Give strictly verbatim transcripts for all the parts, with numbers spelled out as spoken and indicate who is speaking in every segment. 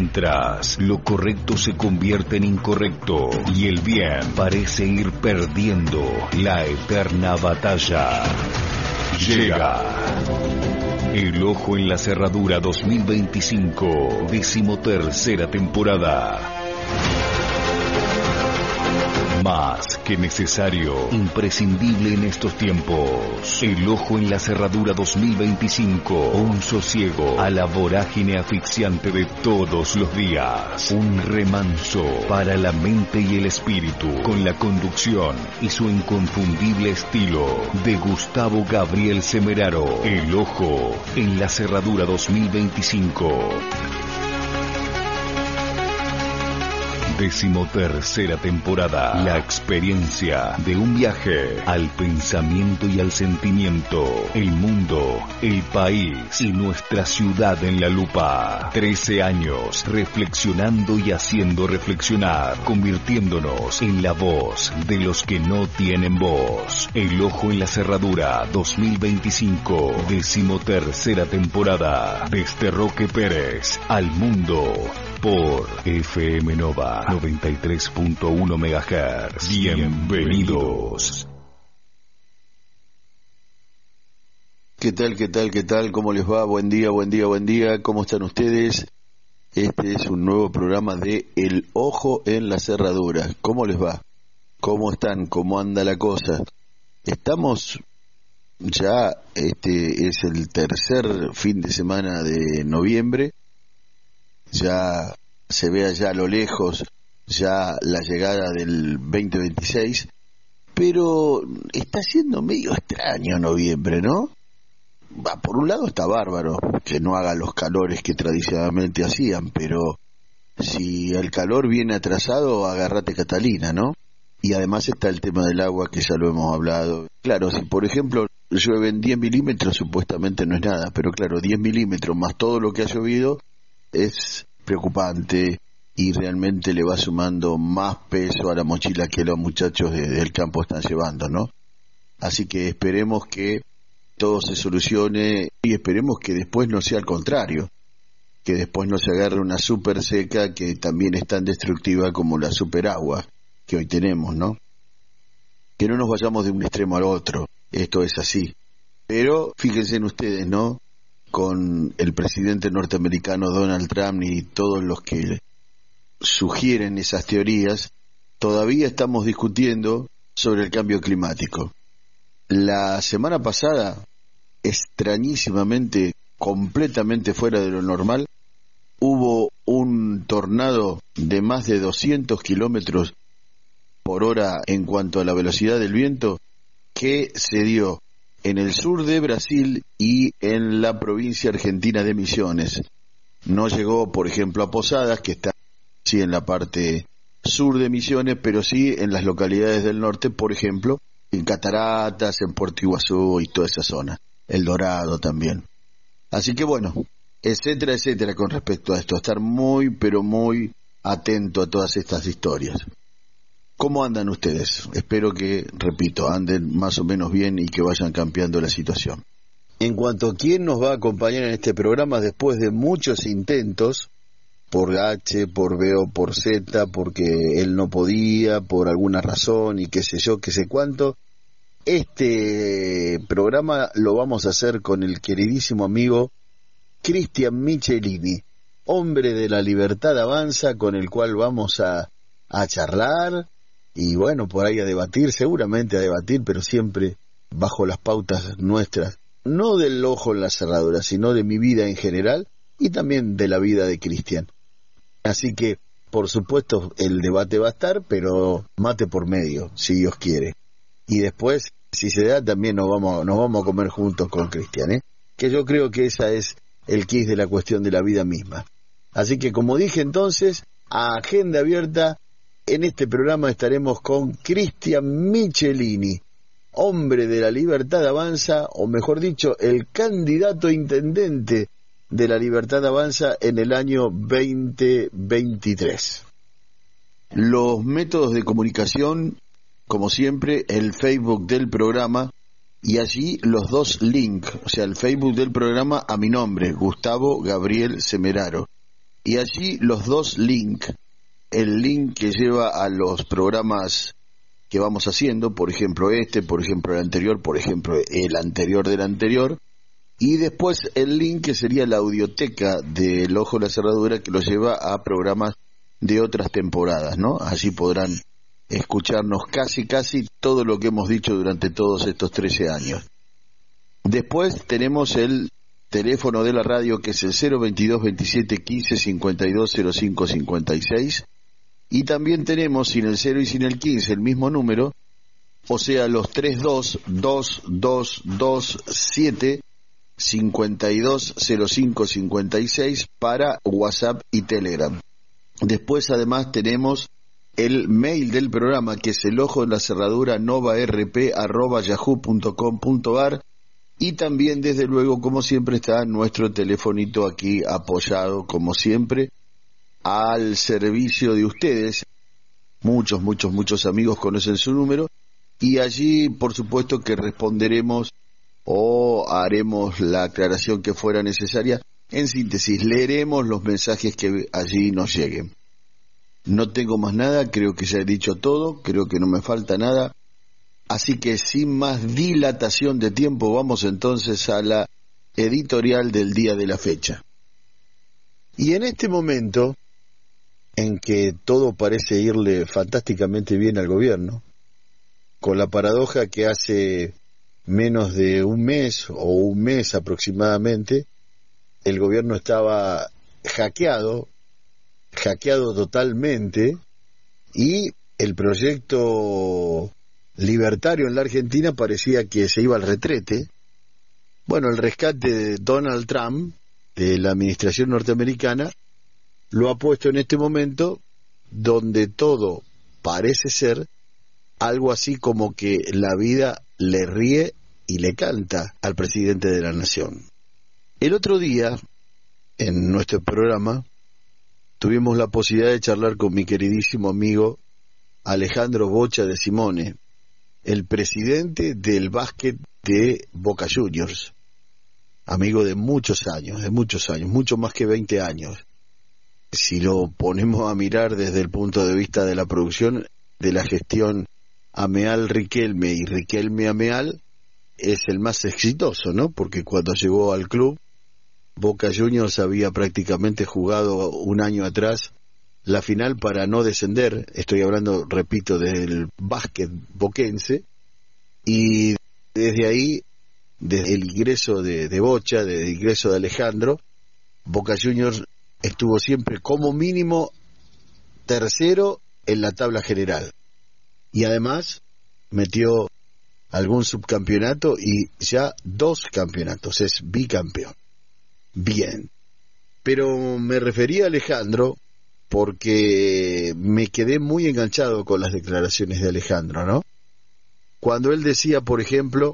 Speaker 1: mientras lo correcto se convierte en incorrecto y el bien parece ir perdiendo la eterna batalla. Llega El Ojo en la Cerradura dos mil veinticinco, decimotercera temporada. Más que necesario, imprescindible en estos tiempos. El Ojo en la Cerradura dos mil veinticinco, un sosiego a la vorágine asfixiante de todos los días. Un remanso para la mente y el espíritu, con la conducción y su inconfundible estilo de Gustavo Gabriel Semeraro. El Ojo en la Cerradura dos mil veinticinco. Decimotercera temporada. La experiencia de un viaje al pensamiento y al sentimiento. El mundo, el país y nuestra ciudad en la lupa. Trece años reflexionando y haciendo reflexionar, convirtiéndonos en la voz de los que no tienen voz. El Ojo en la Cerradura dos mil veinticinco. Decimotercera temporada. Desde Roque Pérez al mundo por F M Nova noventa y tres punto uno megahertz. Bienvenidos.
Speaker 2: ¿Qué tal, qué tal, qué tal? ¿Cómo les va? Buen día, buen día, buen día. ¿Cómo están ustedes? Este es un nuevo programa de El Ojo en la Cerradura. ¿Cómo les va? ¿Cómo están? ¿Cómo anda la cosa? Estamos ya, este es el tercer fin de semana de noviembre. Ya se ve allá a lo lejos ya la llegada del veinte veintiséis, pero está siendo medio extraño noviembre, ¿no? Va, por un lado está bárbaro que no haga los calores que tradicionalmente hacían, pero si el calor viene atrasado, agárrate Catalina, ¿no? Y además está el tema del agua, que ya lo hemos hablado. Claro, si por ejemplo llueven diez milímetros, supuestamente no es nada, pero claro, diez milímetros más todo lo que ha llovido es preocupante y realmente le va sumando más peso a la mochila que los muchachos de, del campo están llevando, ¿no? Así que esperemos que todo se solucione y esperemos que después no sea al contrario, que después no se agarre una super seca que también es tan destructiva como la super agua que hoy tenemos, ¿no? Que no nos vayamos de un extremo al otro, esto es así. Pero fíjense en ustedes, ¿no? Con el presidente norteamericano Donald Trump y todos los que sugieren esas teorías, todavía estamos discutiendo sobre el cambio climático. La semana pasada, extrañísimamente, completamente fuera de lo normal, hubo un tornado de más de doscientos kilómetros por hora en cuanto a la velocidad del viento que se dio en el sur de Brasil y en la provincia argentina de Misiones. No llegó, por ejemplo, a Posadas, que está sí en la parte sur de Misiones, pero sí en las localidades del norte, por ejemplo, en Cataratas, en Puerto Iguazú y toda esa zona. El Dorado también. Así que bueno, etcétera, etcétera con respecto a esto. Estar muy, pero muy atento a todas estas historias. ¿Cómo andan ustedes? Espero que, repito, anden más o menos bien y que vayan cambiando la situación. En cuanto a quién nos va a acompañar en este programa después de muchos intentos, por H, por B o por Z, porque él no podía, por alguna razón y qué sé yo, qué sé cuánto, este programa lo vamos a hacer con el queridísimo amigo Cristian Michelini, hombre de la Libertad Avanza, con el cual vamos a, a charlar y bueno, por ahí a debatir, seguramente a debatir, pero siempre bajo las pautas nuestras, no del Ojo en la Cerradura, sino de mi vida en general y también de la vida de Cristian. Así que, por supuesto, el debate va a estar, pero mate por medio, si Dios quiere. Y después, si se da, también nos vamos, nos vamos a comer juntos con Cristian, ¿eh? Que yo creo que esa es el quid de la cuestión de la vida misma. Así que, como dije entonces, a agenda abierta, en este programa estaremos con Cristian Michelini, hombre de la Libertad Avanza, o mejor dicho, el candidato a intendente de la Libertad Avanza en el año veinte veintitrés. Los métodos de comunicación, como siempre, el Facebook del programa y allí los dos links, o sea, el Facebook del programa a mi nombre, Gustavo Gabriel Semeraro, y allí los dos links, el link que lleva a los programas que vamos haciendo, por ejemplo este, por ejemplo el anterior, por ejemplo el anterior del anterior, y después el link que sería la audioteca del Ojo de la Cerradura, que lo lleva a programas de otras temporadas, ¿no? Allí podrán escucharnos casi casi todo lo que hemos dicho durante todos estos trece años. Después tenemos el teléfono de la radio, que es el cero veintidós veintisiete quince cincuenta y dos cero cinco cincuenta y seis, y también tenemos sin el cero y sin el quince el mismo número, o sea los treinta y dos, dos dos dos siete, cincuenta y dos cero cinco cincuenta y seis para WhatsApp y Telegram. Después además tenemos el mail del programa, que es el ojo de la cerradura novarp arroba yahoo punto com punto ar, y también desde luego, como siempre, está nuestro telefonito aquí apoyado como siempre al servicio de ustedes. Muchos, muchos, muchos amigos conocen su número, y allí por supuesto que responderemos o haremos la aclaración que fuera necesaria. En síntesis, leeremos los mensajes que allí nos lleguen. No tengo más nada, creo que ya he dicho todo, creo que no me falta nada, así que sin más dilatación de tiempo vamos entonces a la editorial del día de la fecha. Y en este momento en que todo parece irle fantásticamente bien al gobierno, con la paradoja que hace menos de un mes o un mes aproximadamente el gobierno estaba hackeado, hackeado totalmente, y el proyecto libertario en la Argentina parecía que se iba al retrete. Bueno, el rescate de Donald Trump, de la administración norteamericana, lo ha puesto en este momento donde todo parece ser algo así como que la vida le ríe y le canta al presidente de la nación. El otro día, en nuestro programa, tuvimos la posibilidad de charlar con mi queridísimo amigo Alejandro Bocha de Simone, el presidente del básquet de Boca Juniors, amigo de muchos años, de muchos años, mucho más que veinte años. Si lo ponemos a mirar desde el punto de vista de la producción, de la gestión Ameal-Riquelme y Riquelme-Ameal, es el más exitoso, ¿no? Porque cuando llegó al club, Boca Juniors había prácticamente jugado un año atrás la final para no descender. Estoy hablando, repito, del básquet boquense, y desde ahí, desde el ingreso de, de Bocha, desde el ingreso de Alejandro, Boca Juniors estuvo siempre como mínimo tercero en la tabla general, y además metió algún subcampeonato y ya dos campeonatos, es bicampeón. Bien, pero me refería a Alejandro porque me quedé muy enganchado con las declaraciones de Alejandro, ¿no? Cuando él decía, por ejemplo,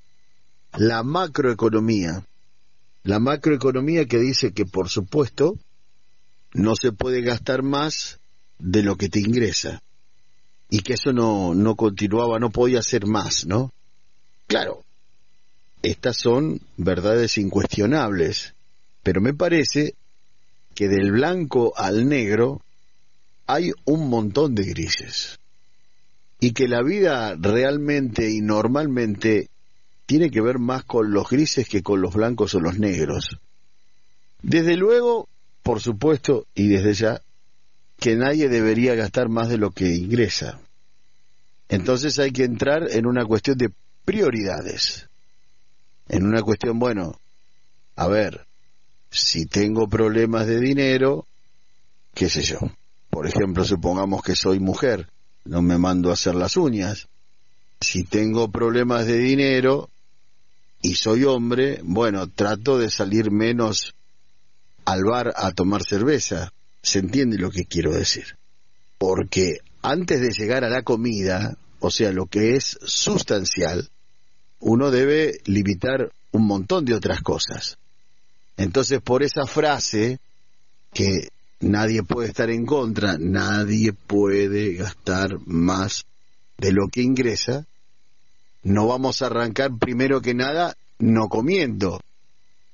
Speaker 2: la macroeconomía, la macroeconomía que dice que, por supuesto, no se puede gastar más de lo que te ingresa, y que eso no, no continuaba, no podía ser más, ¿no? Claro, estas son verdades incuestionables, pero me parece que del blanco al negro hay un montón de grises, y que la vida realmente y normalmente tiene que ver más con los grises que con los blancos o los negros. Desde luego, por supuesto, y desde ya, que nadie debería gastar más de lo que ingresa. Entonces hay que entrar en una cuestión de prioridades. En una cuestión, bueno, a ver, si tengo problemas de dinero, qué sé yo. Por ejemplo, supongamos que soy mujer, no me mando a hacer las uñas. Si tengo problemas de dinero y soy hombre, bueno, trato de salir menos al bar a tomar cerveza. ¿Se entiende lo que quiero decir? Porque antes de llegar a la comida, o sea, lo que es sustancial, uno debe limitar un montón de otras cosas. Entonces, por esa frase, que nadie puede estar en contra, nadie puede gastar más de lo que ingresa, no vamos a arrancar primero que nada no comiendo.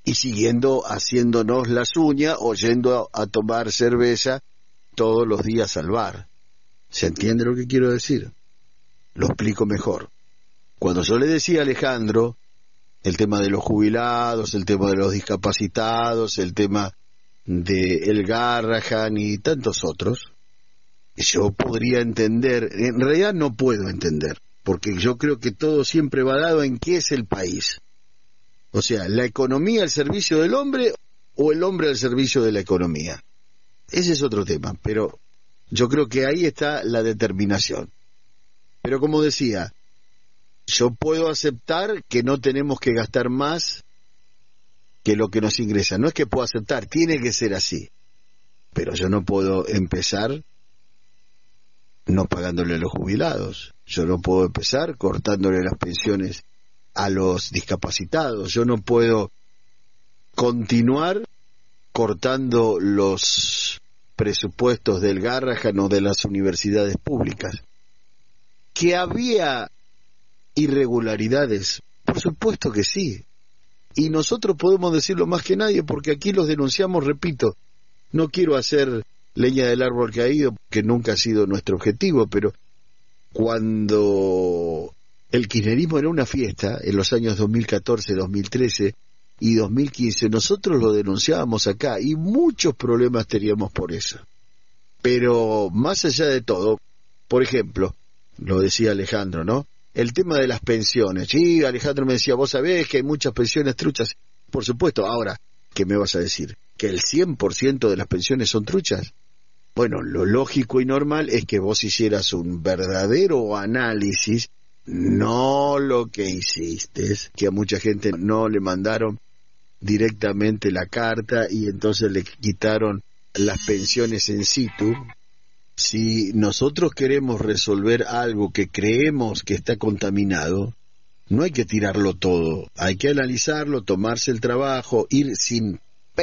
Speaker 2: y siguiendo haciéndonos las uñas o yendo a, a tomar cerveza todos los días al bar. ¿Se entiende lo que quiero decir? Lo explico mejor. Cuando yo le decía a Alejandro el tema de los jubilados, el tema de los discapacitados, el tema de el Garrahan y tantos otros, yo podría entender, en realidad no puedo entender, porque yo creo que todo siempre va dado en qué es el país. O sea, la economía al servicio del hombre o el hombre al servicio de la economía. Ese es otro tema, pero yo creo que ahí está la determinación. Pero como decía, yo puedo aceptar que no tenemos que gastar más que lo que nos ingresa. No es que puedo aceptar, tiene que ser así. Pero yo no puedo empezar no pagándole a los jubilados. Yo no puedo empezar cortándole las pensiones a los discapacitados. Yo no puedo continuar cortando los presupuestos del Garrahan o de las universidades públicas. ¿Que había irregularidades? Por supuesto que sí. Y nosotros podemos decirlo más que nadie porque aquí los denunciamos, repito. No quiero hacer leña del árbol caído, que nunca ha sido nuestro objetivo, pero cuando el kirchnerismo era una fiesta, en los años dos mil catorce, dos mil trece y dos mil quince, nosotros lo denunciábamos acá y muchos problemas teníamos por eso. Pero más allá de todo, por ejemplo, lo decía Alejandro, ¿no? El tema de las pensiones. Sí, Alejandro me decía, vos sabés que hay muchas pensiones truchas. Por supuesto, ahora, ¿qué me vas a decir? ¿Que el cien por ciento de las pensiones son truchas? Bueno, lo lógico y normal es que vos hicieras un verdadero análisis, no lo que hiciste, que a mucha gente no le mandaron directamente la carta y entonces le quitaron las pensiones en situ. Si nosotros queremos resolver algo que creemos que está contaminado, no hay que tirarlo todo, hay que analizarlo, tomarse el trabajo, ir sin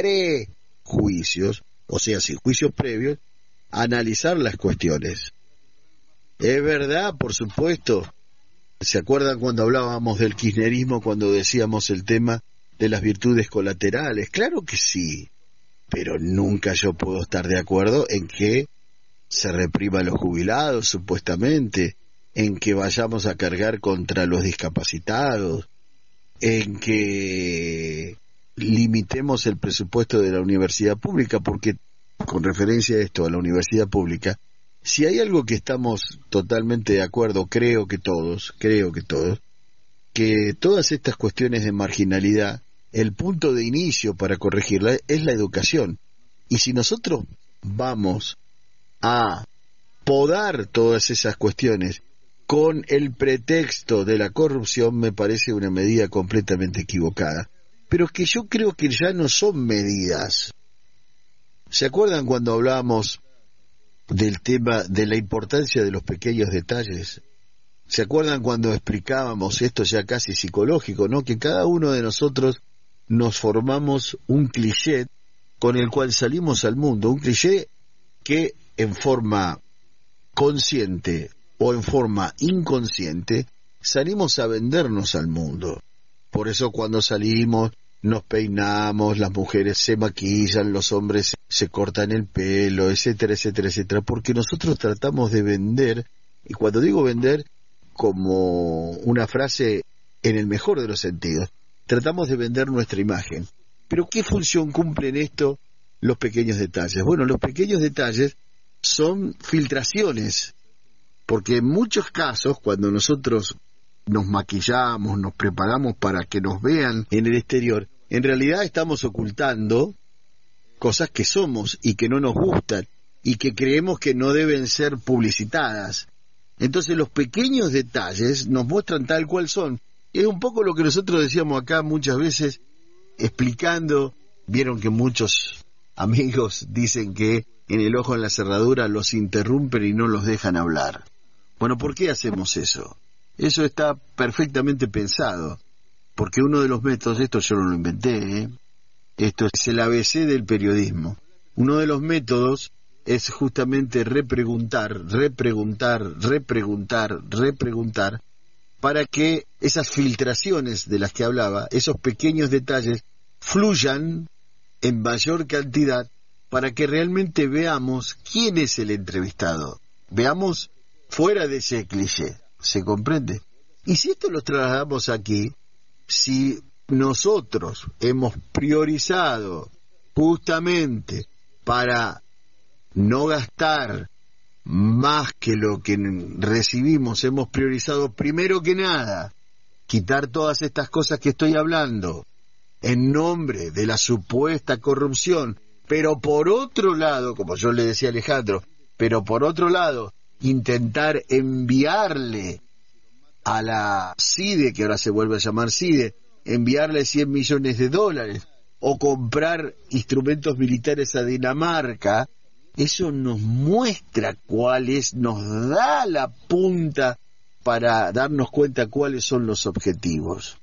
Speaker 2: prejuicios, o sea, sin juicios previos, a analizar las cuestiones. Es verdad, por supuesto. ¿Se acuerdan cuando hablábamos del kirchnerismo, cuando decíamos el tema de las virtudes colaterales? Claro que sí, pero nunca yo puedo estar de acuerdo en que se reprima a los jubilados, supuestamente, en que vayamos a cargar contra los discapacitados, en que limitemos el presupuesto de la universidad pública, porque con referencia a esto, a la universidad pública, si hay algo que estamos totalmente de acuerdo, creo que todos, creo que todos, que todas estas cuestiones de marginalidad, el punto de inicio para corregirla es la educación. Y si nosotros vamos a podar todas esas cuestiones con el pretexto de la corrupción, me parece una medida completamente equivocada. Pero que yo creo que ya no son medidas. ¿Se acuerdan cuando hablábamos del tema de la importancia de los pequeños detalles? ¿Se acuerdan cuando explicábamos esto ya casi psicológico, ¿no? Que cada uno de nosotros nos formamos un cliché con el cual salimos al mundo, un cliché que en forma consciente o en forma inconsciente salimos a vendernos al mundo. Por eso cuando salimos nos peinamos, las mujeres se maquillan, los hombres se cortan el pelo, etcétera, etcétera, etcétera, porque nosotros tratamos de vender, y cuando digo vender como una frase en el mejor de los sentidos, tratamos de vender nuestra imagen. Pero ¿qué función cumplen esto los pequeños detalles? Bueno, los pequeños detalles son filtraciones, porque en muchos casos cuando nosotros nos maquillamos, nos preparamos para que nos vean en el exterior, en realidad estamos ocultando cosas que somos y que no nos gustan y que creemos que no deben ser publicitadas. Entonces los pequeños detalles nos muestran tal cual son. Es un poco lo que nosotros decíamos acá muchas veces explicando. Vieron que muchos amigos dicen que en el ojo en la cerradura los interrumpen y no los dejan hablar. Bueno, ¿por qué hacemos eso? Eso está perfectamente pensado, porque uno de los métodos, esto yo no lo inventé, ¿eh? Esto es el A B C del periodismo. Uno de los métodos es justamente repreguntar, repreguntar, repreguntar, repreguntar, para que esas filtraciones de las que hablaba, esos pequeños detalles,
Speaker 3: fluyan en mayor cantidad para que realmente veamos quién es el entrevistado. Veamos fuera de ese cliché, ¿se comprende? Y si esto lo trasladamos aquí, si nosotros hemos priorizado justamente para no gastar más que lo que recibimos, hemos priorizado primero que nada quitar todas estas cosas que estoy hablando en nombre de la supuesta corrupción, pero por otro lado, como yo le decía a Alejandro, pero por otro lado, intentar enviarle a la CIDE, que ahora se vuelve a llamar CIDE, enviarle cien millones de dólares, o comprar instrumentos militares a Dinamarca, eso nos muestra cuáles, nos da la punta para darnos cuenta cuáles son los objetivos.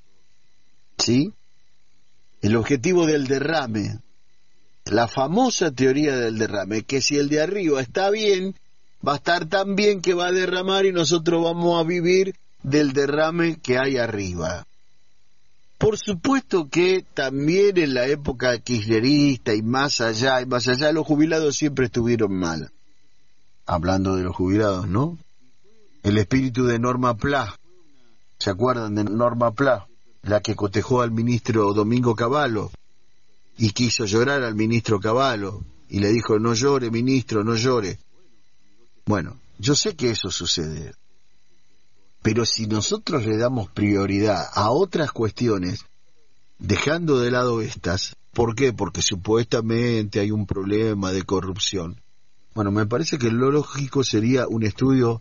Speaker 3: ¿Sí? El objetivo del derrame, la famosa teoría del derrame, que si el de arriba está bien, va a estar tan bien que va a derramar y nosotros vamos a vivir del derrame que hay arriba. Por supuesto que también en la época kirchnerista y más allá, y más allá, los jubilados siempre estuvieron mal. Hablando de los jubilados, ¿no? El espíritu de Norma Pla, ¿se acuerdan de Norma Pla? La que cotejó al ministro Domingo Cavallo y quiso llorar al ministro Cavallo y le dijo, no llore, ministro, no llore. Bueno, yo sé que eso sucede, pero si nosotros le damos prioridad a otras cuestiones, dejando de lado estas, ¿por qué? Porque supuestamente hay un problema de corrupción. Bueno, me parece que lo lógico sería un estudio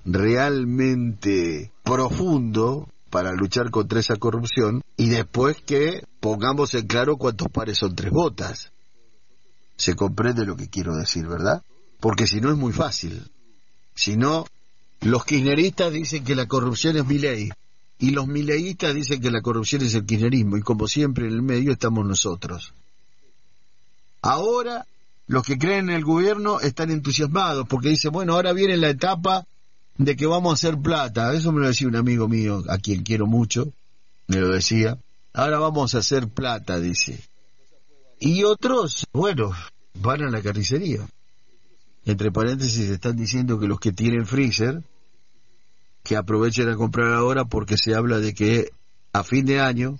Speaker 3: realmente profundo para luchar contra esa corrupción y después que pongamos en claro cuántos pares son tres botas. Se comprende lo que quiero decir, ¿verdad? Porque si no es muy fácil. Si no, los kirchneristas dicen que la corrupción es Milei y los mileístas dicen que la corrupción es el kirchnerismo y como siempre en el medio estamos nosotros. Ahora los que creen en el gobierno están entusiasmados porque dicen, bueno, ahora viene la etapa de que vamos a hacer plata. Eso me lo decía un amigo mío a quien quiero mucho, me lo decía. Ahora vamos a hacer plata, dice. Y otros, bueno, van a la carnicería. Entre paréntesis están diciendo que los que tienen freezer, que aprovechen a comprar ahora porque se habla de que a fin de año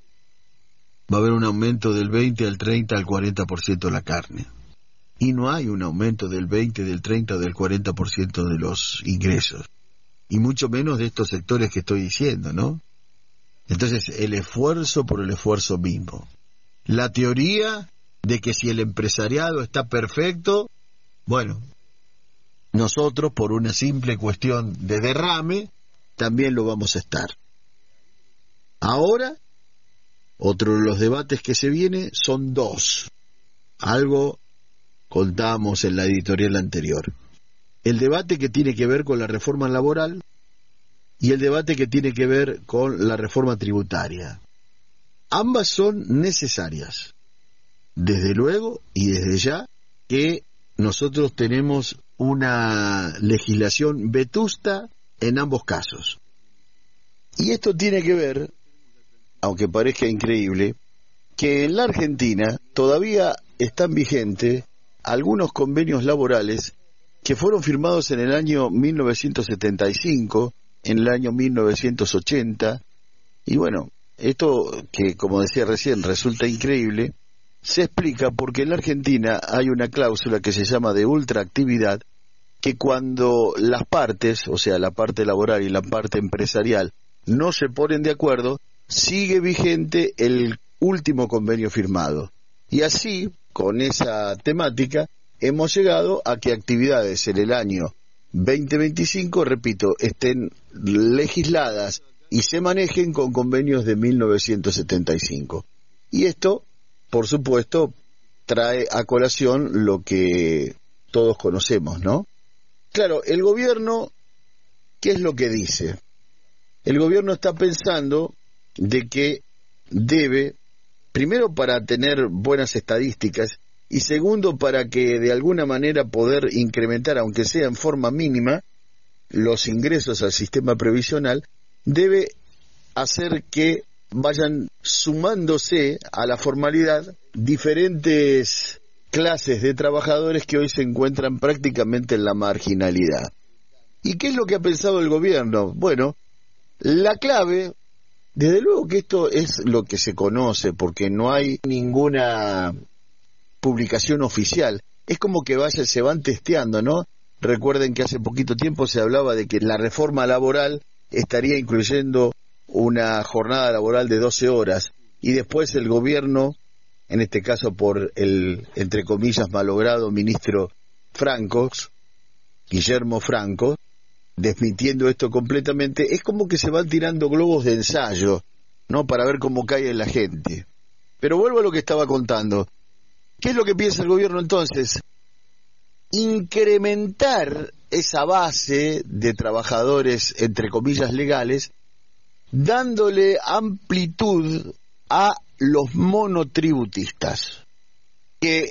Speaker 3: va a haber un aumento del veinte, al treinta, al cuarenta por ciento de la carne. Y no hay un aumento del veinte, del treinta o del cuarenta por ciento de los ingresos. Y mucho menos de estos sectores que estoy diciendo, ¿no? Entonces, el esfuerzo por el esfuerzo mismo. La teoría de que si el empresariado está perfecto, bueno, nosotros por una simple cuestión de derrame, también lo vamos a estar. Ahora, otro de los debates que se viene son dos. Algo contamos en la editorial anterior. El debate que tiene que ver con la reforma laboral y el debate que tiene que ver con la reforma tributaria. Ambas son necesarias. Desde luego y desde ya que nosotros tenemos una legislación vetusta en ambos casos. Y esto tiene que ver, aunque parezca increíble, que en la Argentina todavía están vigentes algunos convenios laborales que fueron firmados en el año mil novecientos setenta y cinco, en el año mil novecientos ochenta, y bueno, esto que como decía recién resulta increíble, se explica porque en la Argentina hay una cláusula que se llama de ultraactividad, que cuando las partes, o sea la parte laboral y la parte empresarial, no se ponen de acuerdo, sigue vigente el último convenio firmado. Y así, con esa temática, hemos llegado a que actividades en el año veinte veinticinco, repito, estén legisladas y se manejen con convenios de mil novecientos setenta y cinco. Y esto, por supuesto, trae a colación lo que todos conocemos, ¿no? Claro, el gobierno, ¿qué es lo que dice? El gobierno está pensando de que debe, primero para tener buenas estadísticas, y segundo para que de alguna manera poder incrementar, aunque sea en forma mínima, los ingresos al sistema previsional, debe hacer que
Speaker 2: vayan sumándose a la formalidad diferentes clases de trabajadores que hoy se encuentran prácticamente en la marginalidad. ¿Y qué es lo que ha pensado el gobierno? Bueno, la clave, desde luego que esto es lo que se conoce, porque no hay ninguna publicación oficial. Es como que vaya, se van testeando, ¿no? Recuerden que hace poquito tiempo se hablaba de que la reforma laboral estaría incluyendo una jornada laboral de doce horas, y después el gobierno, en este caso por el, entre comillas, malogrado ministro Franco, Guillermo Franco, desmintiendo esto completamente. Es como que se van tirando globos de ensayo, ¿no?, para ver cómo cae la gente. Pero vuelvo a lo que estaba contando. ¿Qué es lo que piensa el gobierno entonces? Incrementar esa base de trabajadores, entre comillas, legales, dándole amplitud a los monotributistas. Que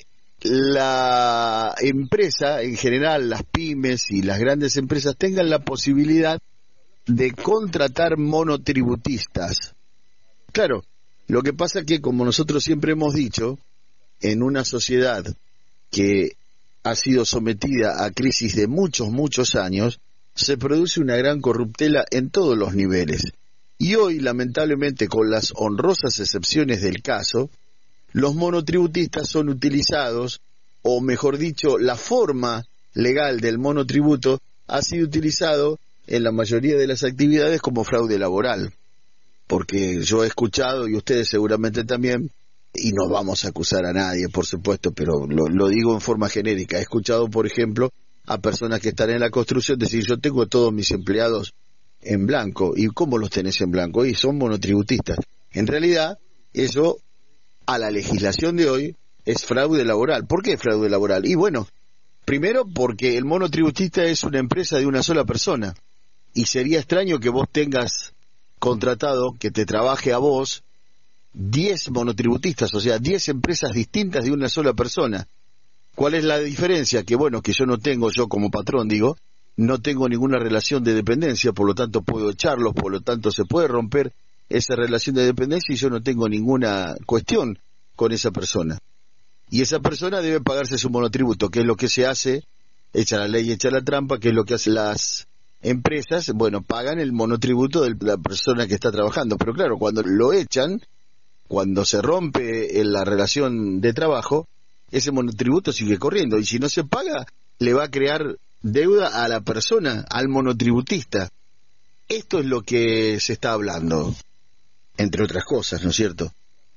Speaker 2: la empresa, en general, las pymes y las grandes empresas, tengan la posibilidad de contratar monotributistas. Claro, lo que pasa es que, como nosotros siempre hemos dicho, en una sociedad que ha sido sometida a crisis de muchos, muchos años, se produce una gran corruptela en todos los niveles. Y hoy, lamentablemente, con las honrosas excepciones del caso, los monotributistas son utilizados, o mejor dicho, la forma legal del monotributo ha sido utilizado en la mayoría de las actividades como fraude laboral. Porque yo he escuchado, y ustedes seguramente también, y no vamos a acusar a nadie, por supuesto, pero lo, lo digo en forma genérica, he escuchado, por ejemplo, a personas que están en la construcción decir: yo tengo todos mis empleados en blanco. ¿Y cómo los tenés en blanco? Y son monotributistas. En realidad, eso, a la legislación de hoy, es fraude laboral. ¿Por qué fraude laboral? Y bueno, primero porque el monotributista es una empresa de una sola persona, y sería extraño que vos tengas contratado, que te trabaje a vos, diez monotributistas, o sea, diez empresas distintas de una sola persona. ¿Cuál es la diferencia? Que bueno, que yo no tengo, yo como patrón digo, no tengo ninguna relación de dependencia, por lo tanto puedo echarlos, por lo tanto se puede romper esa relación de dependencia y yo no tengo ninguna cuestión con esa persona. Y esa persona debe pagarse su monotributo, que es lo que se hace, echa la ley, echa la trampa, que es lo que hacen las empresas. Bueno, pagan el monotributo de la persona que está trabajando, pero claro, cuando lo echan, cuando se rompe la relación de trabajo, ese monotributo sigue corriendo, y si no se paga, le va a crear deuda a la persona, al monotributista. Esto es lo que se está hablando, entre otras cosas, ¿no es cierto?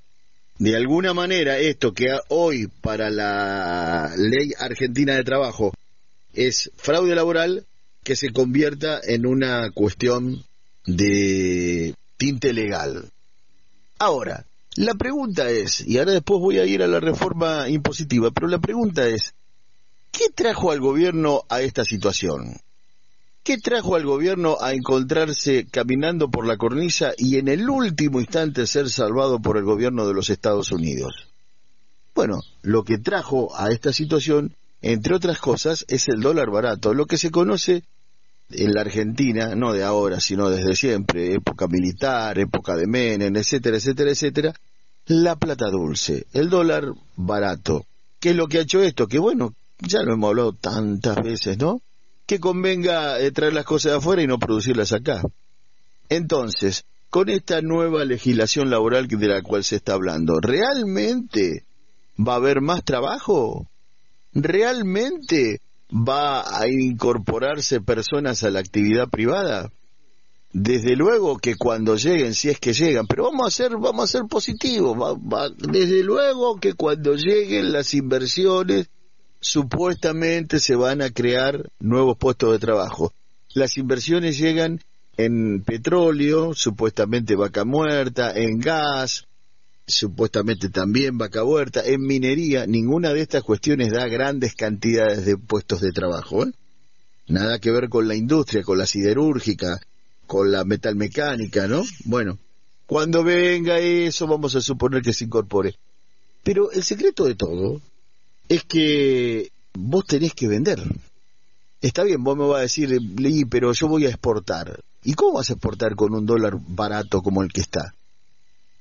Speaker 2: De alguna manera, esto que hoy para la ley argentina de trabajo es fraude laboral, que se convierta en una cuestión de tinte legal. Ahora, la pregunta es, y ahora después voy a ir a la reforma impositiva, pero la pregunta es, ¿qué trajo al gobierno a esta situación? ¿Qué trajo al gobierno a encontrarse caminando por la cornisa y en el último instante ser salvado por el gobierno de los Estados Unidos? Bueno, lo que trajo a esta situación, entre otras cosas, es el dólar barato, lo que se conoce en la Argentina, no de ahora, sino desde siempre, época militar, época de Menem, etcétera, etcétera, etcétera, la plata dulce, el dólar barato. ¿Qué es lo que ha hecho esto? Que bueno, ya lo hemos hablado tantas veces, ¿no? Que convenga eh, traer las cosas de afuera y no producirlas acá. Entonces, con esta nueva legislación laboral de la cual se está hablando, ¿realmente va a haber más trabajo? ¿Realmente va a incorporarse personas a la actividad privada? Desde luego que cuando lleguen, si es que llegan, pero vamos a ser, vamos a ser positivos, va, va, desde luego que cuando lleguen las inversiones, supuestamente se van a crear nuevos puestos de trabajo. Las inversiones llegan en petróleo, supuestamente Vaca Muerta, en gas, supuestamente también Vaca Muerta, en minería. Ninguna de estas cuestiones da grandes cantidades de puestos de trabajo, ¿eh? Nada que ver con la industria, con la siderúrgica, con la metalmecánica, ¿no? Bueno, cuando venga eso vamos a suponer que se incorpore. Pero el secreto de todo es que vos tenés que vender. Está bien, vos me vas a decir, Lee, pero yo voy a exportar. ¿Y cómo vas a exportar con un dólar barato como el que está?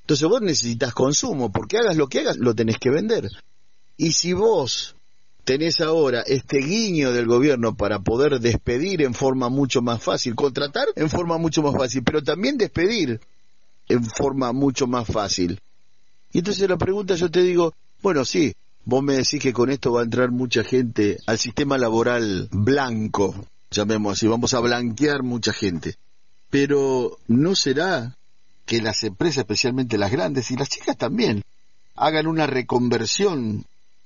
Speaker 3: Entonces vos necesitas consumo, porque hagas lo que hagas, lo tenés que vender. Y si vos tenés ahora este guiño del gobierno para poder despedir en forma mucho más fácil, contratar en forma mucho más fácil, pero también despedir en forma mucho más fácil. Y entonces la pregunta, yo te digo, bueno, sí, vos me decís que con esto va a entrar mucha gente al sistema laboral blanco, llamemos así, vamos a blanquear mucha gente. Pero ¿no será que las empresas, especialmente las grandes y las chicas también, hagan una reconversión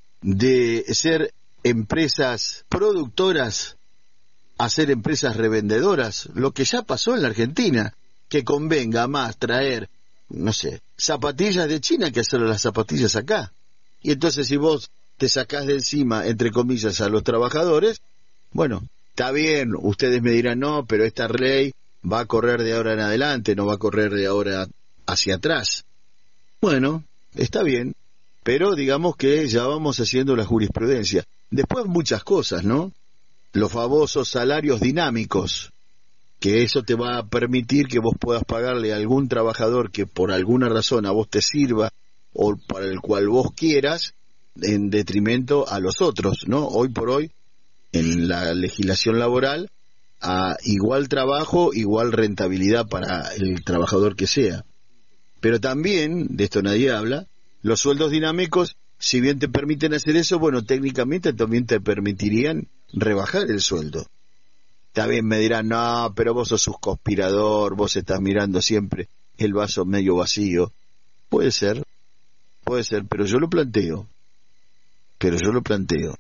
Speaker 3: de ser empresas productoras a ser empresas revendedoras? Lo que ya pasó en la Argentina, que convenga más traer, no sé, zapatillas de China que hacer las zapatillas acá. Y entonces si vos te sacás de encima, entre comillas, a los trabajadores, bueno, está bien, ustedes me dirán, no, pero esta ley va a correr de ahora en adelante, no va a correr de ahora hacia atrás. Bueno, está bien, pero digamos que ya vamos haciendo la jurisprudencia. Después muchas cosas, ¿no? Los famosos salarios dinámicos, que eso te va a permitir que vos puedas pagarle a algún trabajador que por alguna razón a vos te sirva o para el cual vos quieras, en detrimento a los otros, ¿no? Hoy por hoy, en la legislación laboral, a igual trabajo, igual rentabilidad para el trabajador que sea. Pero también, de esto nadie habla, los sueldos dinámicos, si bien te permiten hacer eso, bueno, técnicamente también te permitirían rebajar el sueldo. También me dirán, no, pero vos sos un conspirador, vos estás mirando siempre el vaso medio vacío. Puede ser, puede ser, pero yo lo planteo. Pero yo lo planteo.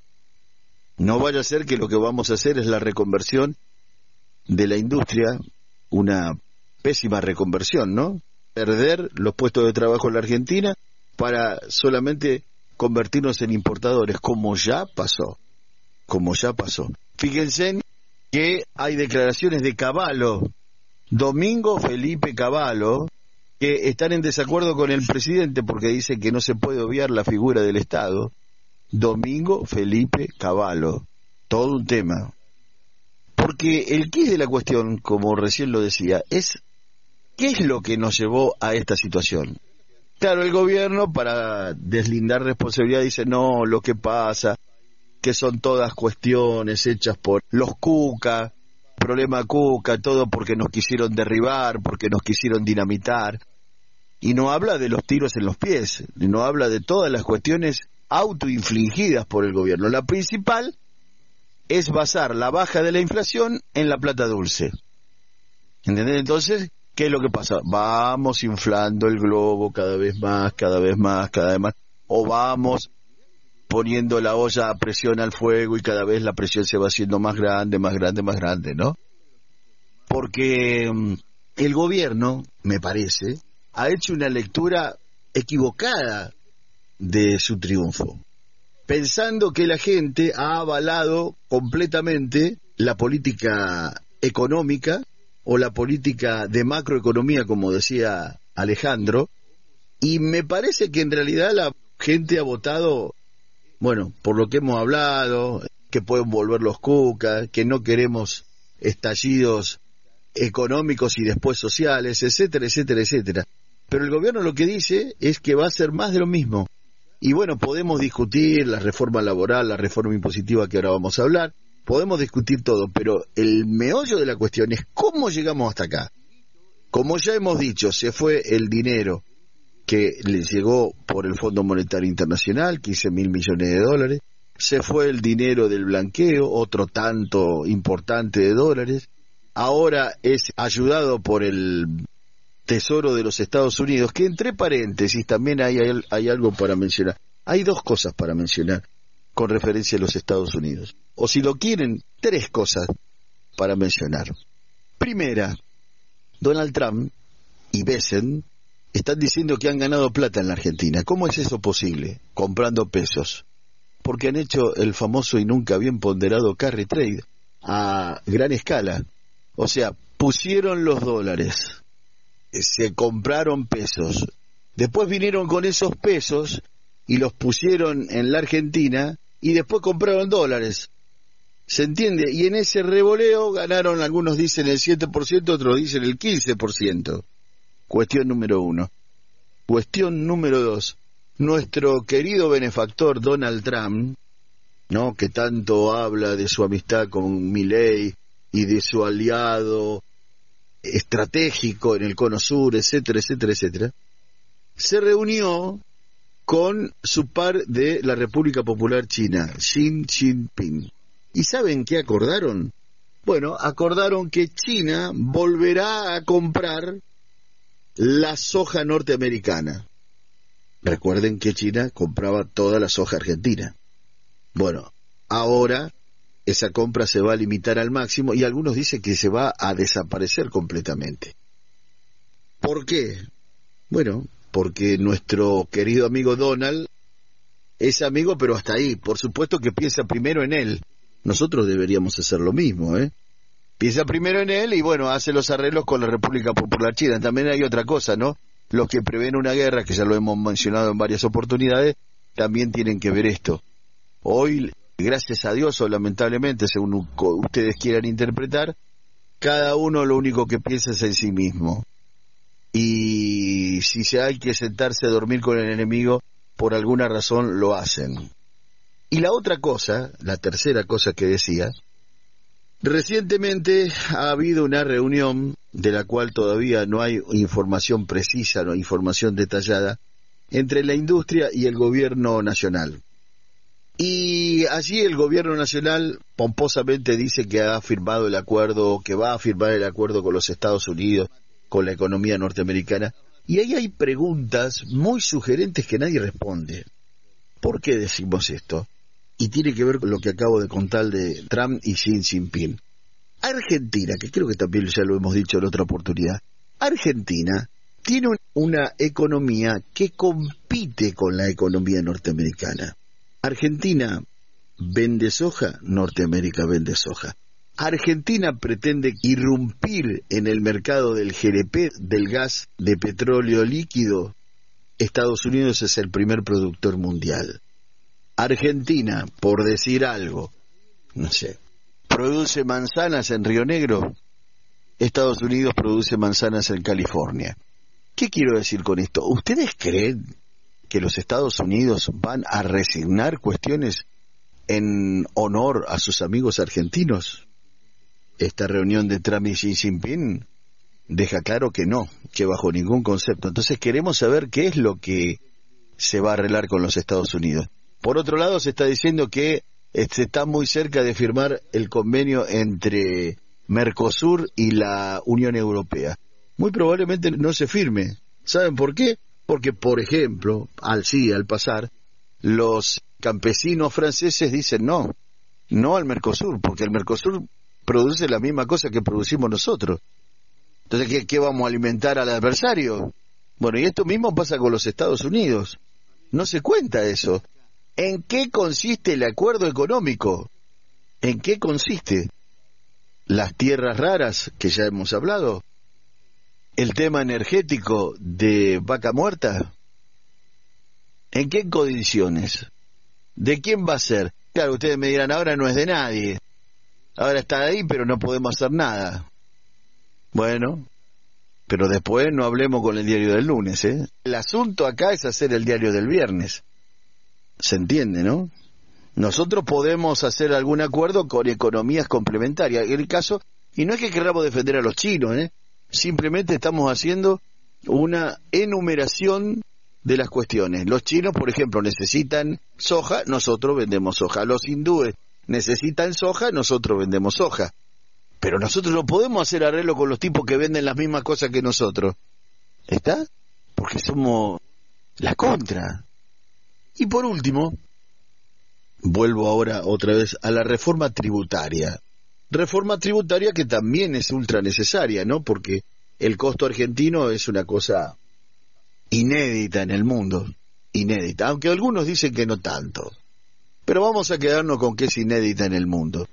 Speaker 3: No vaya a ser que lo que vamos a hacer es la reconversión de la industria, una pésima reconversión, ¿no? Perder los puestos de trabajo en la Argentina para solamente convertirnos en importadores, como ya pasó, como ya pasó. Fíjense que hay declaraciones de Cavallo, Domingo Felipe Cavallo, que están en desacuerdo con el presidente porque dice que no se puede obviar la figura del Estado. Domingo Felipe Cavallo, todo un tema. Porque el quid de la cuestión, como recién lo decía, es ¿qué es lo que nos llevó a esta situación? Claro, el gobierno, para deslindar responsabilidad, dice, no, lo que pasa, que son todas cuestiones hechas por los Cuca, problema Cuca, todo porque nos quisieron derribar, porque nos quisieron dinamitar. Y no habla de los tiros en los pies, no habla de todas las cuestiones autoinfligidas por el gobierno. La principal es basar la baja de la inflación en la plata dulce. ¿Entendés? Entonces, ¿qué es lo que pasa? Vamos inflando el globo cada vez más, cada vez más, cada vez más, o vamos poniendo la olla a presión al fuego y cada vez la presión se va haciendo más grande, más grande, más grande, ¿no? Porque um, el gobierno, me parece, ha hecho una lectura equivocada de su triunfo, pensando que la gente ha avalado completamente la política económica o la política de macroeconomía, como decía Alejandro, y me parece que en realidad la gente ha votado, bueno, por lo que hemos hablado, que pueden volver los Cuca, que no queremos estallidos económicos y después sociales, etcétera, etcétera, etcétera. Pero el gobierno lo que dice es que va a ser más de lo mismo. Y bueno, podemos discutir la reforma laboral, la reforma impositiva que ahora vamos a hablar, podemos discutir todo, pero el meollo de la cuestión es cómo llegamos hasta acá. Como ya hemos dicho, se fue el dinero que le llegó por el Fondo Monetario Internacional, quince mil millones de dólares, se fue el dinero del blanqueo, otro tanto importante de dólares, ahora es ayudado por el Tesoro de los Estados Unidos, que entre paréntesis también hay, hay, hay algo para mencionar. Hay dos cosas para mencionar con referencia a los Estados Unidos. O si lo quieren, tres cosas para mencionar. Primera, Donald Trump y Bessent están diciendo que han ganado plata en la Argentina. ¿Cómo es eso posible? Comprando pesos. Porque han hecho el famoso y nunca bien ponderado carry trade a gran escala. O sea, pusieron los dólares, se compraron pesos, después vinieron con esos pesos y los pusieron en la Argentina y después compraron dólares. ¿Se entiende? Y en ese revoleo ganaron, algunos dicen el siete por ciento, otros dicen el quince por ciento. Cuestión número uno.
Speaker 2: Cuestión número dos. Nuestro querido benefactor Donald Trump, ¿no?, que tanto habla de su amistad con Milei y de su aliado estratégico en el Cono Sur, etcétera, etcétera, etcétera, se reunió con su par de la República Popular China, Xi Jinping. ¿Y saben qué acordaron? Bueno, acordaron que China volverá a comprar la soja norteamericana. Recuerden que China compraba toda la soja argentina. Bueno, ahora esa compra se va a limitar al máximo y algunos dicen que se va a desaparecer completamente. ¿Por qué? Bueno, porque nuestro querido amigo Donald es amigo, pero hasta ahí. Por supuesto que piensa primero en él. Nosotros deberíamos hacer lo mismo, ¿eh? Piensa primero en él y, bueno, hace los arreglos con la República Popular China. También hay otra cosa, ¿no? Los que prevén una guerra, que ya lo hemos mencionado en varias oportunidades, también tienen que ver esto. Hoy, gracias a Dios o lamentablemente, según ustedes quieran interpretar, cada uno lo único que piensa es en sí mismo. Y si se hay que sentarse a dormir con el enemigo, por alguna razón lo hacen. Y la otra cosa, la tercera cosa que decía, recientemente ha habido una reunión de la cual todavía no hay información precisa, no información detallada, entre la industria y el gobierno nacional. Y allí el gobierno nacional pomposamente dice que ha firmado el acuerdo, que va a firmar el acuerdo con los Estados Unidos, con la economía norteamericana. Y ahí hay preguntas muy sugerentes que nadie responde. ¿Por qué decimos esto? Y tiene que ver con lo que acabo de contar de Trump y Xi Jinping. Argentina, que creo que también ya lo hemos dicho en otra oportunidad, Argentina tiene una economía que compite con la economía norteamericana. Argentina vende soja, Norteamérica vende soja. Argentina pretende irrumpir en el mercado del G L P, del gas de petróleo líquido. Estados Unidos es el primer productor mundial. Argentina, por decir algo, no sé, produce manzanas en Río Negro. Estados Unidos produce manzanas en California. ¿Qué quiero decir con esto? ¿Ustedes creen que los Estados Unidos van a resignar cuestiones en honor a sus amigos argentinos? Esta reunión de Trump y Xi Jinping deja claro que no, que bajo ningún concepto. Entonces queremos saber qué es lo que se va a arreglar con los Estados Unidos. Por otro lado, se está diciendo que se está muy cerca de firmar el convenio entre Mercosur y la Unión Europea. Muy probablemente no se firme. ¿Saben por qué? Porque, por ejemplo, al sí, al pasar, los campesinos franceses dicen no, no al Mercosur, porque el Mercosur produce la misma cosa que producimos nosotros. Entonces, ¿qué, qué vamos a alimentar al adversario? Bueno, y esto mismo pasa con los Estados Unidos. No se cuenta eso. ¿En qué consiste el acuerdo económico? ¿En qué consiste? Las tierras raras, que ya hemos hablado. El tema energético de Vaca Muerta. ¿En qué condiciones? ¿De quién va a ser? Claro, ustedes me dirán, ahora no es de nadie. Ahora está ahí, pero no podemos hacer nada. Bueno, pero después no hablemos con el diario del lunes, ¿eh? El asunto acá es hacer el diario del viernes. ¿Se entiende, no? Nosotros podemos hacer algún acuerdo con economías complementarias. En el caso, y no es que queramos defender a los chinos, ¿eh? Simplemente estamos haciendo una enumeración de las cuestiones. Los chinos, por ejemplo, necesitan soja, nosotros vendemos soja. Los hindúes necesitan soja, nosotros vendemos soja. Pero nosotros no podemos hacer arreglo con los tipos que venden las mismas cosas que nosotros. ¿Está? Porque somos la contra. Y por último, vuelvo ahora otra vez a la reforma tributaria. Reforma tributaria que también es ultra necesaria, ¿no? Porque el costo argentino es una cosa inédita en el mundo. Inédita, aunque algunos dicen que no tanto. Pero vamos a quedarnos con que es inédita en el mundo.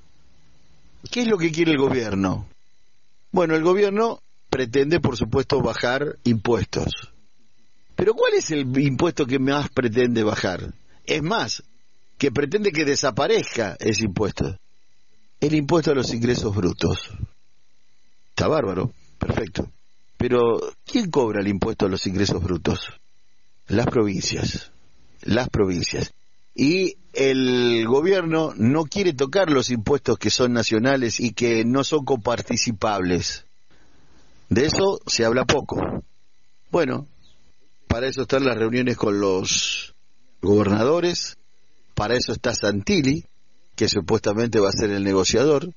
Speaker 2: ¿Qué es lo que quiere el gobierno? Bueno, el gobierno pretende, por supuesto, bajar impuestos. Pero ¿cuál es el impuesto que más pretende bajar? Es más, que pretende que desaparezca ese impuesto. El impuesto a los ingresos brutos. Está bárbaro, perfecto. Pero, ¿quién cobra el impuesto a los ingresos brutos? Las provincias. Las provincias. Y el gobierno no quiere tocar los impuestos que son nacionales y que no son coparticipables. De eso se habla poco. Bueno, para eso están las reuniones con los gobernadores, para eso está Santilli, que supuestamente va a ser el negociador.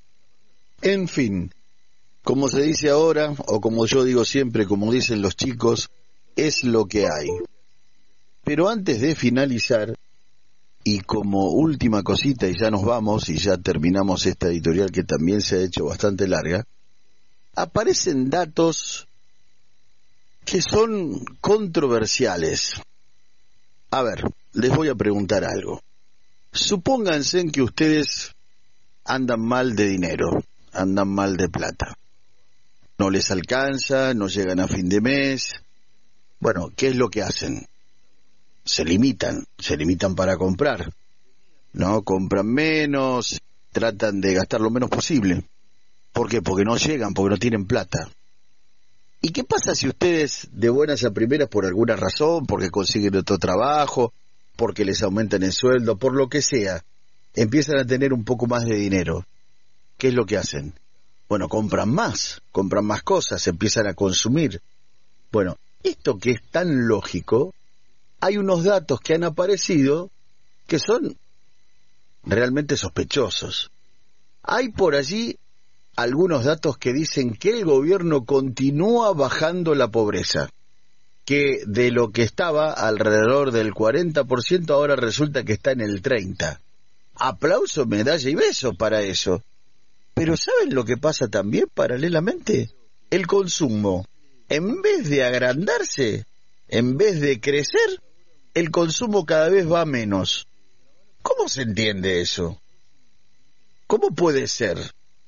Speaker 2: En fin, como se dice ahora, o como yo digo siempre, como dicen los chicos, es lo que hay. Pero antes de finalizar, y como última cosita, y ya nos vamos, y ya terminamos esta editorial que también se ha hecho bastante larga, aparecen datos que son controversiales. A ver, les voy a preguntar algo. Supónganse que ustedes andan mal de dinero, andan mal de plata. No les alcanza, no llegan a fin de mes. Bueno, ¿qué es lo que hacen? Se limitan, se limitan para comprar, ¿no? Compran menos, tratan de gastar lo menos posible. ¿Por qué? Porque no llegan, porque no tienen plata. ¿Y qué pasa si ustedes de buenas a primeras por alguna razón, porque consiguen otro trabajo, porque les aumentan el sueldo, por lo que sea, empiezan a tener un poco más de dinero? ¿Qué es lo que hacen? Bueno, compran más, compran más cosas, empiezan a consumir. Bueno, esto que es tan lógico, hay unos datos que han aparecido que son realmente sospechosos. Hay por allí algunos datos que dicen que el gobierno continúa bajando la pobreza, que de lo que estaba alrededor del cuarenta por ciento ahora resulta que está en el treinta por ciento. Aplauso, medalla y beso para eso. Pero ¿saben lo que pasa también paralelamente? El consumo, en vez de agrandarse, en vez de crecer, el consumo cada vez va menos. ¿Cómo se entiende eso? ¿Cómo puede ser?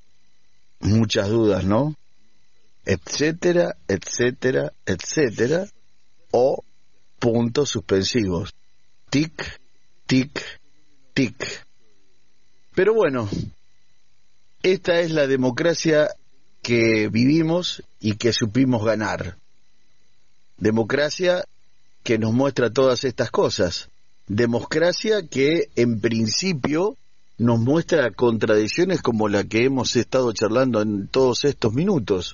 Speaker 2: Muchas dudas, ¿no? Etcétera, etcétera, etcétera, o puntos suspensivos. Tic, tic, tic. Pero bueno, esta es la democracia que vivimos y que supimos ganar. Democracia que nos muestra todas estas cosas. Democracia que en principio nos muestra contradicciones como la que hemos estado charlando en todos estos minutos.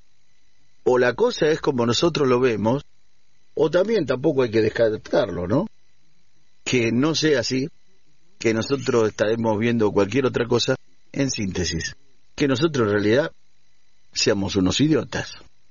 Speaker 2: O la cosa es como nosotros lo vemos, o también tampoco hay que descartarlo, ¿no? Que no sea así, que nosotros estaremos viendo cualquier otra cosa, en síntesis, que nosotros en realidad seamos unos idiotas.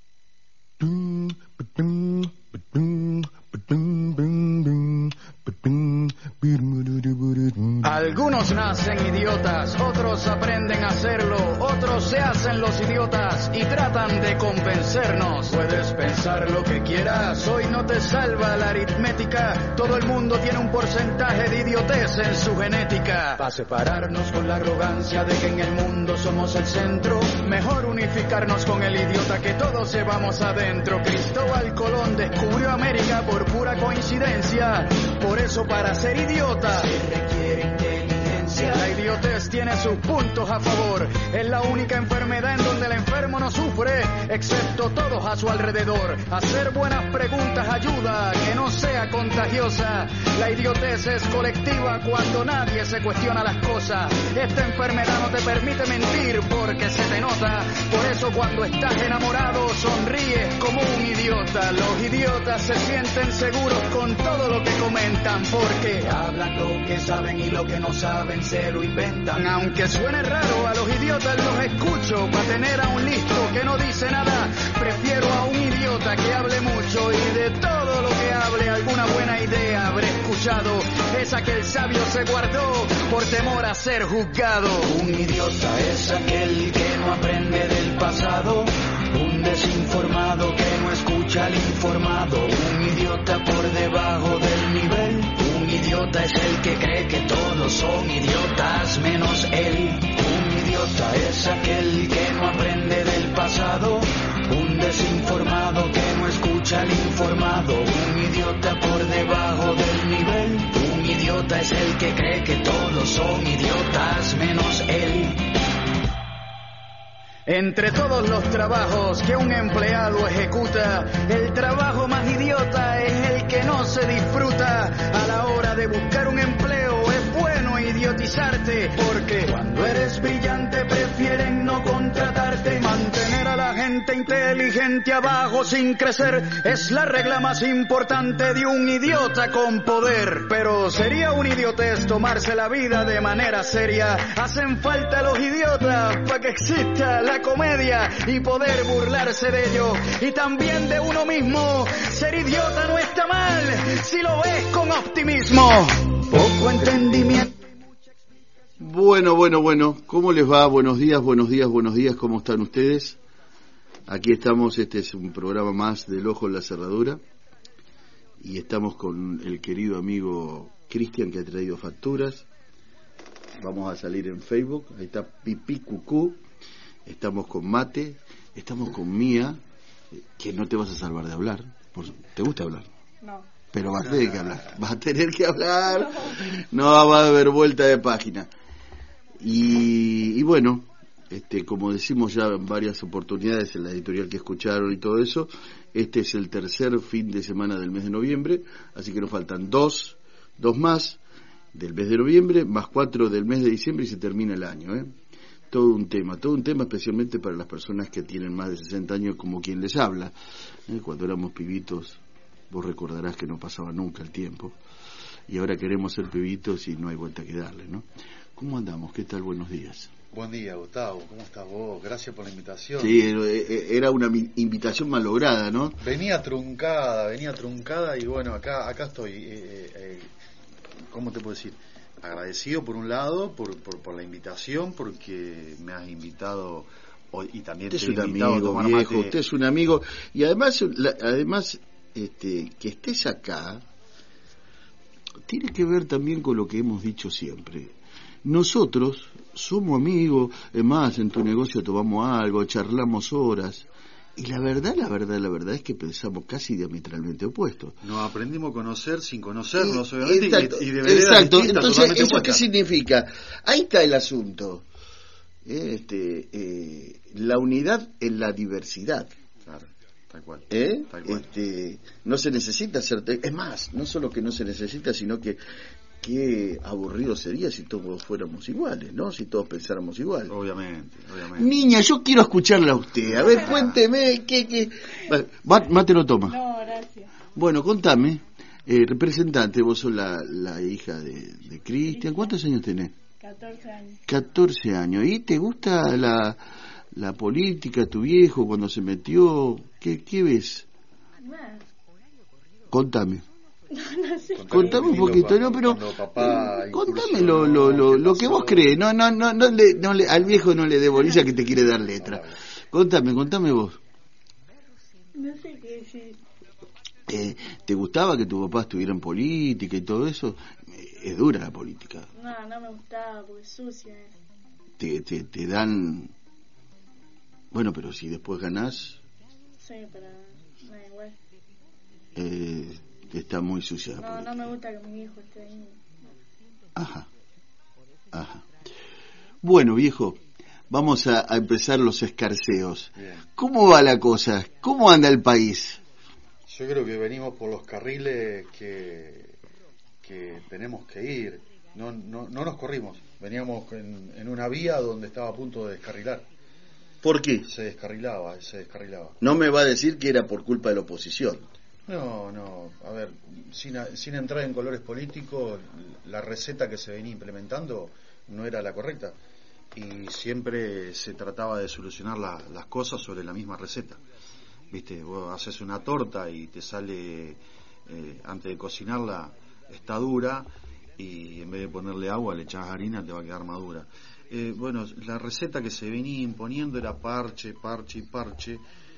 Speaker 4: Algunos nacen idiotas, otros aprenden a hacerlo, otros se hacen los idiotas y tratan de convencernos. Puedes pensar lo que quieras, hoy no te salva la aritmética. Todo el mundo tiene un porcentaje de idiotez en su genética. Para separarnos con la arrogancia de que en el mundo somos el centro, mejor unificarnos con el idiota que todos llevamos adentro. Cristóbal Colón descubrió América por pura coincidencia. Por eso para ser idiota se requiere inteligencia. La idiotez tiene sus puntos a favor. Es la única enfermedad en donde el enfermo no sufre, excepto todos a su alrededor. Hacer buenas preguntas ayuda a que no sea contagiosa. La idiotez es colectiva cuando nadie se cuestiona las cosas. Esta enfermedad no te permite mentir porque se te nota. Por eso cuando estás enamorado sonríes como un idiota. Los idiotas se sienten seguros con todo lo que comentan porque hablan lo que saben y lo que no saben se lo inventan. Aunque suene raro, a los idiotas los escucho para tener a un listo que no dice nada. Prefiero a un idiota que hable mucho y de todo lo que hable alguna buena idea habré escuchado. Esa que el sabio se guardó por temor a ser juzgado. Un idiota es aquel que no aprende del pasado, un desinformado que no escucha al informado, un idiota por debajo del nivel. Un idiota es el que cree que todos son idiotas menos él. Un idiota es aquel que no aprende del pasado, un desinformado que no escucha al informado, un idiota por debajo del nivel. Un idiota es el que cree que todos son idiotas menos él. Entre todos los trabajos que un empleado ejecuta, el trabajo más idiota es el que no se disfruta. A la hora de buscar un empleo es bueno idiotizarte, porque cuando eres brillante prefieren no contratarte. Mantener a la gente inteligente abajo sin crecer es la regla más importante de un idiota con poder. Pero sería un idiotez tomarse la vida de manera seria. Hacen falta los idiotas para que exista la comedia y poder burlarse de ello y también de uno mismo. Ser idiota no está mal si lo ves con optimismo. Poco entendimiento.
Speaker 2: Bueno, bueno, bueno, ¿cómo les va? Buenos días, buenos días, buenos días, ¿cómo están ustedes? Aquí estamos, este es un programa más del Ojo en la Cerradura y estamos con el querido amigo Cristian, que ha traído facturas. Vamos a salir en Facebook, ahí está Pipí Cucú, estamos con Mate, estamos con Mía, que no te vas a salvar de hablar. ¿Te gusta hablar?
Speaker 5: No.
Speaker 2: Pero vas a tener que hablar, vas a tener que hablar, no va a haber vuelta de página. Y, y bueno, este, como decimos ya en varias oportunidades en la editorial que escucharon y todo eso, este es el tercer fin de semana del mes de noviembre, así que nos faltan dos, dos más del mes de noviembre, más cuatro del mes de diciembre y se termina el año, ¿eh? Todo un tema, todo un tema especialmente para las personas que tienen más de sesenta años, como quien les habla. ¿Eh? Cuando éramos pibitos, vos recordarás que no pasaba nunca el tiempo, y ahora queremos ser pibitos y no hay vuelta que darle, ¿no? ¿Cómo andamos? ¿Qué tal? Buenos días.
Speaker 6: Buen día, Gustavo. ¿Cómo estás vos? Gracias por la invitación.
Speaker 2: Sí, era una invitación malograda, ¿no?
Speaker 6: Venía truncada, venía truncada y bueno, acá acá estoy. Eh, eh, ¿Cómo te puedo decir? Agradecido por un lado por, por, por la invitación, porque me has invitado hoy, y también
Speaker 2: usted
Speaker 6: te
Speaker 2: es
Speaker 6: he
Speaker 2: un
Speaker 6: invitado
Speaker 2: amigo,
Speaker 6: a tomar
Speaker 2: viejo,
Speaker 6: mate.
Speaker 2: usted es un amigo y además, la, además este, que estés acá tiene que ver también con lo que hemos dicho siempre. Nosotros somos amigos, es más, en tu negocio tomamos algo, charlamos horas, y la verdad, la verdad, la verdad es que pensamos casi diametralmente opuestos.
Speaker 6: Nos aprendimos a conocer sin conocernos,
Speaker 2: Y-
Speaker 6: obviamente,
Speaker 2: exacto,
Speaker 6: y, y de veredas
Speaker 2: exacto.
Speaker 6: distintas,
Speaker 2: Entonces,
Speaker 6: totalmente
Speaker 2: ¿eso qué
Speaker 6: opuestas.
Speaker 2: significa? Ahí está el asunto. Eh, Este, eh, la unidad en la diversidad.
Speaker 6: Claro, tal cual.
Speaker 2: ¿Eh?
Speaker 6: Tal cual.
Speaker 2: Este, no se necesita ser, es más, no solo que no se necesita, sino que qué aburrido sería si todos fuéramos iguales, ¿no? Si todos pensáramos igual.
Speaker 6: Obviamente, obviamente.
Speaker 2: Niña, yo quiero escucharla a usted. A ver, cuénteme qué qué Va- Mate lo toma.
Speaker 5: No, gracias.
Speaker 2: Bueno, contame, eh, representante, vos sos la, la hija de, de Cristian. ¿Cuántos años tenés?
Speaker 5: catorce años.
Speaker 2: catorce años. ¿Y te gusta la, la política, tu viejo, cuando se metió? ¿Qué, qué ves?
Speaker 5: Bueno,
Speaker 2: Contame.
Speaker 5: no sé.
Speaker 2: Contame un poquito, ¿no? Pero
Speaker 6: Cuando papá
Speaker 2: eh, contame
Speaker 6: incursionó,
Speaker 2: lo, lo, lo,
Speaker 6: ¿qué
Speaker 2: lo que
Speaker 6: pasó?
Speaker 2: vos crees. No, no, no, no le, no le, al viejo no le dé bolilla que te quiere dar letra. Contame, contame vos.
Speaker 5: No sé qué decir.
Speaker 2: Eh, ¿Te gustaba que tu papá estuviera en política y todo eso? Eh, es dura la política.
Speaker 5: No, no me gustaba porque es sucia. es.
Speaker 2: Te, te, te dan... Bueno, pero si después ganás,
Speaker 5: Sí, pero no da igual.
Speaker 2: eh, está muy sucia la
Speaker 5: No,
Speaker 2: política.
Speaker 5: no me gusta que mi hijo esté ahí.
Speaker 2: Ajá, ajá. Bueno, viejo, vamos a, a empezar los escarceos.
Speaker 6: Bien.
Speaker 2: ¿Cómo va la cosa? ¿Cómo anda el país?
Speaker 6: Yo creo que venimos por los carriles que, que tenemos que ir. No, no, no nos corrimos. Veníamos en, en una vía donde estaba a punto de descarrilar.
Speaker 2: ¿Por qué?
Speaker 6: Se descarrilaba, se descarrilaba.
Speaker 2: No me va a decir que era por culpa de la oposición.
Speaker 6: No, no, a ver, sin, sin entrar en colores políticos, la receta que se venía implementando no era la correcta. Y siempre se trataba de solucionar la, las cosas sobre la misma receta. Viste, vos haces una torta y te sale, eh, antes de cocinarla, está dura, y en vez de ponerle agua le echás harina, te va a quedar madura. Eh, bueno, la receta que se venía imponiendo era parche, parche y parche,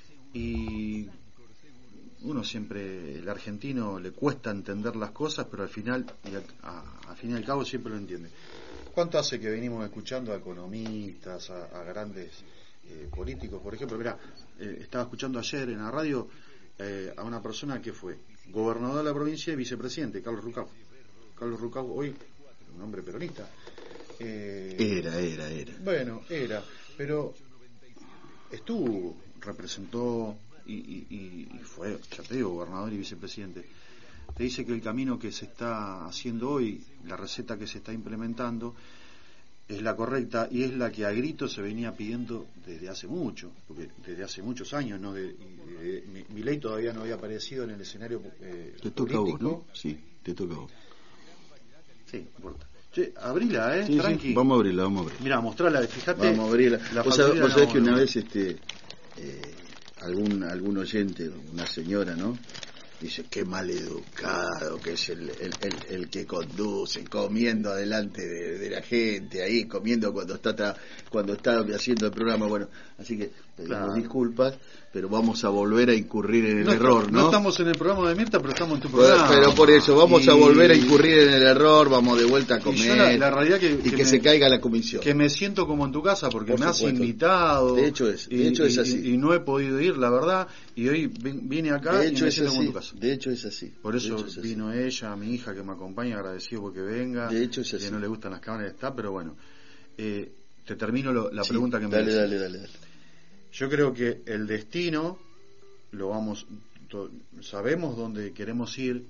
Speaker 6: y uno siempre, el argentino le cuesta entender las cosas, pero al final, y a, a, a fin y al cabo siempre lo entiende. ¿Cuánto hace que venimos escuchando a economistas, a, a grandes eh, políticos? Por ejemplo, mirá, eh, estaba escuchando ayer en la radio eh, a una persona que fue gobernador de la provincia y vicepresidente, Carlos Rucau. Carlos Rucau, hoy, un hombre peronista. Eh,
Speaker 2: Era, era, era.
Speaker 6: Bueno, era, pero estuvo, representó y, y, y fue, ya te digo, gobernador y vicepresidente. Te dice que el camino que se está haciendo hoy, la receta que se está implementando, es la correcta y es la que a grito se venía pidiendo desde hace mucho, porque desde hace muchos años, ¿no? De, de, de, Milei todavía no había aparecido en el escenario eh,
Speaker 2: te toca
Speaker 6: político.
Speaker 2: A vos, ¿no? Sí, te toca a vos.
Speaker 6: Sí, no importa. Che, abrila, ¿eh?
Speaker 2: Sí,
Speaker 6: Tranqui.
Speaker 2: Sí. Vamos a abrirla, vamos a abrirla.
Speaker 6: Mirá, mostrala, fíjate.
Speaker 2: Vamos a abrirla.
Speaker 6: La
Speaker 2: vos sabés, vos sabés que una
Speaker 6: no,
Speaker 2: vez este eh, algún algún oyente, una señora, ¿no? Dice, qué mal educado que es el, el, el, el que conduce, comiendo adelante de, de la gente, ahí comiendo cuando está tra- cuando está haciendo el programa. Bueno, así que pedimos claro. disculpas, pero vamos a volver a incurrir en el
Speaker 6: no,
Speaker 2: error, ¿no?
Speaker 6: No estamos en el programa de Mirta, pero estamos en tu programa.
Speaker 2: Pero, pero por eso, vamos
Speaker 6: y...
Speaker 2: a volver a incurrir en el error, vamos de vuelta a comer.
Speaker 6: La, la realidad que,
Speaker 2: y
Speaker 6: que,
Speaker 2: que
Speaker 6: me,
Speaker 2: se caiga la comisión.
Speaker 6: Que me siento como en tu casa, porque
Speaker 2: por
Speaker 6: me
Speaker 2: supuesto.
Speaker 6: has invitado.
Speaker 2: De hecho es, de
Speaker 6: y,
Speaker 2: hecho es así.
Speaker 6: Y, y no he podido ir, la verdad, y hoy vine acá
Speaker 2: de hecho
Speaker 6: y me
Speaker 2: es
Speaker 6: siento
Speaker 2: así.
Speaker 6: como en tu casa.
Speaker 2: De hecho es así.
Speaker 6: Por eso
Speaker 2: es
Speaker 6: vino
Speaker 2: así.
Speaker 6: ella, mi hija que me acompaña, agradecido porque venga.
Speaker 2: De hecho es así.
Speaker 6: Que no le gustan las cámaras, está, pero bueno. Eh, te termino lo, la
Speaker 2: sí,
Speaker 6: pregunta que me
Speaker 2: dale,
Speaker 6: hice.
Speaker 2: dale, dale, dale.
Speaker 6: Yo creo que el destino lo vamos, to, sabemos dónde queremos ir,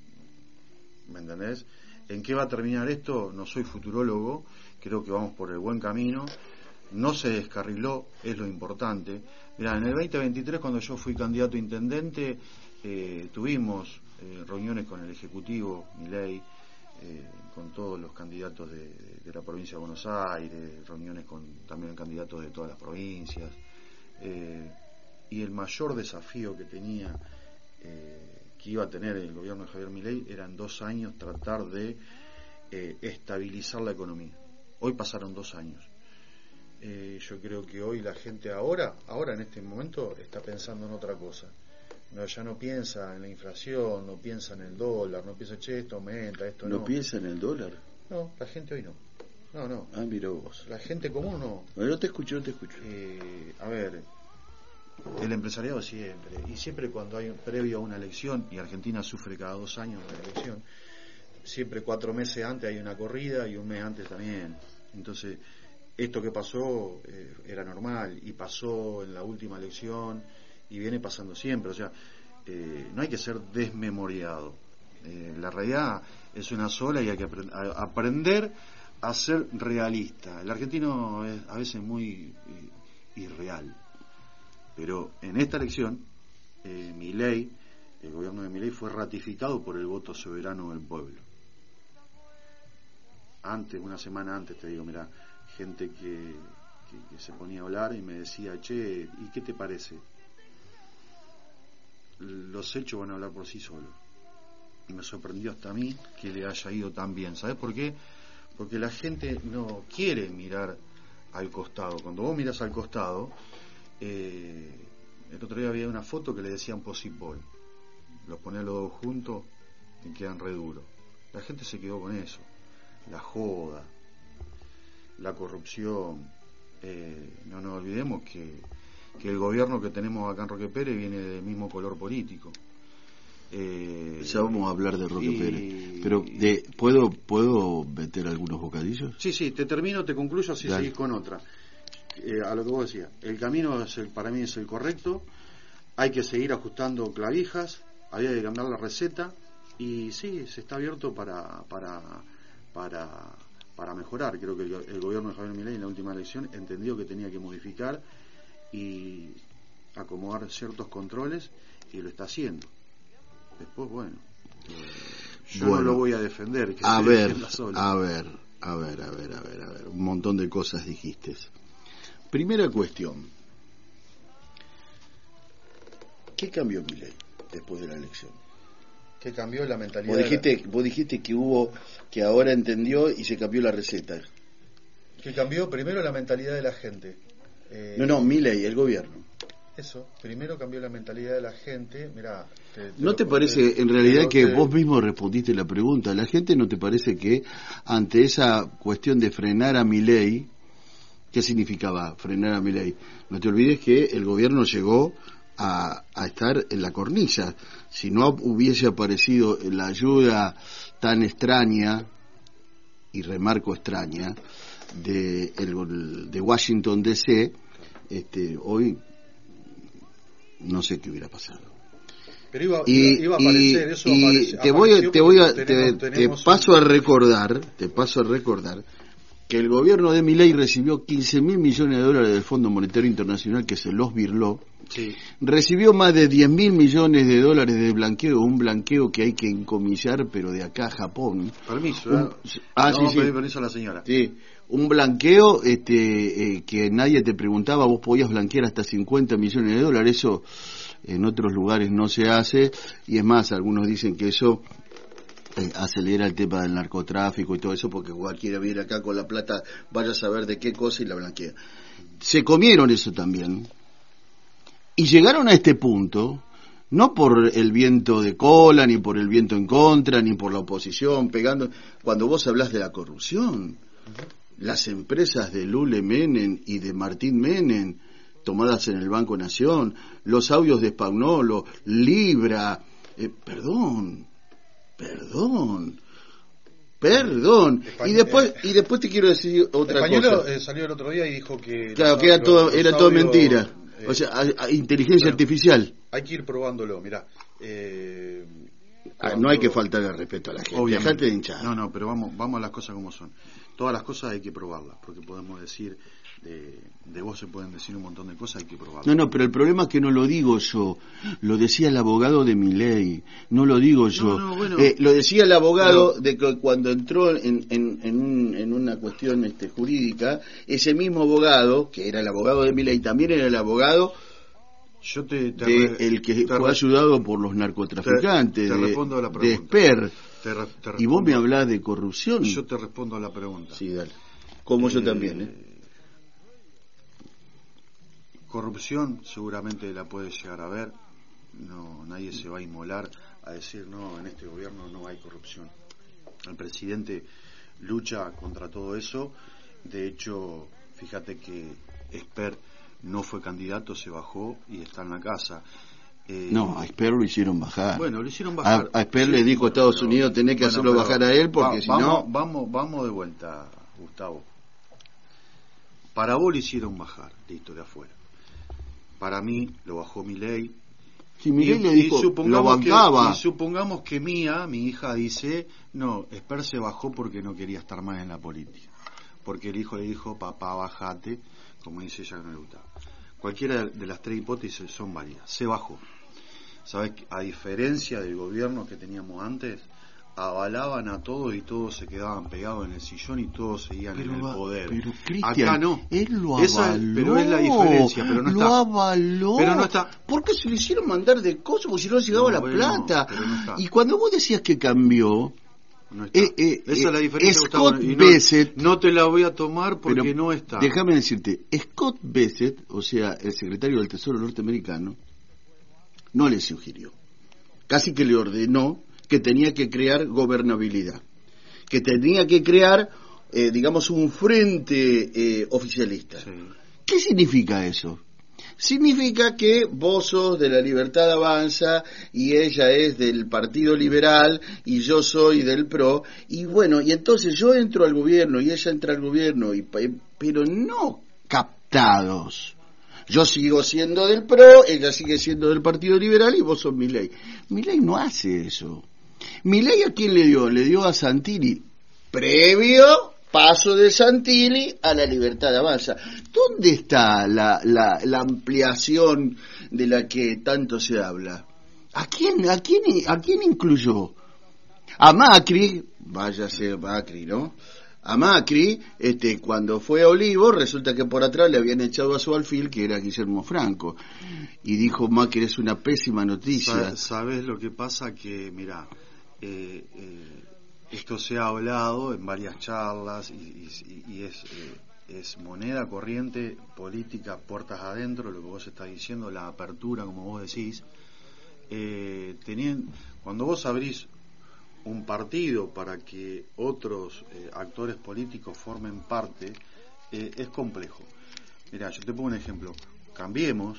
Speaker 6: ¿me entendés? ¿En qué va a terminar esto? No soy futurólogo, creo que vamos por el buen camino. No se descarriló, es lo importante. Mirá, en el veinte veintitrés, cuando yo fui candidato a intendente, eh, tuvimos eh, reuniones con el Ejecutivo, Milei, eh, con todos los candidatos de, de la provincia de Buenos Aires, reuniones con también candidatos de todas las provincias. Eh, y el mayor desafío que tenía, eh, que iba a tener el gobierno de Javier Milei, era en dos años tratar de eh, estabilizar la economía. Hoy pasaron dos años. Eh, yo creo que hoy la gente ahora, ahora en este momento, está pensando en otra cosa. No, ya no piensa en la inflación, no piensa en el dólar, no piensa, che, esto aumenta, esto no.
Speaker 2: ¿No piensa en el dólar?
Speaker 6: No, la gente hoy no. No, no.
Speaker 2: Ah, mira vos.
Speaker 6: La gente común no.
Speaker 2: No, no te escucho, no te escucho.
Speaker 6: Eh, a ver, el empresariado siempre, y siempre cuando hay previo a una elección, y Argentina sufre cada dos años de elección, siempre cuatro meses antes hay una corrida y un mes antes también. Entonces, esto que pasó eh, era normal y pasó en la última elección y viene pasando siempre. O sea, eh, no hay que ser desmemoriado. Eh, la realidad es una sola y hay que aprend- a aprender a ser realista. El argentino es a veces muy eh, irreal. Pero en esta elección, eh, Milei, el gobierno de Milei fue ratificado por el voto soberano del pueblo. Antes, una semana antes, te digo, mira, gente que, que, que se ponía a hablar y me decía, che, ¿y qué te parece? Los hechos van a hablar por sí solos. Y me sorprendió hasta a mí que le haya ido tan bien. ¿Sabes por qué? Porque la gente no quiere mirar al costado. Cuando vos miras al costado, eh, el otro día había una foto que le decían posipol. Los ponés los dos juntos y quedan re duros. La gente se quedó con eso. La joda, la corrupción. Eh, no nos olvidemos que, que el gobierno que tenemos acá en Roque Pérez viene del mismo color político. Eh,
Speaker 2: ya vamos a hablar de Roque
Speaker 6: y,
Speaker 2: Pérez, pero de, ¿puedo puedo meter algunos bocadillos?
Speaker 6: Sí, sí, te termino, te concluyo, así
Speaker 2: Dale.
Speaker 6: seguís con otra. Eh, a lo que vos decías, el camino es el, para mí es el correcto, hay que seguir ajustando clavijas, había que cambiar la receta y sí, se está abierto para para para para mejorar. Creo que el, el gobierno de Javier Milei en la última elección entendió que tenía que modificar y acomodar ciertos controles y lo está haciendo. Después, bueno, eh, yo
Speaker 2: bueno,
Speaker 6: no lo voy a defender. Que
Speaker 2: a
Speaker 6: se
Speaker 2: ver,
Speaker 6: defienda solo.
Speaker 2: a ver, a ver, a ver, a ver, a ver, un montón de cosas dijiste. Primera cuestión, ¿qué cambió Milei después de la elección?
Speaker 6: Que cambió la mentalidad.
Speaker 2: Vos dijiste,
Speaker 6: la...
Speaker 2: vos dijiste que hubo, que ahora entendió y se cambió la receta.
Speaker 6: Que cambió primero la mentalidad de la gente. Eh,
Speaker 2: no, no, Milei, el gobierno.
Speaker 6: Eso, primero cambió la mentalidad de la gente. Mirá, te, te
Speaker 2: ¿No te
Speaker 6: lo,
Speaker 2: parece,
Speaker 6: te,
Speaker 2: en realidad,
Speaker 6: te,
Speaker 2: que
Speaker 6: te...
Speaker 2: vos mismo respondiste la pregunta? ¿La gente no te parece que ante esa cuestión de frenar a Milei, qué significaba frenar a Milei? No te olvides que el gobierno llegó a, a estar en la cornisa. Si no hubiese aparecido la ayuda tan extraña, y remarco extraña, de, el, de Washington D C, este, hoy no sé qué hubiera pasado.
Speaker 6: Pero iba,
Speaker 2: y,
Speaker 6: iba a aparecer,
Speaker 2: y,
Speaker 6: eso
Speaker 2: y
Speaker 6: apareció,
Speaker 2: te voy a, te voy a,
Speaker 6: tenemos,
Speaker 2: te,
Speaker 6: tenemos
Speaker 2: te paso
Speaker 6: un...
Speaker 2: a recordar, te paso a recordar que el gobierno de Milei recibió quince mil millones de dólares del Fondo Monetario Internacional que se los birló.
Speaker 6: Sí.
Speaker 2: Recibió más de diez mil millones de dólares de blanqueo, un blanqueo que hay que encomisar, pero de acá a Japón.
Speaker 6: Permiso,
Speaker 2: un,
Speaker 6: ¿eh?
Speaker 2: Ah,
Speaker 6: no,
Speaker 2: sí, sí.
Speaker 6: pedir permiso a la señora.
Speaker 2: Sí, un blanqueo este, eh, que nadie te preguntaba, vos podías blanquear hasta cincuenta millones de dólares, eso en otros lugares no se hace, y es más, algunos dicen que eso eh, acelera el tema del narcotráfico y todo eso, porque cualquiera viene acá con la plata, vaya a saber de qué cosa y la blanquea. Se comieron eso también. Y llegaron a este punto, no por el viento de cola, ni por el viento en contra, ni por la oposición, pegando. Cuando vos hablas de la corrupción, las empresas de Lule Menem y de Martín Menem, tomadas en el Banco Nación, los audios de Spagnolo, Libra, eh, perdón, perdón, perdón.
Speaker 6: Españ-
Speaker 2: y después
Speaker 6: eh,
Speaker 2: y después te quiero decir otra
Speaker 6: Españolo,
Speaker 2: cosa.
Speaker 6: Eh, salió el otro día y dijo que...
Speaker 2: Claro,
Speaker 6: los-
Speaker 2: que era
Speaker 6: los-
Speaker 2: todo,
Speaker 6: los
Speaker 2: era todo
Speaker 6: audios,
Speaker 2: mentira.
Speaker 6: eh,
Speaker 2: O sea, a- a inteligencia
Speaker 6: bueno,
Speaker 2: artificial.
Speaker 6: Hay que ir probándolo, mirá. Eh,
Speaker 2: Ah, no hay que faltar el respeto a la gente.
Speaker 6: Obviamente.
Speaker 2: Dejate de hinchar.
Speaker 6: No, no, pero vamos, vamos a las cosas como son. Todas las cosas hay que probarlas, porque podemos decir, de, de vos se pueden decir un montón de cosas, hay que probarlas.
Speaker 2: No, no, pero el problema es que no lo digo yo, lo decía el abogado de Milei, no lo digo yo.
Speaker 6: No, no, bueno.
Speaker 2: eh, lo decía el abogado
Speaker 6: Pero-
Speaker 2: de que cuando entró en, en, en, un- en una cuestión este, jurídica, ese mismo abogado, que era el abogado de Milei, también era el abogado
Speaker 6: Yo te, te
Speaker 2: de
Speaker 6: re-
Speaker 2: el que
Speaker 6: te
Speaker 2: fue
Speaker 6: re-
Speaker 2: ayudado por los narcotraficantes,
Speaker 6: te
Speaker 2: de,
Speaker 6: respondo a la
Speaker 2: de
Speaker 6: pregunta.
Speaker 2: Esper.
Speaker 6: te re- te
Speaker 2: Y vos me
Speaker 6: respondo-
Speaker 2: hablás de corrupción.
Speaker 6: Yo te respondo a la pregunta.
Speaker 2: Sí, dale. Como yo
Speaker 6: Eh,
Speaker 2: también, ¿eh?
Speaker 6: Corrupción seguramente la puede llegar a ver. No, nadie se va a inmolar a decir no, en este gobierno no hay corrupción. El presidente lucha contra todo eso. De hecho, fíjate que Esper no fue candidato, se bajó y está en la casa. Eh,
Speaker 2: No, a Esper lo hicieron bajar.
Speaker 6: Bueno, lo hicieron bajar.
Speaker 2: A, a Esper
Speaker 6: Sí,
Speaker 2: le dijo a
Speaker 6: bueno,
Speaker 2: Estados
Speaker 6: pero-
Speaker 2: Unidos, tenés que
Speaker 6: bueno,
Speaker 2: hacerlo
Speaker 6: pero
Speaker 2: bajar a él, porque
Speaker 6: va-
Speaker 2: si
Speaker 6: vamos,
Speaker 2: no...
Speaker 6: Vamos, vamos de vuelta, Gustavo. Para vos lo hicieron bajar, listo, de afuera. Para mí lo bajó Milei.
Speaker 2: Si Milei
Speaker 6: Y-
Speaker 2: le
Speaker 6: y
Speaker 2: dijo, lo
Speaker 6: supongamos que-
Speaker 2: bancaba.
Speaker 6: y supongamos que Mía, mi hija, dice, no, Esper se bajó porque no quería estar más en la política. Porque el hijo le dijo, papá, bajate, como dice ella que no le gustaba. Cualquiera de las tres hipótesis son válidas. Se bajó. ¿Sabes? A diferencia del gobierno que teníamos antes, avalaban a todos y todos se quedaban pegados en el sillón y todos seguían
Speaker 2: Pero
Speaker 6: en el
Speaker 2: va-
Speaker 6: poder.
Speaker 2: pero, Cristian,
Speaker 6: Acá no.
Speaker 2: él lo
Speaker 6: Esa-
Speaker 2: avaló.
Speaker 6: pero es la diferencia, pero no
Speaker 2: lo
Speaker 6: está.
Speaker 2: avaló.
Speaker 6: Pero no está.
Speaker 2: ¿Por qué se le hicieron mandar de cosas? Porque si no llegaba
Speaker 6: No,
Speaker 2: la
Speaker 6: bueno,
Speaker 2: plata.
Speaker 6: pero no está.
Speaker 2: Y cuando vos decías que cambió,
Speaker 6: No está.
Speaker 2: Eh, eh,
Speaker 6: Esa es la
Speaker 2: eh,
Speaker 6: diferencia,
Speaker 2: Scott
Speaker 6: Gustavo, y no,
Speaker 2: Bassett-
Speaker 6: no te la voy a tomar porque
Speaker 2: pero
Speaker 6: no está.
Speaker 2: déjame decirte, Scott Bassett, o sea, el secretario del Tesoro norteamericano, no le sugirió. Casi que le ordenó que tenía que crear gobernabilidad, que tenía que crear, eh, digamos, un frente eh, oficialista.
Speaker 6: Sí.
Speaker 2: ¿Qué significa eso? Significa que vos sos de la Libertad Avanza y ella es del Partido Liberal y yo soy del P R O, y bueno, y entonces yo entro al gobierno y ella entra al gobierno, y, pero no captados. Yo sigo siendo del P R O, ella sigue siendo del Partido Liberal y vos sos Milei. Milei no hace eso. Milei, ¿a quién le dio? Le dio a Santilli, previo paso de Santilli a la Libertad Avanza. ¿Dónde está la, la, la ampliación de la que tanto se habla? ¿A quién, a quién, a quién incluyó? A Macri, váyase Macri, ¿no? A Macri, este, cuando fue a Olivo, resulta que por atrás le habían echado a su alfil, que era Guillermo Franco. Y dijo, Macri es una pésima noticia.
Speaker 6: ¿Sabes lo que pasa? Que, mira, eh, eh, esto se ha hablado en varias charlas y, y, y es, eh, es moneda corriente, política, puertas adentro, lo que vos estás diciendo, la apertura, como vos decís. Eh, tenían, cuando vos abrís un partido para que otros eh, actores políticos formen parte, eh, es complejo. Mira, yo te pongo un ejemplo. Cambiemos,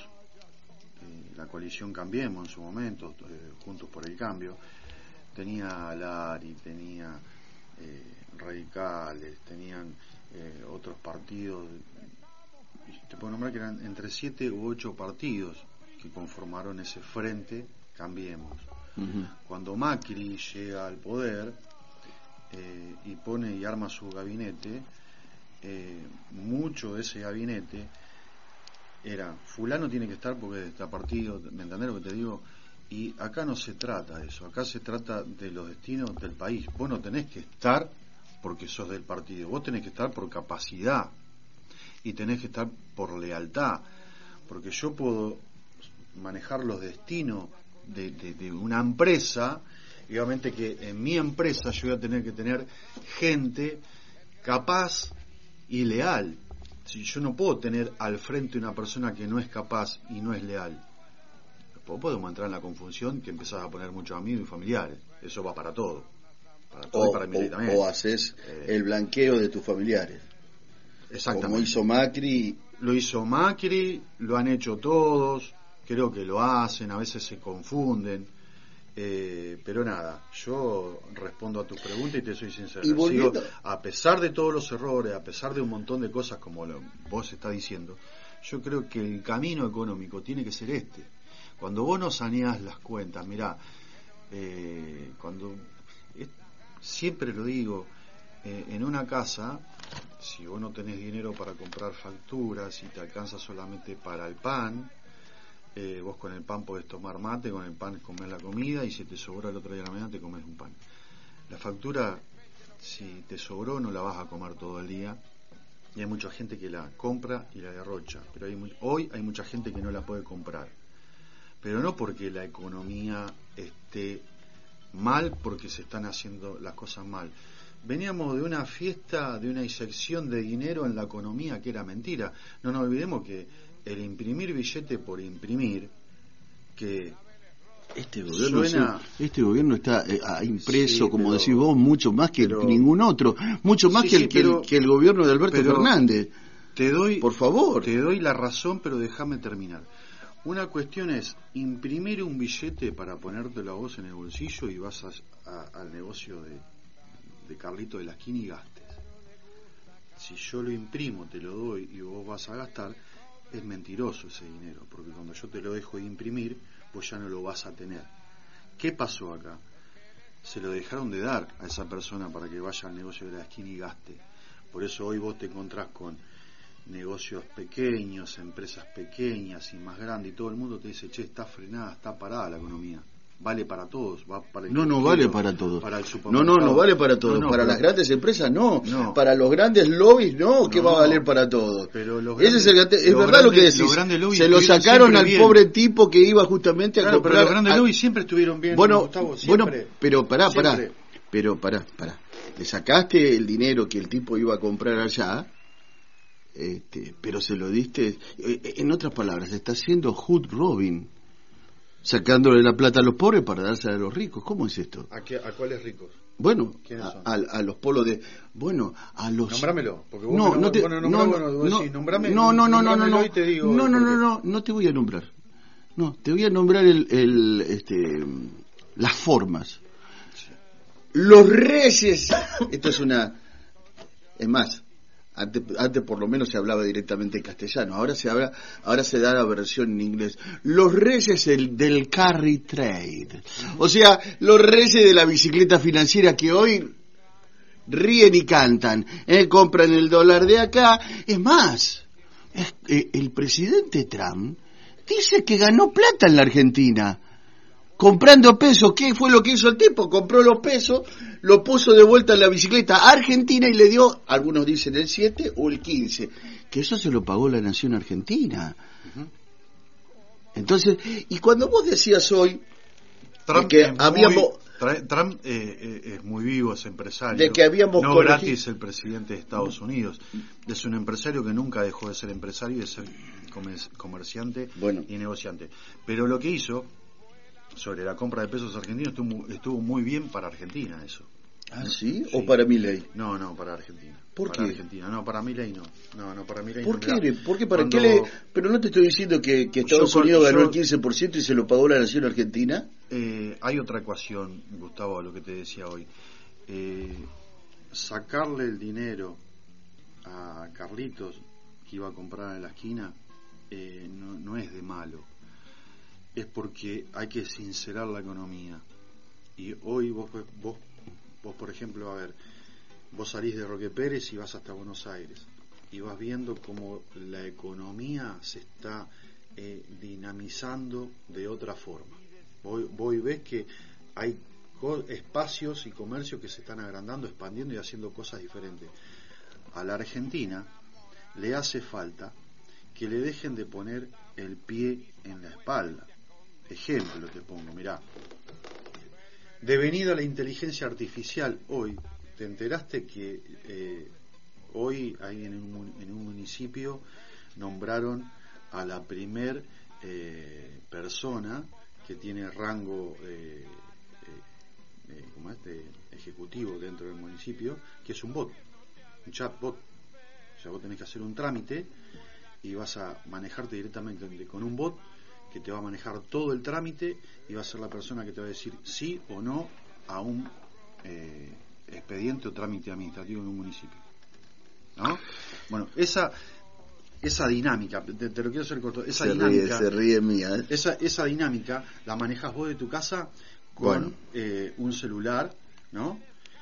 Speaker 6: eh, la coalición Cambiemos en su momento, eh, Juntos por el Cambio, tenía a Lari, tenía eh, radicales, tenían eh, otros partidos te puedo nombrar que eran entre siete u ocho partidos que conformaron ese frente Cambiemos. Uh-huh. Cuando Macri llega al poder eh, y pone y arma su gabinete, eh, mucho de ese gabinete era fulano tiene que estar porque está partido, ¿me entendés lo que te digo? Y acá no se trata de eso, acá se trata de los destinos del país. Vos no tenés que estar porque sos del partido, vos tenés que estar por capacidad y tenés que estar por lealtad, porque yo puedo manejar los destinos de, de, de una empresa, y obviamente que en mi empresa yo voy a tener que tener gente capaz y leal. Si yo no puedo tener al frente una persona que no es capaz y no es leal, después podemos entrar en la confusión que empezás a poner muchos amigos y familiares. Eso va para todo, para todo
Speaker 2: o,
Speaker 6: y para mí
Speaker 2: o,
Speaker 6: también.
Speaker 2: O haces eh, el blanqueo de tus familiares.
Speaker 6: Exactamente.
Speaker 2: Como hizo Macri.
Speaker 6: Lo hizo Macri, lo han hecho todos, creo que lo hacen, a veces se confunden. Eh, pero nada, yo respondo a tu pregunta y te soy sincero.
Speaker 2: Y volviendo...
Speaker 6: Sigo, a pesar de todos los errores, a pesar de un montón de cosas como lo, vos estás diciendo, yo creo que el camino económico tiene que ser este. Cuando vos no saneás las cuentas, mirá, eh, cuando eh, siempre lo digo, eh, en una casa, si vos no tenés dinero para comprar facturas y te alcanza solamente para el pan, Eh, vos con el pan podés tomar mate, con el pan comer la comida, y si te sobró el otro día de la mañana te comes un pan. La factura, si te sobró, no la vas a comer todo el día, y hay mucha gente que la compra y la derrocha, pero hay muy, hoy hay mucha gente que no la puede comprar, pero no porque la economía esté mal, porque se están haciendo las cosas mal. Veníamos de una fiesta, de una inyección de dinero en la economía que era mentira. No nos olvidemos que el imprimir billete por imprimir, que
Speaker 2: este gobierno
Speaker 6: suena...
Speaker 2: sí, este gobierno está eh, ha impreso,
Speaker 6: sí,
Speaker 2: como
Speaker 6: pero,
Speaker 2: decís vos, mucho más que
Speaker 6: pero,
Speaker 2: ningún otro, mucho más
Speaker 6: sí,
Speaker 2: que,
Speaker 6: sí,
Speaker 2: el,
Speaker 6: pero,
Speaker 2: que, el, que el gobierno de Alberto Fernández.
Speaker 6: Te doy,
Speaker 2: por favor,
Speaker 6: te doy la razón, pero déjame terminar. Una cuestión es imprimir un billete para ponértelo a vos en el bolsillo y vas a, a, al negocio de, de Carlito de la esquina y gastes. Si yo lo imprimo, te lo doy y vos vas a gastar, es mentiroso ese dinero, porque cuando yo te lo dejo de imprimir, vos ya no lo vas a tener. ¿Qué pasó acá? Se lo dejaron de dar a esa persona para que vaya al negocio de la esquina y gaste. Por eso hoy vos te encontrás con negocios pequeños, empresas pequeñas y más grandes, y todo el mundo te dice, che, está frenada, está parada la economía. Vale para todos, va para el
Speaker 2: no no vale para todos,
Speaker 6: para el
Speaker 2: no no no vale para todos, no, no, para pero, las grandes empresas no, no, para los grandes lobbies no, que no, va a valer para todos.
Speaker 6: Pero los
Speaker 2: grandes, ese es, el, es verdad
Speaker 6: grandes,
Speaker 2: lo que decís, se lo sacaron al bien. Pobre tipo que iba justamente
Speaker 6: claro,
Speaker 2: a comprar.
Speaker 6: Pero los grandes a... lobbies siempre estuvieron bien,
Speaker 2: bueno,
Speaker 6: Gustavo,
Speaker 2: bueno, pero pará, pará, pero pará, pará, le sacaste el dinero que el tipo iba a comprar allá, este, pero se lo diste, en otras palabras, está haciendo hood robbing. Sacándole la plata a los pobres para dársela a los ricos. ¿Cómo es esto?
Speaker 6: ¿A, qué, a cuáles ricos?
Speaker 2: Bueno, a, a, a los polos de... Bueno, a los...
Speaker 6: Nombrámelo. Porque vos
Speaker 2: no,
Speaker 6: me,
Speaker 2: no te...
Speaker 6: bueno,
Speaker 2: no,
Speaker 6: nombrá,
Speaker 2: no,
Speaker 6: bueno, vos
Speaker 2: no,
Speaker 6: decís, nombrame,
Speaker 2: no, no, no, no, no, no,
Speaker 6: y te digo
Speaker 2: no, no, no, no, no te voy a nombrar. No, te voy a nombrar el, el este, las formas. Sí. Los reyes... Esto es una... Es más... Antes, antes por lo menos se hablaba directamente en castellano, ahora se habla, ahora se da la versión en inglés. Los reyes el, del carry trade, o sea, los reyes de la bicicleta financiera que hoy ríen y cantan, ¿eh? Compran el dólar de acá. Es más, es, eh, el presidente Trump dice que ganó plata en la Argentina comprando pesos. ¿Qué fue lo que hizo el tipo? Compró los pesos, lo puso de vuelta en la bicicleta argentina y le dio, algunos dicen el siete o el quince, que eso se lo pagó la nación argentina. Uh-huh. Entonces, y cuando vos decías hoy
Speaker 6: Trump
Speaker 2: que
Speaker 6: es
Speaker 2: habíamos...
Speaker 6: Muy, Trump eh, eh, es muy vivo, es empresario.
Speaker 2: De que habíamos
Speaker 6: no
Speaker 2: corregi...
Speaker 6: gratis el presidente de Estados Unidos. Es un empresario que nunca dejó de ser empresario y de ser comerciante bueno. y negociante. Pero lo que hizo... sobre la compra de pesos argentinos estuvo, estuvo muy bien para Argentina eso.
Speaker 2: ¿Ah, sí? ¿O sí. para Milei?
Speaker 6: No, no, para Argentina.
Speaker 2: ¿Por
Speaker 6: para
Speaker 2: qué?
Speaker 6: Argentina. No, para Milei no. No, no, para Milei
Speaker 2: ¿Por
Speaker 6: no.
Speaker 2: qué?
Speaker 6: Mirá,
Speaker 2: ¿Por qué? ¿Para
Speaker 6: cuando...
Speaker 2: qué le...? Pero no te estoy diciendo que, que Estados yo, Unidos ganó yo... el quince por ciento y se lo pagó la nación argentina.
Speaker 6: Eh, hay otra ecuación, Gustavo, a lo que te decía hoy. Eh, sacarle el dinero a Carlitos, que iba a comprar en la esquina eh, no, no es de malo, es porque hay que sincerar la economía. Y hoy vos, vos, vos por ejemplo, a ver, vos salís de Roque Pérez y vas hasta Buenos Aires y vas viendo cómo la economía se está eh, dinamizando de otra forma. Vos, vos ves que hay espacios y comercios que se están agrandando, expandiendo y haciendo cosas diferentes. A la Argentina le hace falta que le dejen de poner el pie en la espalda. Ejemplo te pongo, mirá. Devenida la inteligencia artificial hoy, ¿te enteraste que eh, hoy ahí en un, en un municipio nombraron a la primer eh, persona que tiene rango eh, eh, como este ejecutivo dentro del municipio, que es un bot, un chatbot? O sea, vos tenés que hacer un trámite y vas a manejarte directamente con un bot que te va a manejar todo el trámite y va a ser la persona que te va a decir sí o no a un eh, expediente o trámite administrativo en un municipio, ¿no? Bueno, esa esa dinámica, te, te lo quiero hacer corto, esa
Speaker 2: se
Speaker 6: dinámica,
Speaker 2: ríe, se ríe mía, ¿eh?
Speaker 6: esa esa dinámica la manejas vos de tu casa con bueno. eh, un celular, ¿no?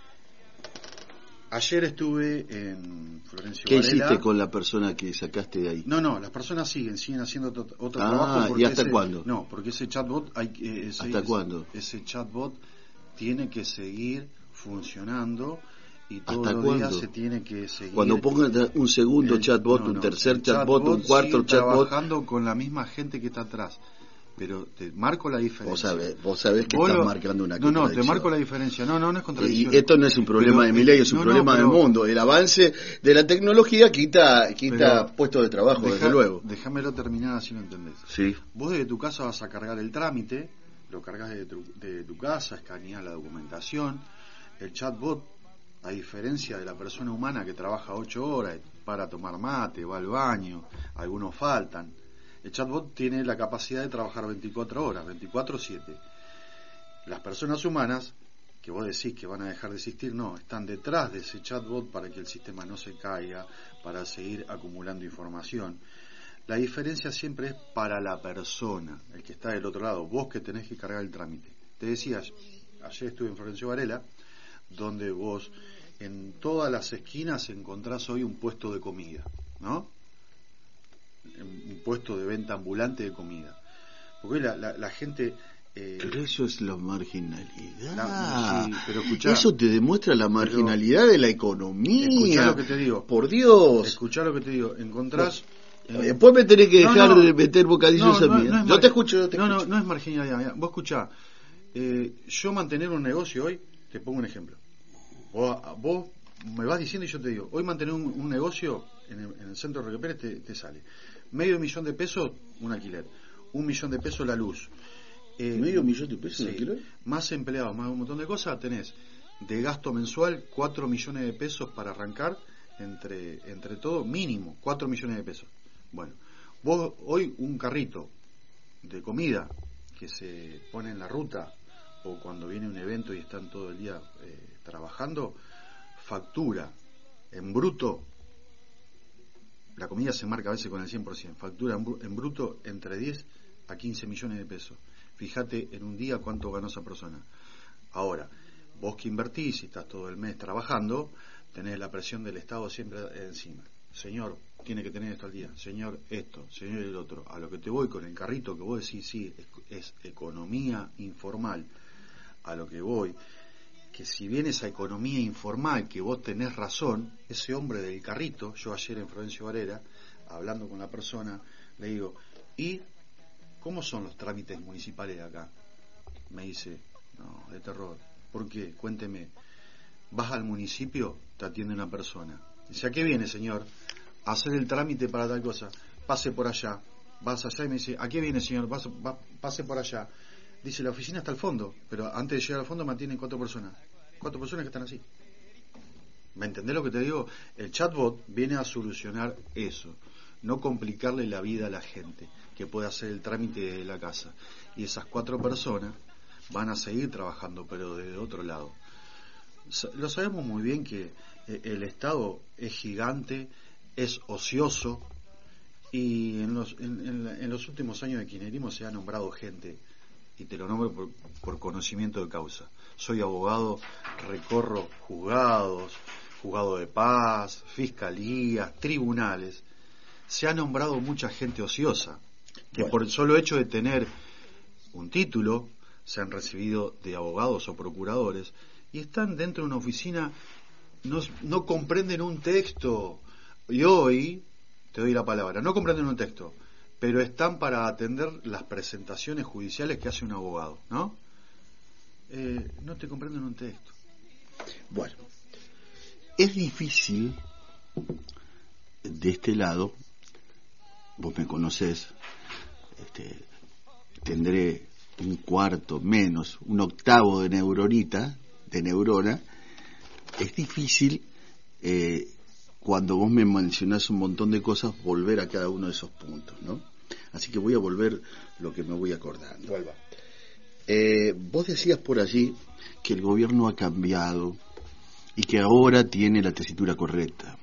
Speaker 6: Ayer estuve en Florencio
Speaker 2: ¿Qué
Speaker 6: Varela.
Speaker 2: hiciste con la persona que sacaste de ahí?
Speaker 6: No, no, las personas siguen, siguen haciendo otro, otro
Speaker 2: ah,
Speaker 6: trabajo. Porque
Speaker 2: ¿y hasta
Speaker 6: ese,
Speaker 2: cuándo?
Speaker 6: No, porque ese chatbot hay eh, ese,
Speaker 2: ¿Hasta
Speaker 6: ese,
Speaker 2: cuándo?
Speaker 6: Ese chatbot tiene que seguir funcionando y todos
Speaker 2: ¿Hasta
Speaker 6: los
Speaker 2: cuándo?
Speaker 6: días se tiene que seguir.
Speaker 2: Cuando pongan un segundo
Speaker 6: el,
Speaker 2: chatbot,
Speaker 6: no, no,
Speaker 2: un tercer
Speaker 6: chatbot,
Speaker 2: chatbot, un cuarto
Speaker 6: sigue
Speaker 2: chatbot,
Speaker 6: trabajando con la misma gente que está atrás. Pero te marco la diferencia.
Speaker 2: Vos sabés, vos sabés que
Speaker 6: vos
Speaker 2: estás
Speaker 6: lo,
Speaker 2: marcando una
Speaker 6: No, no,
Speaker 2: contradicción.
Speaker 6: te marco la diferencia. No, no, no es contradicción.
Speaker 2: Y esto no es un problema
Speaker 6: pero,
Speaker 2: de Milei, es un
Speaker 6: no,
Speaker 2: problema
Speaker 6: no, pero,
Speaker 2: del mundo. El avance de la tecnología quita, quita puestos de trabajo,
Speaker 6: deja,
Speaker 2: desde luego.
Speaker 6: Déjamelo terminar así lo entendés.
Speaker 2: Sí.
Speaker 6: Vos desde tu casa vas a cargar el trámite, lo cargas desde tu, de tu casa, escaneás la documentación. El chatbot, a diferencia de la persona humana que trabaja ocho horas para tomar mate, va al baño, algunos faltan. El chatbot tiene la capacidad de trabajar veinticuatro horas, veinticuatro siete. Las personas humanas, que vos decís que van a dejar de existir, no, están detrás de ese chatbot para que el sistema no se caiga, para seguir acumulando información. La diferencia siempre es para la persona, el que está del otro lado, vos que tenés que cargar el trámite. Te decía, ayer estuve en Florencio Varela, donde vos en todas las esquinas encontrás hoy un puesto de comida, ¿no? Un puesto de venta ambulante de comida, porque la, la, la gente eh,
Speaker 2: pero eso es la marginalidad.
Speaker 6: La, sí, pero escuchá,
Speaker 2: eso te demuestra la marginalidad de la economía.
Speaker 6: Escuchá lo que te digo,
Speaker 2: por Dios,
Speaker 6: escuchá lo que te digo, encontrás
Speaker 2: eh, después me tenés que dejar
Speaker 6: no, no,
Speaker 2: de meter bocadillos
Speaker 6: no,
Speaker 2: a
Speaker 6: no,
Speaker 2: mí.
Speaker 6: no
Speaker 2: yo te escucho, yo te
Speaker 6: no,
Speaker 2: escucho.
Speaker 6: no, no es marginalidad. Vos escuchá, eh, yo mantener un negocio hoy, te pongo un ejemplo. Vos, vos me vas diciendo y yo te digo, hoy mantener un, un negocio en el, en el centro de Roque Pérez te, te sale medio millón de pesos un alquiler, un millón de pesos la luz,
Speaker 2: eh, medio millón de pesos
Speaker 6: sí,
Speaker 2: un alquiler,
Speaker 6: más empleados, más un montón de cosas. Tenés de gasto mensual cuatro millones de pesos para arrancar, entre entre todo mínimo cuatro millones de pesos. Bueno, vos hoy un carrito de comida que se pone en la ruta o cuando viene un evento y están todo el día eh, trabajando, factura en bruto. La comida se marca a veces con el cien por ciento. Factura en bruto entre diez a quince millones de pesos. Fíjate en un día cuánto ganó esa persona. Ahora, vos que invertís y estás todo el mes trabajando, tenés la presión del Estado siempre encima. Señor, tiene que tener esto al día. Señor, esto. Señor, el otro. A lo que te voy con el carrito que vos decís, sí, es, es economía informal. A lo que voy, que si bien esa economía informal, que vos tenés razón, ese hombre del carrito, yo ayer en Florencio Varela, hablando con la persona, le digo, ¿y cómo son los trámites municipales de acá? Me dice, no, de terror. ¿Por qué? Cuénteme. Vas al municipio, te atiende una persona. Dice, ¿a qué viene, señor? A hacer el trámite para tal cosa. Pase por allá. Vas allá y me dice, ¿a qué viene, señor? Pase, va, pase por allá. Dice, la oficina está al fondo, pero antes de llegar al fondo mantienen cuatro personas. Cuatro personas que están así. ¿Me entendés lo que te digo? El chatbot viene a solucionar eso. No complicarle la vida a la gente, que puede hacer el trámite desde la casa. Y esas cuatro personas van a seguir trabajando, pero desde otro lado. Lo sabemos muy bien que el Estado es gigante, es ocioso, Y en los, en, en, en los últimos años de kirchnerismo se ha nombrado gente, y te lo nombro por, por conocimiento de causa. Soy abogado, recorro juzgados, juzgado de paz, fiscalías, tribunales. Se ha nombrado mucha gente ociosa, que bueno, por el solo hecho de tener un título, se han recibido de abogados o procuradores, y están dentro de una oficina, no, no comprenden un texto, y hoy, te doy la palabra, no comprenden un texto, pero están para atender las presentaciones judiciales que hace un abogado, ¿no? Eh, no te comprenden un texto.
Speaker 2: Bueno, es difícil de este lado, vos me conocés, este, tendré un cuarto menos, un octavo de neuronita, de neurona. Es difícil eh, cuando vos me mencionás un montón de cosas volver a cada uno de esos puntos, ¿no? Así que voy a volver lo que me voy acordando.
Speaker 6: Vuelva.
Speaker 2: Eh, vos decías por allí que el gobierno ha cambiado y que ahora tiene la tesitura correcta.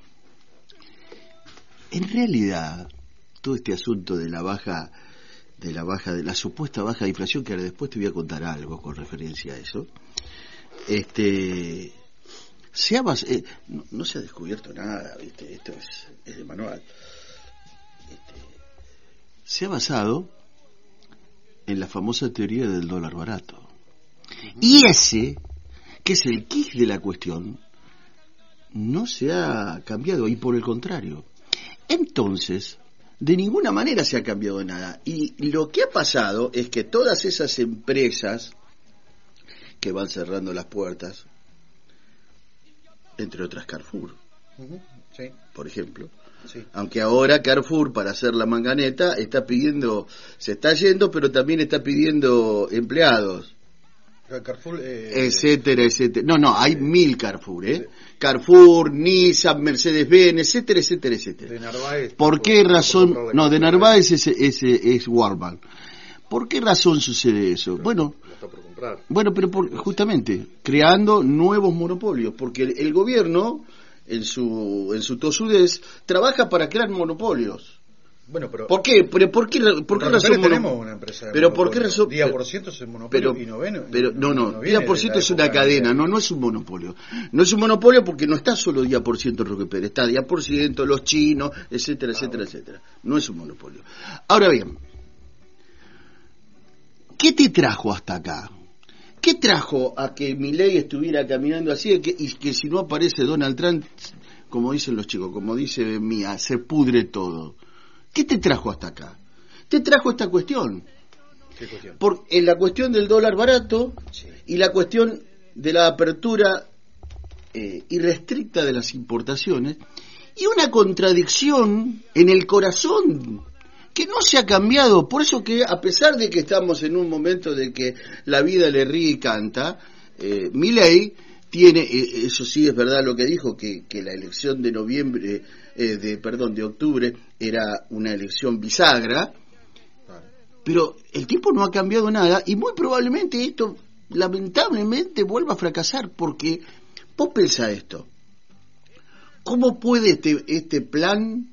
Speaker 2: En realidad, todo este asunto de la baja, de la baja, de la supuesta baja de inflación, que ahora después te voy a contar algo con referencia a eso, este, se ha bas- eh, no, no se ha descubierto nada, ¿viste? Esto es, es de manual. Este, se ha basado en la famosa teoría del dólar barato. Y ese, que es el quid de la cuestión, no se ha cambiado, y por el contrario. Entonces, de ninguna manera se ha cambiado nada. Y lo que ha pasado es que todas esas empresas que van cerrando las puertas, entre otras Carrefour,
Speaker 6: Uh-huh. Sí.
Speaker 2: por ejemplo,
Speaker 6: Sí.
Speaker 2: aunque ahora Carrefour, para hacer la manganeta, está pidiendo, se está yendo, pero también está pidiendo empleados,
Speaker 6: Carrefour, eh,
Speaker 2: etcétera, etcétera. No, no, hay mil Carrefour, ¿eh? Carrefour, Nissan, Mercedes-Benz, etcétera, etcétera, etcétera.
Speaker 6: de Narváez.
Speaker 2: ¿Por qué
Speaker 6: por-
Speaker 2: razón?
Speaker 6: por- por-
Speaker 2: No, de Narváez es, es, es Warman. ¿Por qué razón sucede eso?
Speaker 6: Pero
Speaker 2: Bueno,
Speaker 6: lo está por comprar.
Speaker 2: bueno, pero por, justamente creando nuevos monopolios, porque el, el gobierno en su en su tosudez trabaja para crear monopolios.
Speaker 6: Bueno, pero
Speaker 2: ¿Por qué? ¿Pero por qué, por qué
Speaker 6: nosotros
Speaker 2: razón?
Speaker 6: tenemos
Speaker 2: mono-
Speaker 6: una empresa de
Speaker 2: pero ¿por qué
Speaker 6: monopolio.
Speaker 2: razón?
Speaker 6: Día por ciento es el monopolio
Speaker 2: Pero,
Speaker 6: y noveno.
Speaker 2: pero no, no,
Speaker 6: viene
Speaker 2: Día por
Speaker 6: de
Speaker 2: ciento
Speaker 6: la
Speaker 2: es una
Speaker 6: época
Speaker 2: cadena,
Speaker 6: de-
Speaker 2: no, no es un monopolio. No es un monopolio porque no está solo Día por ciento Roque Pérez, está Día por ciento, los chinos, etcétera, etcétera, etcétera. No es un monopolio. Ahora bien, ¿qué te trajo hasta acá? ¿Qué trajo a que Milei estuviera caminando así y que, y que si no aparece Donald Trump, como dicen los chicos, como dice Mía, se pudre todo? ¿Qué te trajo hasta acá? Te trajo esta cuestión.
Speaker 6: ¿Qué cuestión?
Speaker 2: Por, en la cuestión del dólar barato
Speaker 6: Sí.
Speaker 2: y la cuestión de la apertura eh, irrestricta de las importaciones y una contradicción en el corazón que no se ha cambiado. Por eso que a pesar de que estamos en un momento de que la vida le ríe y canta, eh, Milei tiene, eh, eso sí es verdad lo que dijo, que, que la elección de noviembre, eh, de perdón, de octubre era una elección bisagra,
Speaker 6: Claro.
Speaker 2: pero el tiempo no ha cambiado nada y muy probablemente esto lamentablemente vuelva a fracasar, porque vos pensá esto, ¿cómo puede este, este plan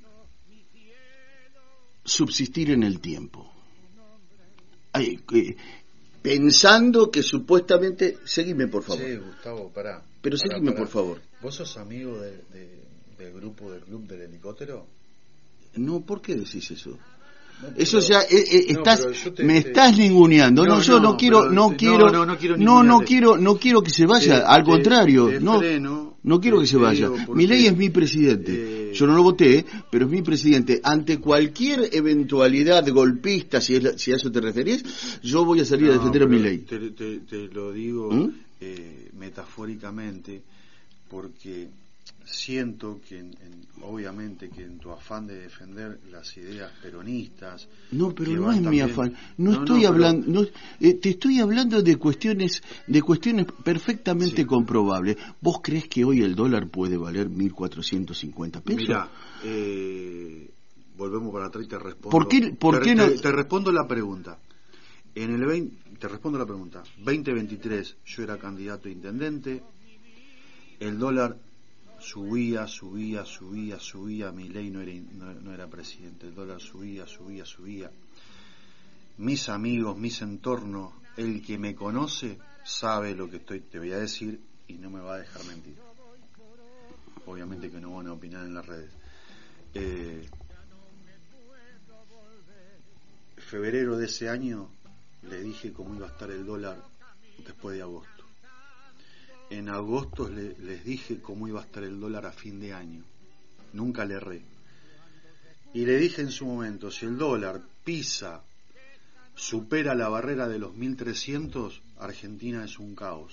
Speaker 2: subsistir en el tiempo? Ay, eh, pensando que supuestamente, seguime por favor,
Speaker 6: Sí, Gustavo, pará.
Speaker 2: pero
Speaker 6: Pará,
Speaker 2: seguime
Speaker 6: pará.
Speaker 2: por favor.
Speaker 6: ¿Vos sos amigo de, de- del grupo del club del helicóptero?
Speaker 2: No, ¿por qué decís eso?
Speaker 6: No,
Speaker 2: Eso
Speaker 6: pero-
Speaker 2: ya eh, eh,
Speaker 6: no,
Speaker 2: estás
Speaker 6: pero yo te-
Speaker 2: me
Speaker 6: te-
Speaker 2: estás ninguneando. No,
Speaker 3: No,
Speaker 2: yo no,
Speaker 3: no,
Speaker 2: quiero
Speaker 3: pero
Speaker 2: no
Speaker 3: te-
Speaker 2: quiero
Speaker 3: no, no, no quiero
Speaker 2: no, no
Speaker 3: ningunearte.
Speaker 2: quiero no quiero que se vaya,
Speaker 3: Te-
Speaker 2: al
Speaker 3: te-
Speaker 2: contrario,
Speaker 3: te
Speaker 2: no
Speaker 3: freno,
Speaker 2: no quiero
Speaker 3: te-
Speaker 2: que se
Speaker 3: te
Speaker 2: vaya.
Speaker 3: digo porque,
Speaker 2: Milei es mi presidente.
Speaker 3: eh,
Speaker 2: Yo no lo voté, pero es mi presidente. Ante cualquier eventualidad golpista, si es la- si a eso te referís, yo voy a salir a
Speaker 6: No,
Speaker 2: defender a
Speaker 6: pero
Speaker 2: Milei.
Speaker 6: Te, te- te lo digo
Speaker 2: ¿Mm?
Speaker 6: eh, metafóricamente, porque siento que, en- en- obviamente, que en tu afán de defender las ideas peronistas...
Speaker 2: No, pero
Speaker 6: que
Speaker 2: no
Speaker 6: van
Speaker 2: es mi
Speaker 6: también-
Speaker 2: afán. No,
Speaker 6: No,
Speaker 2: estoy
Speaker 6: no, pero-
Speaker 2: hablando, no, eh, te estoy hablando de cuestiones, de cuestiones perfectamente
Speaker 6: Sí.
Speaker 2: comprobables. ¿Vos crees que hoy el dólar puede valer mil cuatrocientos cincuenta pesos?
Speaker 6: Mira, eh, volvemos para atrás y te respondo.
Speaker 2: ¿Por qué- por
Speaker 6: te,
Speaker 2: qué no-
Speaker 6: te- te respondo la pregunta. En el veinte, te respondo la pregunta. veinte veintitrés yo era candidato a intendente. El dólar subía, subía, subía, subía, Milei no era, no, no era presidente, el dólar subía, subía, subía. Mis amigos, mis entornos, el que me conoce sabe lo que estoy, te voy a decir y no me va a dejar mentir. Obviamente que no van a opinar en las redes. Eh, febrero de ese año le dije cómo iba a estar el dólar después de agosto. En agosto le, les dije cómo iba a estar el dólar a fin de año. Nunca le erré. Y le dije en su momento, si el dólar pisa, supera la barrera de los mil trescientos, Argentina es un caos.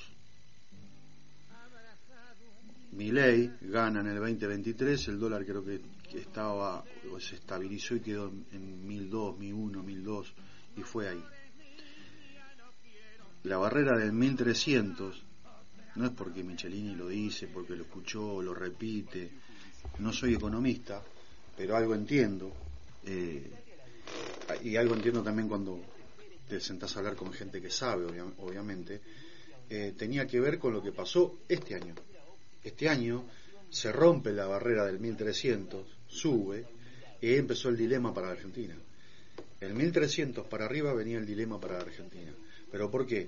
Speaker 6: Milei gana en el veinte veintitrés, el dólar creo que, que estaba, o se estabilizó y quedó en mil dos, mil uno, mil dos, y fue ahí. La barrera del mil trescientos, no es porque Michelini lo dice, porque lo escuchó, lo repite, no soy economista, pero algo entiendo, eh, y algo entiendo también cuando te sentás a hablar con gente que sabe, obvia- obviamente, eh, tenía que ver con lo que pasó este año. Este año se rompe la barrera del mil trescientos, sube, y ahí empezó el dilema para la Argentina. El mil trescientos para arriba venía el dilema para la Argentina. ¿Pero por qué?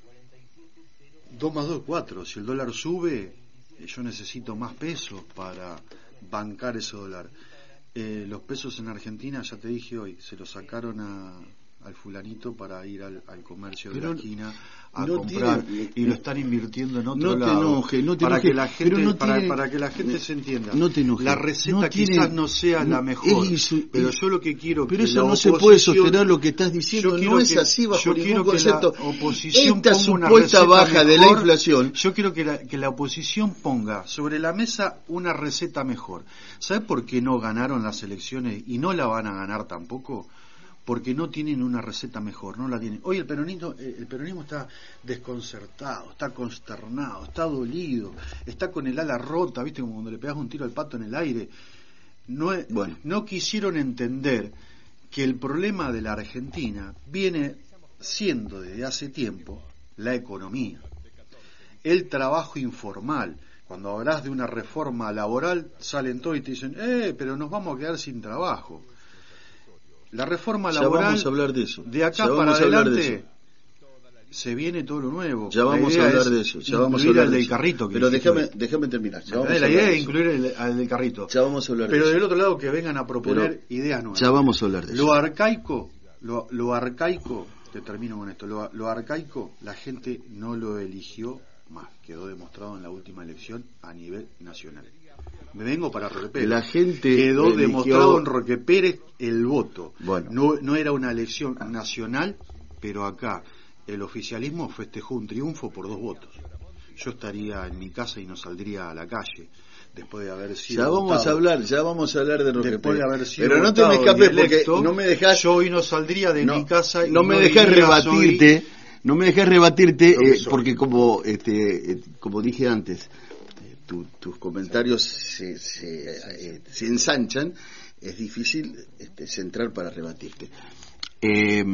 Speaker 6: dos más dos, cuatro. Si el dólar sube, yo necesito más pesos para bancar ese dólar. Eh, los pesos en Argentina, ya te dije hoy, se los sacaron a, al fulanito para ir al, al comercio de
Speaker 2: Pero
Speaker 6: la esquina a
Speaker 2: no
Speaker 6: comprar,
Speaker 2: tiene,
Speaker 6: y lo están invirtiendo en otro
Speaker 2: no te
Speaker 6: lado.
Speaker 2: enojes, no te
Speaker 6: para
Speaker 2: enojes,
Speaker 6: que la gente,
Speaker 2: pero no
Speaker 6: para,
Speaker 2: tiene-
Speaker 6: para que la gente se entienda.
Speaker 2: No te enojes.
Speaker 6: La receta
Speaker 2: No tiene-
Speaker 6: quizás no sea la
Speaker 2: no,
Speaker 6: mejor,
Speaker 2: es insu-
Speaker 6: pero
Speaker 2: es-
Speaker 6: yo lo que quiero
Speaker 2: Pero
Speaker 6: que
Speaker 2: eso
Speaker 6: la
Speaker 2: no se puede
Speaker 6: oposición-
Speaker 2: sostener lo que estás
Speaker 6: yo
Speaker 2: diciendo,
Speaker 6: quiero
Speaker 2: no es
Speaker 6: que-
Speaker 2: así bajo
Speaker 6: yo
Speaker 2: ningún
Speaker 6: quiero que la
Speaker 2: concepto.
Speaker 6: oposición
Speaker 2: Esta
Speaker 6: ponga una
Speaker 2: supuesta
Speaker 6: receta
Speaker 2: baja de la
Speaker 6: mejor.
Speaker 2: inflación,
Speaker 6: Yo quiero que la, que la oposición ponga sobre la mesa una receta mejor. ¿Sabes por qué no ganaron las elecciones y no la van a ganar tampoco? Porque no tienen una receta mejor, no la tienen. Hoy el peronismo, el peronismo está desconcertado, está consternado, está dolido, está con el ala rota, ¿viste? Como cuando le pegas un tiro al pato en el aire. No, es-
Speaker 2: Bueno.
Speaker 6: no quisieron entender que el problema de la Argentina viene siendo desde hace tiempo la economía, el trabajo informal. Cuando hablas de una reforma laboral, salen todos y te dicen, eh, pero nos vamos a quedar sin trabajo. La reforma
Speaker 2: ya
Speaker 6: laboral,
Speaker 2: vamos a hablar de eso.
Speaker 6: de acá
Speaker 2: Ya vamos
Speaker 6: para
Speaker 2: a hablar de
Speaker 6: adelante,
Speaker 2: eso.
Speaker 6: se viene todo lo nuevo.
Speaker 2: Ya
Speaker 6: La
Speaker 2: vamos a
Speaker 6: idea
Speaker 2: hablar
Speaker 6: es
Speaker 2: de eso. Ya vamos a
Speaker 6: incluir
Speaker 2: hablar
Speaker 6: al
Speaker 2: de
Speaker 6: del
Speaker 2: eso.
Speaker 6: carrito. que
Speaker 2: Pero
Speaker 6: dijiste
Speaker 2: déjame,
Speaker 6: hoy.
Speaker 2: déjame terminar. Ya vamos a
Speaker 6: La
Speaker 2: hablar
Speaker 6: idea
Speaker 2: de
Speaker 6: es
Speaker 2: eso.
Speaker 6: incluir el- al del carrito.
Speaker 2: Ya vamos a hablar de
Speaker 6: Pero
Speaker 2: eso.
Speaker 6: del otro lado que vengan a proponer
Speaker 2: Pero
Speaker 6: ideas nuevas.
Speaker 2: Ya vamos a hablar de eso.
Speaker 6: Lo arcaico, lo, lo arcaico, te termino con esto, lo, lo arcaico la gente no lo eligió más, quedó demostrado en la última elección a nivel nacional. Me vengo para Roque Pérez.
Speaker 2: La gente
Speaker 6: quedó
Speaker 2: eligió-
Speaker 6: demostrado en Roque Pérez el voto.
Speaker 2: Bueno.
Speaker 6: No, no era una elección nacional, pero acá el oficialismo festejó un triunfo por dos votos. Yo estaría en mi casa y no saldría a la calle después de haber sido
Speaker 2: Ya vamos
Speaker 6: votado.
Speaker 2: a hablar, ya vamos a hablar de Roque
Speaker 6: Después de
Speaker 2: Pérez.
Speaker 6: haber sido
Speaker 2: Pero no te me
Speaker 6: votado
Speaker 2: escapes
Speaker 6: y
Speaker 2: porque
Speaker 6: electo,
Speaker 2: no me dejas,
Speaker 6: yo hoy no saldría de
Speaker 2: no,
Speaker 6: mi casa y
Speaker 2: no me dejas
Speaker 6: diría,
Speaker 2: rebatirte,
Speaker 6: soy-
Speaker 2: no me dejas rebatirte
Speaker 6: Lo que
Speaker 2: eh,
Speaker 6: soy.
Speaker 2: porque como este, eh, como dije antes, eh, tu- tus comentarios se, se, eh, se ensanchan, es difícil este, centrar para rebatirte. Eh,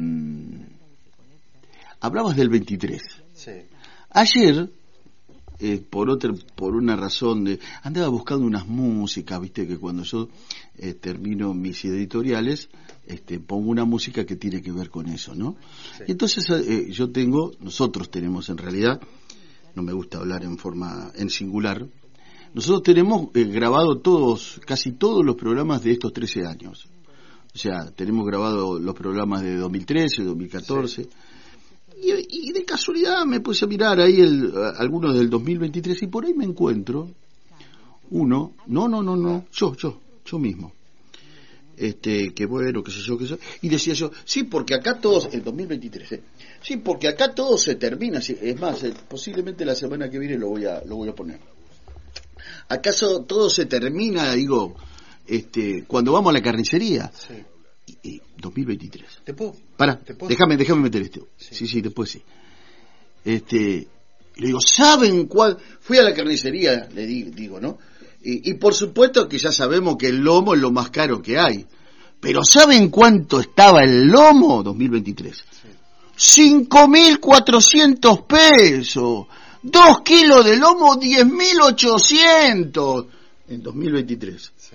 Speaker 2: hablabas del veintitrés.
Speaker 6: Sí.
Speaker 2: Ayer, eh, por otra, por una razón de, andaba buscando unas músicas, viste que cuando yo eh, termino mis editoriales, este, pongo una música que tiene que ver con eso, ¿no?
Speaker 6: Sí.
Speaker 2: Y entonces eh, yo tengo, nosotros tenemos en realidad, no me gusta hablar en forma, en singular, nosotros tenemos eh, grabado todos, casi todos los programas de estos trece años. O sea, tenemos grabado los programas de dos mil trece, dos mil catorce. Sí. Y, y de casualidad me puse a mirar ahí el, algunos del dos mil veintitrés y por ahí me encuentro uno, no, no, no, no, yo, yo, yo mismo. Este, que bueno, qué sé yo, qué sé yo. Y decía yo, sí, porque acá todos, el dos mil veintitrés, ¿eh? Sí, porque acá todo se termina, sí, es más, eh, posiblemente la semana que viene lo voy a, lo voy a poner. ¿Acaso todo se termina, digo, este, cuando vamos a la carnicería?
Speaker 6: Sí.
Speaker 2: Y, y dos mil veintitrés.
Speaker 6: ¿Te puedo?
Speaker 2: Para,
Speaker 6: ¿Te puedo?
Speaker 2: déjame, déjame meter esto.
Speaker 6: Sí.
Speaker 2: Sí, sí, después sí. Este, le digo, ¿saben cuál? Fui a la carnicería, le di, digo, ¿no? Y, y por supuesto que ya sabemos que el lomo es lo más caro que hay. Pero ¿saben cuánto estaba el lomo? dos mil veintitrés. cinco mil cuatrocientos pesos.
Speaker 3: Dos kilos de lomo, diez mil ochocientos en dos mil veintitrés.
Speaker 6: Sí.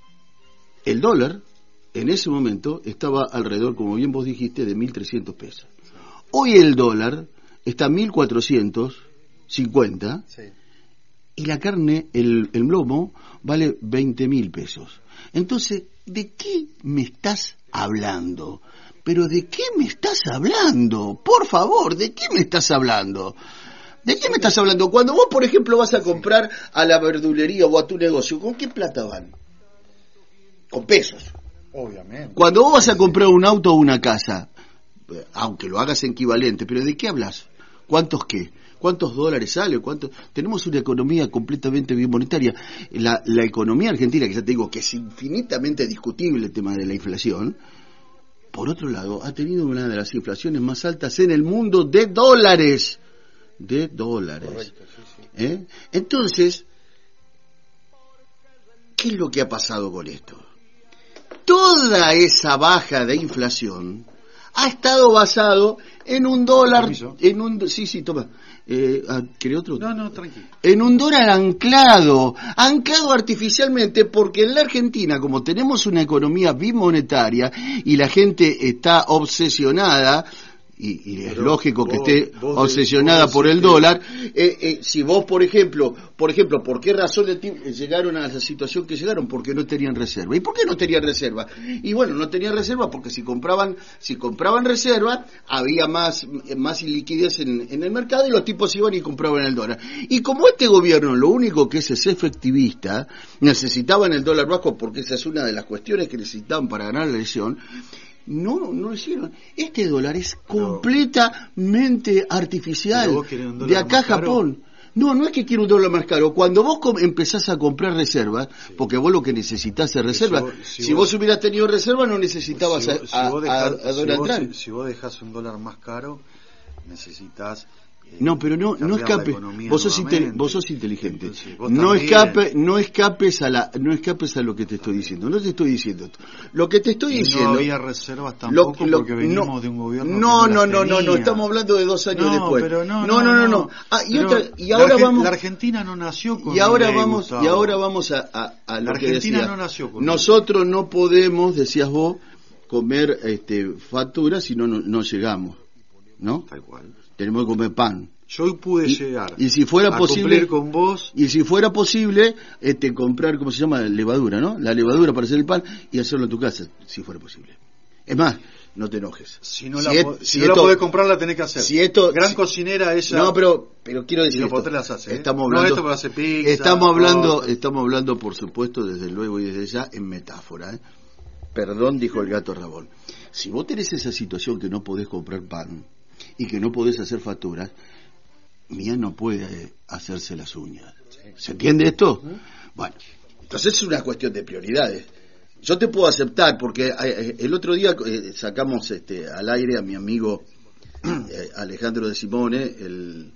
Speaker 3: El dólar, en ese momento, estaba alrededor, como bien vos dijiste, de mil trescientos pesos. Hoy el dólar está a mil cuatrocientos cincuenta.
Speaker 6: Sí.
Speaker 3: Y la carne, el, el lomo, vale veinte mil pesos. Entonces, ¿de qué me estás hablando? Pero ¿de qué me estás hablando? Por favor, ¿de qué me estás hablando? ¿De qué me estás hablando? Cuando vos, por ejemplo, vas a comprar a la verdulería o a tu negocio, ¿con qué plata van? Con pesos.
Speaker 6: Obviamente.
Speaker 3: Cuando vos vas a comprar un auto o una casa, aunque lo hagas en equivalente, ¿pero de qué hablas? ¿Cuántos qué? ¿Cuántos dólares sale? ¿Cuánto? Tenemos una economía completamente bimonetaria. La, la economía argentina, que ya te digo que es infinitamente discutible el tema de la inflación, por otro lado, ha tenido una de las inflaciones más altas en el mundo de dólares. De dólares.
Speaker 6: Correcto, sí, sí.
Speaker 3: ¿Eh? Entonces, ¿qué es lo que ha pasado con esto? Toda esa baja de inflación ha estado basado en un dólar,
Speaker 6: ¿Permiso?
Speaker 3: en un, sí, sí, toma, eh, ¿querés otro?
Speaker 6: No, no, tranquilo.
Speaker 3: En un dólar anclado, anclado artificialmente, porque en la Argentina, como tenemos una economía bimonetaria y la gente está obsesionada, y, y es
Speaker 6: Pero
Speaker 3: lógico que
Speaker 6: vos-
Speaker 3: esté
Speaker 6: vos
Speaker 3: obsesionada
Speaker 6: decís
Speaker 3: por el
Speaker 6: que-
Speaker 3: dólar, eh, eh, si vos, por ejemplo, por ejemplo, ¿por qué razón de ti- llegaron a la situación que llegaron? Porque no tenían reserva. ¿Y por qué no tenían reserva? Y bueno, no tenían reserva porque si compraban, si compraban reserva, había más, más liquidez en, en el mercado y los tipos iban y compraban el dólar. Y como este gobierno lo único que es es efectivista, necesitaban el dólar bajo porque esa es una de las cuestiones que necesitaban para ganar la elección. No, no lo hicieron. Este dólar es completamente artificial.
Speaker 6: Pero vos querés un dólar
Speaker 3: De acá a
Speaker 6: más caro.
Speaker 3: Japón. No, no es que quiero un dólar más caro. Cuando vos com- empezás a comprar reservas, sí, porque vos lo que necesitas es reserva.
Speaker 6: Si vos, si
Speaker 3: si
Speaker 6: vos,
Speaker 3: vos hubieras tenido reserva, no necesitabas
Speaker 6: si
Speaker 3: a,
Speaker 6: vos, si
Speaker 3: a,
Speaker 6: vos
Speaker 3: a,
Speaker 6: dejás,
Speaker 3: a Donald
Speaker 6: si vos,
Speaker 3: Trump.
Speaker 6: si, si vos dejás un dólar más caro, necesitas... Eh,
Speaker 3: No, pero no, no escape. Vos sos, inte- vos sos inteligente.
Speaker 6: Entonces, vos
Speaker 3: no
Speaker 6: también...
Speaker 3: escape, no escapes a la, no escapes a lo que te estoy diciendo. No te estoy diciendo esto. Lo que te estoy
Speaker 6: Y
Speaker 3: diciendo.
Speaker 6: no había reservas tampoco
Speaker 3: lo- lo-
Speaker 6: porque venimos
Speaker 3: no,
Speaker 6: de un gobierno
Speaker 3: no,
Speaker 6: que
Speaker 3: no,
Speaker 6: las
Speaker 3: no, no, no,
Speaker 6: tenía.
Speaker 3: estamos hablando de dos años
Speaker 6: no,
Speaker 3: después.
Speaker 6: Pero no,
Speaker 3: no, no, no, no. Ah, y,
Speaker 6: Pero
Speaker 3: otra, y
Speaker 6: la
Speaker 3: ahora
Speaker 6: Arge-
Speaker 3: vamos.
Speaker 6: La Argentina no nació con
Speaker 3: y ahora
Speaker 6: Milei,
Speaker 3: vamos,
Speaker 6: Gustavo.
Speaker 3: y ahora vamos a, a, a lo
Speaker 6: La
Speaker 3: que
Speaker 6: Argentina
Speaker 3: decía.
Speaker 6: no nació con
Speaker 3: Nosotros no podemos, decías vos, comer este facturas si no, no no llegamos, ¿no?
Speaker 6: Tal cual.
Speaker 3: Tenemos que comer pan.
Speaker 6: Yo pude
Speaker 3: Y,
Speaker 6: llegar
Speaker 3: y si fuera
Speaker 6: a
Speaker 3: posible
Speaker 6: cumplir con vos.
Speaker 3: y si fuera posible este comprar, ¿cómo se llama? Levadura, ¿no? La levadura para hacer el pan y hacerlo en tu casa, si fuera posible. Es más, no te enojes.
Speaker 6: Si no
Speaker 3: Si
Speaker 6: la,
Speaker 3: et-
Speaker 6: po-
Speaker 3: si
Speaker 6: si no la
Speaker 3: esto-
Speaker 6: podés comprar, la tenés que hacer.
Speaker 3: si esto-
Speaker 6: Gran
Speaker 3: si-
Speaker 6: cocinera ella.
Speaker 3: No, pero pero quiero decir
Speaker 6: Y los
Speaker 3: esto.
Speaker 6: postres las hace, ¿eh?
Speaker 3: Estamos
Speaker 6: No,
Speaker 3: hablando
Speaker 6: esto para hacer pizza,
Speaker 3: Estamos hablando,
Speaker 6: cosas.
Speaker 3: estamos hablando por supuesto desde luego y desde ya en metáfora, ¿eh? Perdón, dijo el gato Rabón. Si vos tenés esa situación que no podés comprar pan y que no podés hacer facturas, Mía no puede hacerse las uñas. ¿Se entiende esto? Bueno, entonces es una cuestión de prioridades. Yo te puedo aceptar porque eh, el otro día eh, sacamos este al aire a mi amigo eh, Alejandro de Simone, el,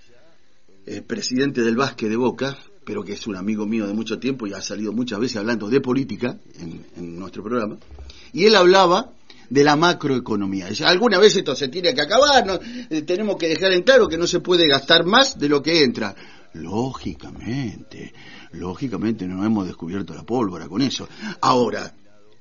Speaker 3: el presidente del básquet de Boca, pero que es un amigo mío de mucho tiempo y ha salido muchas veces hablando de política en, en nuestro programa, y él hablaba de la macroeconomía. Dice, alguna vez esto se tiene que acabar, no, eh, tenemos que dejar en claro que no se puede gastar más de lo que entra. Lógicamente, lógicamente no hemos descubierto la pólvora con eso. Ahora,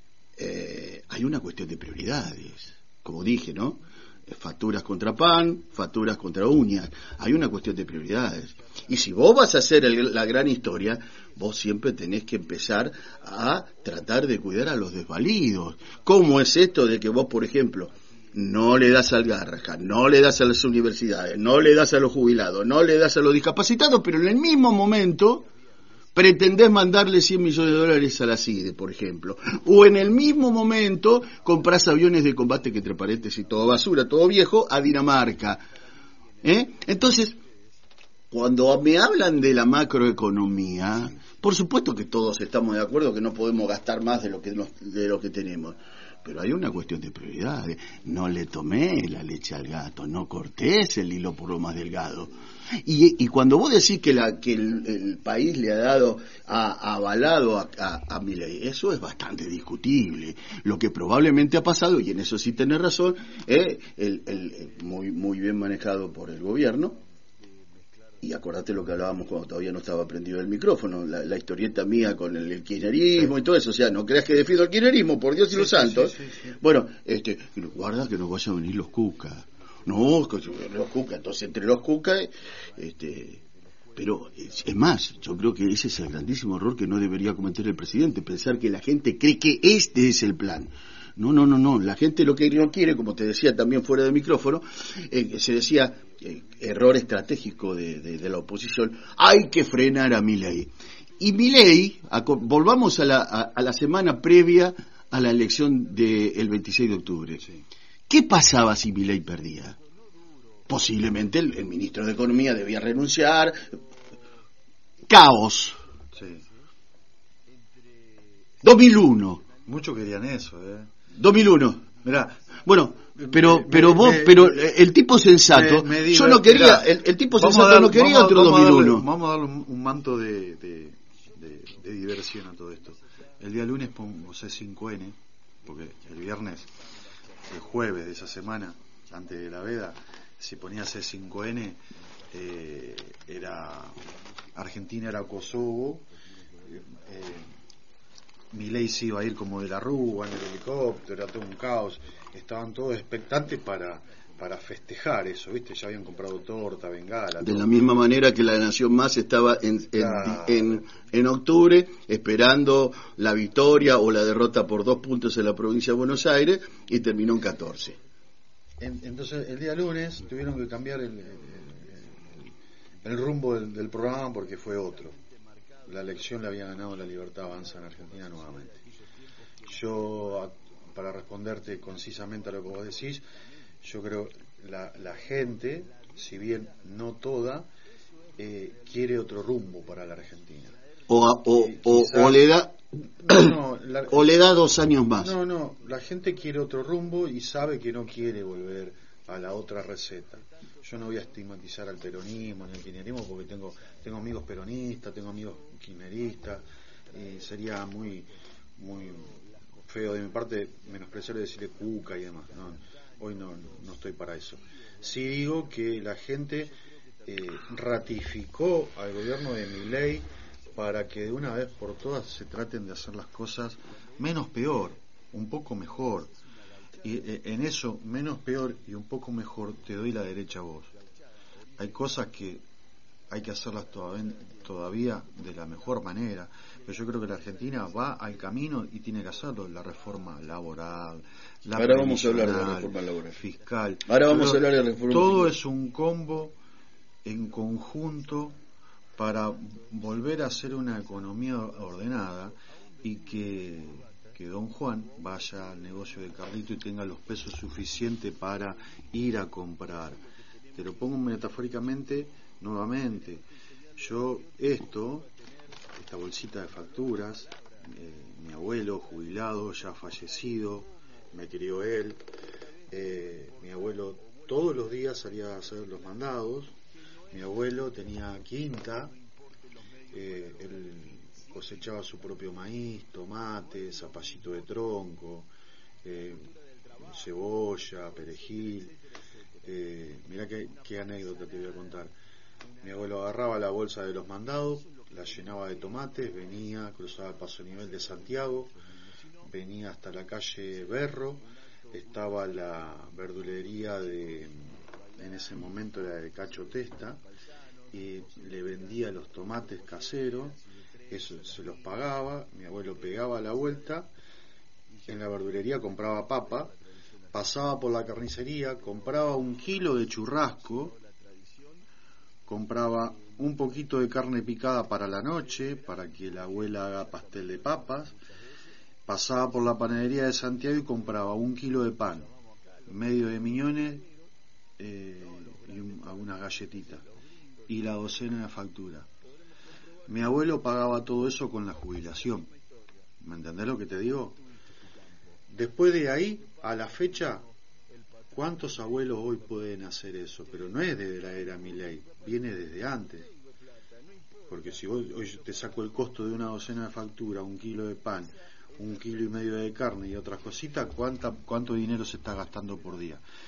Speaker 3: eh, hay una cuestión de prioridades, como dije, ¿no? Facturas contra pan, facturas contra uñas. Hay una cuestión de prioridades. Y si vos vas a hacer el, la gran historia, vos siempre tenés que empezar a tratar de cuidar a los desvalidos. ¿Cómo es esto de que vos, por ejemplo, no le das al Garraja, no le das a las universidades, no le das a los jubilados, no le das a los discapacitados, pero en el mismo momento pretendés mandarle cien millones de dólares a la C I D E, por ejemplo, o en el mismo momento comprás aviones de combate, que entre paréntesis todo basura, todo viejo, a Dinamarca, ¿eh? Entonces, cuando me hablan de la macroeconomía, por supuesto que todos estamos de acuerdo que no podemos gastar más de lo que nos, de lo que tenemos, pero hay una cuestión de prioridades. No le tomé la leche al gato, no cortés el hilo por lo más delgado. Y, y cuando vos decís que, la, que el, el país le ha dado, ha, ha avalado a, a, a Milei, eso es bastante discutible. Lo que probablemente ha pasado, y en eso sí tenés razón, es el, el, el muy, muy bien manejado por el gobierno,
Speaker 2: y acordate lo que hablábamos cuando todavía no estaba prendido el micrófono, la, la historieta mía con el, el kirchnerismo, sí, y todo eso, o sea, no creas que defiendo el kirchnerismo, por Dios y sí, los santos. Sí, sí, sí, sí. Bueno, este, guarda que nos vayan a venir los cucas. No, los cucas, entonces entre los cucas, este, pero es, es más, yo creo que ese es el grandísimo error que no debería cometer el presidente, pensar que la gente cree que este es el plan. No, no, no, no, la gente lo que no quiere, como te decía también fuera de micrófono, eh, se decía, eh, error estratégico de, de, de la oposición, hay que frenar a Milei. Y Milei, a, volvamos a la, a, a la semana previa a la elección del veintiséis de octubre. Sí. ¿Qué pasaba si Milei perdía? Posiblemente el, el ministro de Economía debía renunciar. Caos.
Speaker 6: Sí.
Speaker 2: dos mil uno.
Speaker 6: Muchos querían eso, ¿eh?
Speaker 2: dos mil uno.
Speaker 6: Mirá,
Speaker 2: bueno, pero
Speaker 6: me,
Speaker 2: pero vos,
Speaker 6: me,
Speaker 2: pero el tipo sensato, me, me digo, yo no quería, mirá, el, el tipo sensato dar, no quería
Speaker 6: vamos,
Speaker 2: otro
Speaker 6: vamos
Speaker 2: dos mil uno.
Speaker 6: A darle, vamos a darle un, un manto de, de, de, de diversión a todo esto. El día lunes pongo C cinco N, porque el viernes, el jueves de esa semana, antes de la veda, si ponía C cinco N, eh, era Argentina era Kosovo, eh, eh, Milei se iba a ir como de la Rúa en el helicóptero, era todo un caos, estaban todos expectantes para para festejar eso, ¿viste? Ya habían comprado torta, bengala.
Speaker 2: De
Speaker 6: todo.
Speaker 2: La misma manera que la Nación Más estaba en en, claro. en en octubre esperando la victoria o la derrota por dos puntos en la provincia de Buenos Aires y terminó en catorce.
Speaker 6: En, entonces el día lunes tuvieron que cambiar el, el, el, el rumbo del, del programa porque fue otro. La elección la había ganado La Libertad Avanza en Argentina nuevamente. Yo, para responderte concisamente a lo que vos decís, yo creo la la gente, si bien no toda, eh, quiere otro rumbo para la Argentina.
Speaker 2: O, o, eh, o, quizás, o le da no, la, o le da dos años más.
Speaker 6: No, no, la gente quiere otro rumbo y sabe que no quiere volver a la otra receta. Yo no voy a estigmatizar al peronismo ni al kirchnerismo porque tengo tengo amigos peronistas, tengo amigos kirchneristas, y sería muy muy feo de mi parte menospreciar y decirle cuca y demás. No, hoy no, no estoy para eso. Sí digo que la gente eh, ratificó al gobierno de Milei para que de una vez por todas se traten de hacer las cosas menos peor, un poco mejor. Y eh, en eso, menos peor y un poco mejor, te doy la derecha a vos. Hay cosas que hay que hacerlas todavía, todavía de la mejor manera, pero yo creo que la Argentina va al camino y tiene que hacerlo, la reforma laboral, la
Speaker 2: ahora vamos a hablar de la reforma laboral,
Speaker 6: fiscal.
Speaker 2: Ahora vamos pero a hablar de la reforma
Speaker 6: todo
Speaker 2: fiscal.
Speaker 6: Es un combo en conjunto para volver a hacer una economía ordenada y que que don Juan vaya al negocio de Carlito y tenga los pesos suficientes para ir a comprar. Te lo pongo metafóricamente nuevamente. Yo esto, esta bolsita de facturas, eh, mi abuelo jubilado, ya fallecido, me crió él, eh, mi abuelo todos los días salía a hacer los mandados, mi abuelo tenía quinta, eh, él cosechaba su propio maíz, tomate, zapallito de tronco, eh, cebolla, perejil. Eh, mirá qué, qué anécdota te voy a contar. Mi abuelo agarraba la bolsa de los mandados, la llenaba de tomates, venía, cruzaba el Paso Nivel de Santiago, venía hasta la calle Berro, estaba la verdulería de, en ese momento era de Cacho Testa, y le vendía los tomates caseros, eso se los pagaba, mi abuelo pegaba la vuelta, en la verdulería compraba papa, pasaba por la carnicería, compraba un kilo de churrasco, compraba un poquito de carne picada para la noche, para que la abuela haga pastel de papas, pasaba por la panadería de Santiago y compraba un kilo de pan, medio de miñones eh, y un, algunas galletitas, y la docena de factura. Mi abuelo pagaba todo eso con la jubilación. ¿Me entendés lo que te digo? Después de ahí, a la fecha, ¿cuántos abuelos hoy pueden hacer eso? Pero no es desde la era Milei, viene desde antes. Porque si vos, hoy te saco el costo de una docena de factura, un kilo de pan, un kilo y medio de carne y otras cositas, ¿cuánta, cuánto dinero se está gastando por día?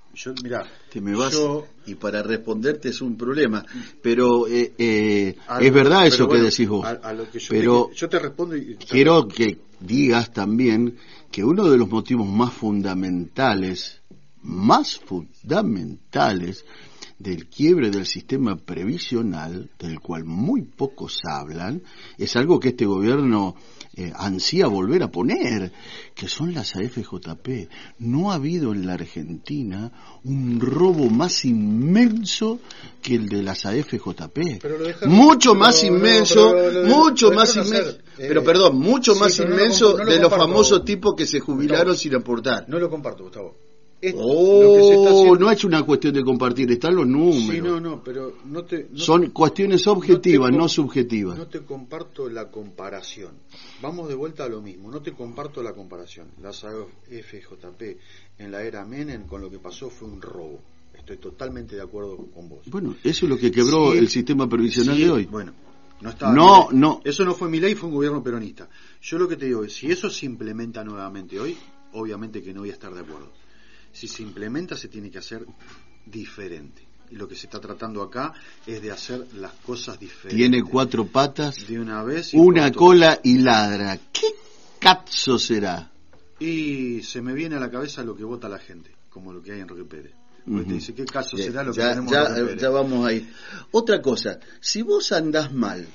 Speaker 6: Yo, mirá,
Speaker 2: Te me vas
Speaker 6: yo,
Speaker 2: y para responderte es un problema. Pero eh, eh,
Speaker 6: a-
Speaker 2: es verdad
Speaker 6: pero
Speaker 2: eso
Speaker 6: bueno,
Speaker 2: que decís vos.
Speaker 6: A, a lo que yo,
Speaker 2: pero
Speaker 6: te, yo te respondo y
Speaker 2: quiero que digas también que uno de los motivos más fundamentales, más fundamentales del quiebre del sistema previsional, del cual muy pocos hablan, es algo que este gobierno eh, ansía volver a poner, que son las A F J P. No ha habido en la Argentina un robo más inmenso que el de las A F J P.
Speaker 6: Pero lo dejan-
Speaker 2: Mucho
Speaker 6: pero-
Speaker 2: más
Speaker 6: no,
Speaker 2: inmenso,
Speaker 6: pero lo de-
Speaker 2: mucho
Speaker 6: lo
Speaker 2: más
Speaker 6: dejaron
Speaker 2: inmenso,
Speaker 6: hacer, eh,
Speaker 2: pero perdón, mucho
Speaker 6: sí,
Speaker 2: más
Speaker 6: pero no lo
Speaker 2: inmenso
Speaker 6: comp- no lo
Speaker 2: de los
Speaker 6: comparto.
Speaker 2: famosos tipos que se jubilaron
Speaker 6: Gustavo,
Speaker 2: sin aportar.
Speaker 6: No lo comparto, Gustavo. Es-
Speaker 2: Oh,
Speaker 6: lo que se está haciendo-
Speaker 2: no es una cuestión de compartir, están los números.
Speaker 6: Sí, no, no, pero no te... no
Speaker 2: Son
Speaker 6: te-
Speaker 2: cuestiones
Speaker 6: no
Speaker 2: objetivas,
Speaker 6: te com-
Speaker 2: no subjetivas.
Speaker 6: No te comparto la comparación. Vamos de vuelta a lo mismo. No te comparto la comparación. Las A F J P en la era Menem con lo que pasó fue un robo. Estoy totalmente de acuerdo con vos.
Speaker 2: Bueno, eso es lo que quebró
Speaker 6: Sí,
Speaker 2: el sistema previsional
Speaker 6: sí,
Speaker 2: de hoy.
Speaker 6: Bueno, no estaba
Speaker 2: No,
Speaker 6: Milei.
Speaker 2: no.
Speaker 6: Eso no fue mi ley, fue un gobierno peronista. Yo lo que te digo es, si eso se implementa nuevamente hoy, obviamente que no voy a estar de acuerdo. Si se implementa, se tiene que hacer diferente. Y lo que se está tratando acá es de hacer las cosas diferentes.
Speaker 2: Tiene cuatro patas,
Speaker 6: De una vez y
Speaker 2: una
Speaker 6: punto.
Speaker 2: cola y ladra. ¿Qué cazzo será?
Speaker 6: Y se me viene a la cabeza lo que vota la gente, como lo que hay en Roque Pérez. Porque
Speaker 2: Ujú.
Speaker 6: te dice, ¿qué caso
Speaker 2: Ya-
Speaker 6: será lo que
Speaker 2: ya,
Speaker 6: tenemos
Speaker 2: ya,
Speaker 6: en Roque Pérez?
Speaker 2: ya vamos ahí. Otra cosa, si vos andás mal,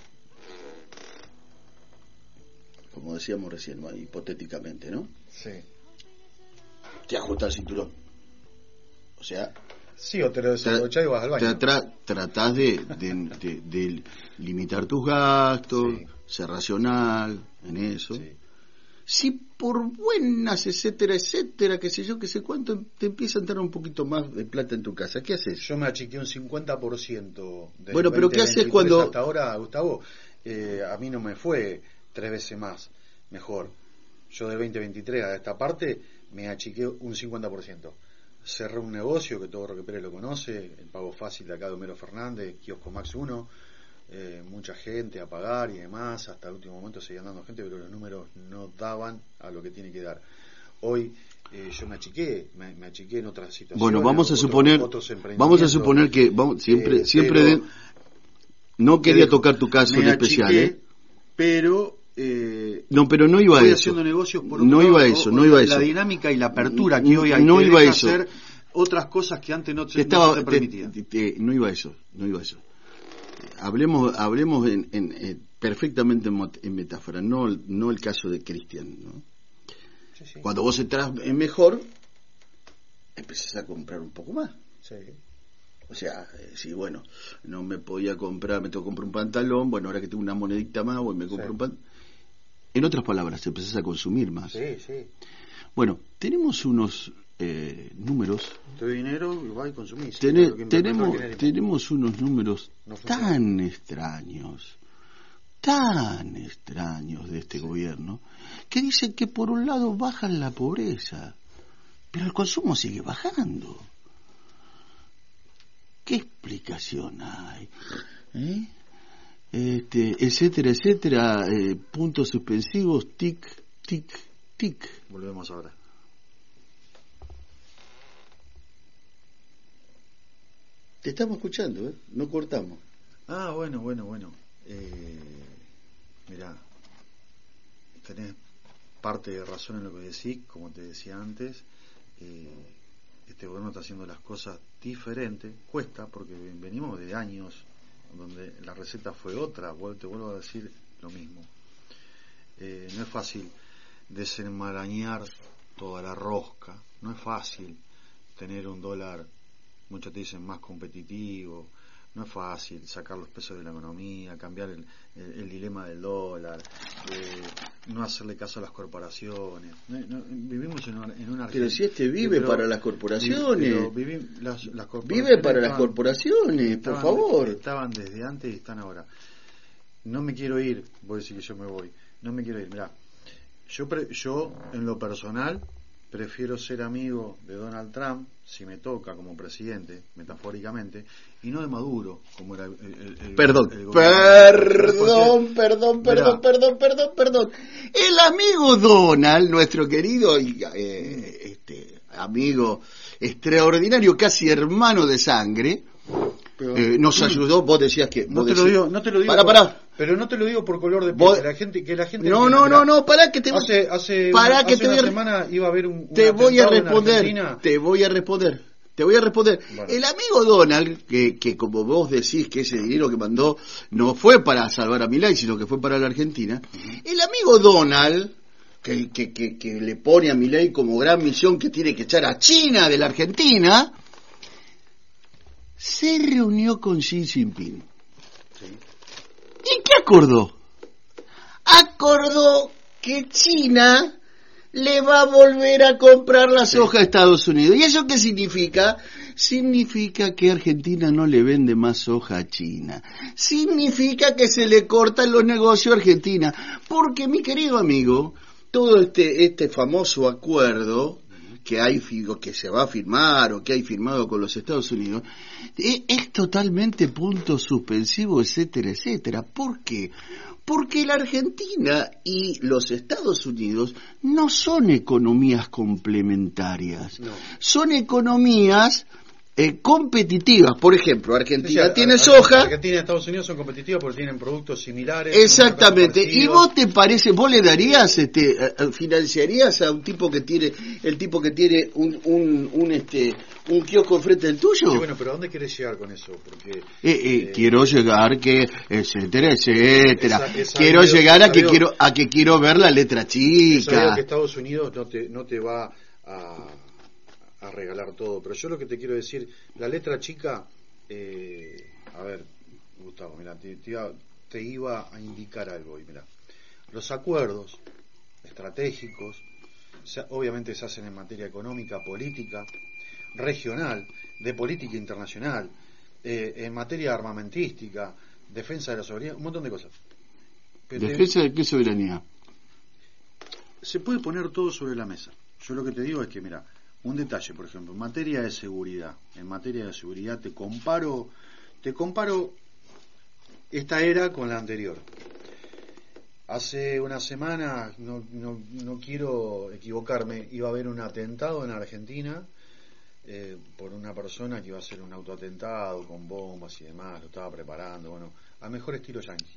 Speaker 2: como decíamos recién, ¿no? Hipotéticamente, ¿no?
Speaker 6: Sí.
Speaker 2: Te ajustás el cinturón. O sea,
Speaker 6: Sí, o te lo desabrochás y vas al
Speaker 2: Tra-
Speaker 6: baño.
Speaker 2: tra- tratás de, de, de- de limitar tus gastos,
Speaker 6: Sí.
Speaker 2: ser racional en eso.
Speaker 6: Sí.
Speaker 2: Si por buenas, etcétera, etcétera, qué sé yo, qué sé cuánto, te empieza a entrar un poquito más de plata en tu casa, ¿qué haces?
Speaker 6: Yo me achiqué un cincuenta por ciento del
Speaker 2: Bueno, pero ¿qué haces
Speaker 6: veinte veintitrés
Speaker 2: cuando-
Speaker 6: hasta ahora, Gustavo? Eh, a mí no me fue tres veces más mejor. Yo del veinte veintitrés a esta parte me achiqué un cincuenta por ciento. Cerré un negocio que todo Roque Pérez lo conoce, el pago fácil de acá de Homero Fernández, Kiosco Max uno, eh, mucha gente a pagar y demás, hasta el último momento seguían dando gente, pero los números no daban a lo que tiene que dar. Hoy eh, yo me achiqué, me, me achiqué en otras situaciones.
Speaker 2: Bueno, vamos a
Speaker 6: otros-
Speaker 2: suponer,
Speaker 6: otros
Speaker 2: vamos a
Speaker 6: emprendimientos.
Speaker 2: suponer que vamos, siempre,
Speaker 6: Eh,
Speaker 2: siempre
Speaker 6: pero-
Speaker 2: de- no quería
Speaker 6: Te
Speaker 2: tocar tu caso
Speaker 6: me
Speaker 2: en especial,
Speaker 6: achiqué,
Speaker 2: ¿eh?
Speaker 6: pero eh,
Speaker 2: No, pero no iba a
Speaker 6: estoy
Speaker 2: eso.
Speaker 6: haciendo negocios por
Speaker 2: No
Speaker 6: otro
Speaker 2: iba a
Speaker 6: lado,
Speaker 2: eso,
Speaker 6: o-
Speaker 2: no iba a
Speaker 6: la
Speaker 2: eso.
Speaker 6: dinámica y la apertura que hoy hay,
Speaker 2: No
Speaker 6: te
Speaker 2: iba a
Speaker 6: deja
Speaker 2: eso.
Speaker 6: hacer otras cosas que antes no, te,
Speaker 2: Te
Speaker 6: no
Speaker 2: estaba,
Speaker 6: se te
Speaker 2: te-
Speaker 6: permitían.
Speaker 2: te- te- no iba a eso, no iba a eso. Hablemos, hablemos en, en- en- perfectamente en, mot- en metáfora, no, no el caso de Cristian, ¿no?
Speaker 6: Sí, sí.
Speaker 2: Cuando vos entras en mejor, empezás a comprar un poco más.
Speaker 6: Sí.
Speaker 2: O sea, eh, si bueno, no me podía comprar, me tengo que comprar un pantalón, bueno, ahora que tengo una monedita más, bueno, me compro
Speaker 6: Sí.
Speaker 2: un pantalón. En otras palabras, empezás a consumir más.
Speaker 6: Sí, sí.
Speaker 2: Bueno, tenemos unos eh, números,
Speaker 6: Te doy dinero y vas y consumís.
Speaker 2: Tene-
Speaker 6: Es lo que inventó
Speaker 2: tenemos,
Speaker 6: el kirchnerismo.
Speaker 2: tenemos unos números
Speaker 6: No funciona.
Speaker 2: tan extraños, tan extraños de este gobierno, que dicen que por un lado bajan la pobreza, pero el consumo sigue bajando. ¿Qué explicación hay? ¿Eh? Este, etcétera, etcétera, eh, puntos suspensivos, tic, tic, tic.
Speaker 6: Volvemos ahora.
Speaker 2: Te estamos escuchando, ¿eh? No cortamos.
Speaker 6: Ah, bueno, bueno, bueno. Eh, mirá, tenés parte de razón en lo que decís, como te decía antes. Eh, este gobierno está haciendo las cosas diferentes. Cuesta, porque venimos de años donde la receta fue otra. Vuel- Te vuelvo a decir lo mismo. Eh, no es fácil desenmarañar toda la rosca. No es fácil tener un dólar, muchos te dicen, más competitivo. No es fácil sacar los pesos de la economía, cambiar el, el, el dilema del dólar, eh, no hacerle caso a las corporaciones. No, no, vivimos en una, en una
Speaker 2: Pero
Speaker 6: Argen-
Speaker 2: si este vive
Speaker 6: pero-
Speaker 2: para las corporaciones.
Speaker 6: pero vivi- las, las corporaciones
Speaker 2: Vive para las
Speaker 6: estaban-
Speaker 2: corporaciones, por
Speaker 6: estaban-
Speaker 2: favor.
Speaker 6: Estaban desde antes y están ahora. No me quiero ir, voy a decir que yo me voy. No me quiero ir, mirá. Yo, pre- yo en lo personal, prefiero ser amigo de Donald Trump, si me toca como presidente, metafóricamente, y no de Maduro, como era el, el- el-
Speaker 2: Perdón,
Speaker 6: el gobierno.
Speaker 2: perdón,
Speaker 6: Porque-
Speaker 2: perdón, perdón,
Speaker 6: Mirá.
Speaker 2: perdón, perdón, perdón. El amigo Donald, nuestro querido y, eh, este, amigo
Speaker 3: extraordinario, casi hermano de sangre,
Speaker 6: Pero,
Speaker 3: eh, nos ayudó. Vos decías que...
Speaker 6: No
Speaker 3: vos
Speaker 6: te
Speaker 3: decís,
Speaker 6: lo digo, no te lo digo.
Speaker 3: Pará,
Speaker 6: por,
Speaker 3: pará.
Speaker 6: Pero no te lo digo por color de piel.
Speaker 3: Vos,
Speaker 6: que la gente, que la gente
Speaker 3: no,
Speaker 6: entienda,
Speaker 3: no,
Speaker 6: mirá,
Speaker 3: no, no, pará que te
Speaker 6: Hace, hace,
Speaker 3: pará
Speaker 6: una,
Speaker 3: que
Speaker 6: hace
Speaker 3: te voy
Speaker 6: una
Speaker 3: a,
Speaker 6: semana iba a haber un, un
Speaker 3: te voy a
Speaker 6: atentado en
Speaker 3: responder,
Speaker 6: Argentina.
Speaker 3: te voy a responder. Te voy a responder.
Speaker 6: Bueno.
Speaker 3: El amigo Donald, que, que como vos decís que ese dinero que mandó no fue para salvar a Milei, sino que fue para la Argentina, uh-huh. El amigo Donald, que, que, que, que le pone a Milei como gran misión que tiene que echar a China de la Argentina, se reunió con Xi Jinping.
Speaker 6: Sí.
Speaker 3: ¿Y qué acordó? Acordó que China le va a volver a comprar la soja a Estados Unidos. ¿Y eso qué significa? Significa que Argentina no le vende más soja a China. Significa que se le cortan los negocios a Argentina. Porque, mi querido amigo, todo este, este famoso acuerdo que hay que se va a firmar o que hay firmado con los Estados Unidos es, es totalmente punto suspensivo, etcétera, etcétera. ¿Por qué? Porque la Argentina y los Estados Unidos no son economías complementarias, no. Son economías eh, competitivas. Por ejemplo, Argentina sí, sí, tiene
Speaker 6: a, a,
Speaker 3: soja.
Speaker 6: Argentina y Estados Unidos son competitivos porque tienen productos similares.
Speaker 3: Exactamente. ¿Y vos te parece, vos le darías, este, financiarías a un tipo que tiene, el tipo que tiene un, un, un este, un kiosco enfrente del tuyo?
Speaker 6: Sí, bueno, pero ¿a dónde querés llegar con eso? Porque
Speaker 3: eh, eh, eh, quiero llegar que, etcétera, etcétera.
Speaker 6: Esa, esa
Speaker 3: quiero
Speaker 6: video,
Speaker 3: llegar a que
Speaker 6: video,
Speaker 3: quiero, a que quiero ver la letra chica.
Speaker 6: Que Estados Unidos no te, no te va a a regalar todo, pero yo lo que te quiero decir, la letra chica, eh, a ver, Gustavo, mira, te, te, iba, te iba a indicar algo, y mira, los acuerdos estratégicos, se, obviamente se hacen en materia económica, política, regional, de política internacional, eh, en materia armamentística, defensa de la soberanía, un montón de cosas.
Speaker 3: Pero ¿defensa te, de qué soberanía?
Speaker 6: Se puede poner todo sobre la mesa. Yo lo que te digo es que, mira, un detalle, por ejemplo, en materia de seguridad, en materia de seguridad te comparo, te comparo esta era con la anterior. Hace una semana, no, no, no quiero equivocarme, iba a haber un atentado en Argentina eh, por una persona que iba a hacer un autoatentado con bombas y demás, lo estaba preparando, bueno, a mejor estilo yankee.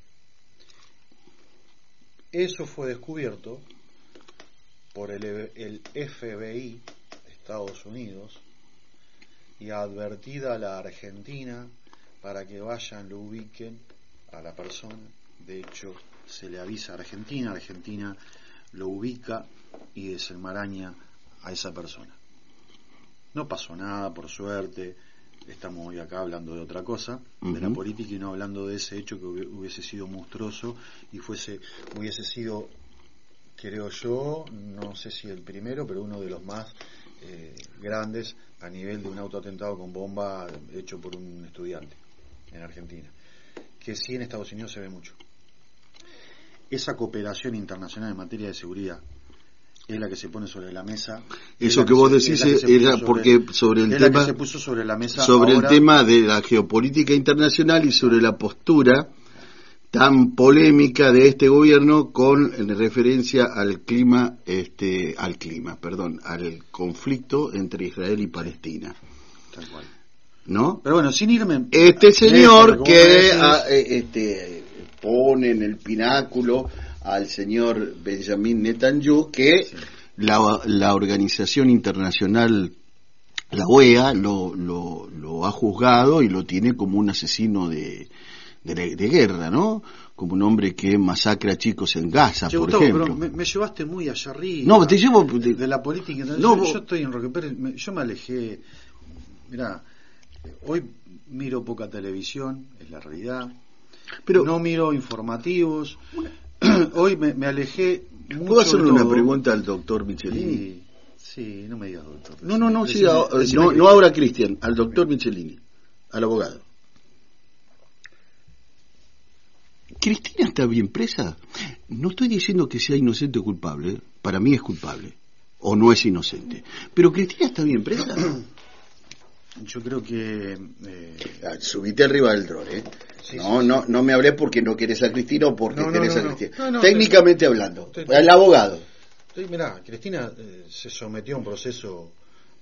Speaker 6: Eso fue descubierto por el, el F B I Estados Unidos y advertida a la Argentina para que vayan, lo ubiquen a la persona. De hecho, se le avisa a Argentina, Argentina lo ubica y desenmaraña a esa persona. No pasó nada, por suerte. Estamos hoy acá hablando de otra cosa, uh-huh. de la política, y no hablando de ese hecho que hubiese sido monstruoso y fuese hubiese sido, creo yo, no sé si el primero, pero uno de los más eh, grandes a nivel de un autoatentado con bomba hecho por un estudiante en Argentina, que sí en Estados Unidos se ve mucho. Esa cooperación internacional en materia de seguridad es la que se pone sobre la mesa.
Speaker 3: Eso que, que vos se, decís es era sobre, porque sobre el
Speaker 6: es
Speaker 3: tema
Speaker 6: la que se puso sobre la mesa
Speaker 3: sobre
Speaker 6: ahora,
Speaker 3: el tema de la geopolítica internacional y sobre la postura tan polémica de este gobierno con en referencia al clima este al clima, perdón, al conflicto entre Israel y Palestina.
Speaker 6: Tal cual.
Speaker 3: ¿No?
Speaker 6: Pero bueno, sin irme
Speaker 3: este señor esto, que a, este pone en el pináculo al señor Benjamin Netanyahu, que sí. la, la organización internacional, la O E A, lo, lo, lo ha juzgado y lo tiene como un asesino de, de, de guerra, ¿no? Como un hombre que masacra a chicos en Gaza,
Speaker 6: che,
Speaker 3: por
Speaker 6: Gustavo,
Speaker 3: ejemplo.
Speaker 6: Pero me, me llevaste muy allá arriba.
Speaker 3: No, te llevo
Speaker 6: de, de la política. No, yo, yo estoy en Roque Pérez, me, yo me alejé. Mirá, hoy miro poca televisión, es la realidad. Pero no miro informativos. Hoy me, me alejé mucho.
Speaker 3: ¿Puedo hacerle una pregunta al doctor Michelini?
Speaker 6: Sí, sí, no me digas doctor.
Speaker 3: No, no, no, sí, a, no, no ahora Cristian, al doctor Michelini, al abogado. ¿Cristina está bien presa? No estoy diciendo que sea inocente o culpable, para mí es culpable, o no es inocente. Pero ¿Cristina está bien presa?
Speaker 6: Yo creo que... Eh...
Speaker 3: Subite arriba del dron, ¿eh? Sí, no, sí, no, sí. no me hablé porque no querés a Cristina o porque no, no, querés no, a Cristina. No, no, Técnicamente estoy, hablando, estoy, el abogado.
Speaker 6: Estoy, mirá, Cristina eh, se sometió a un proceso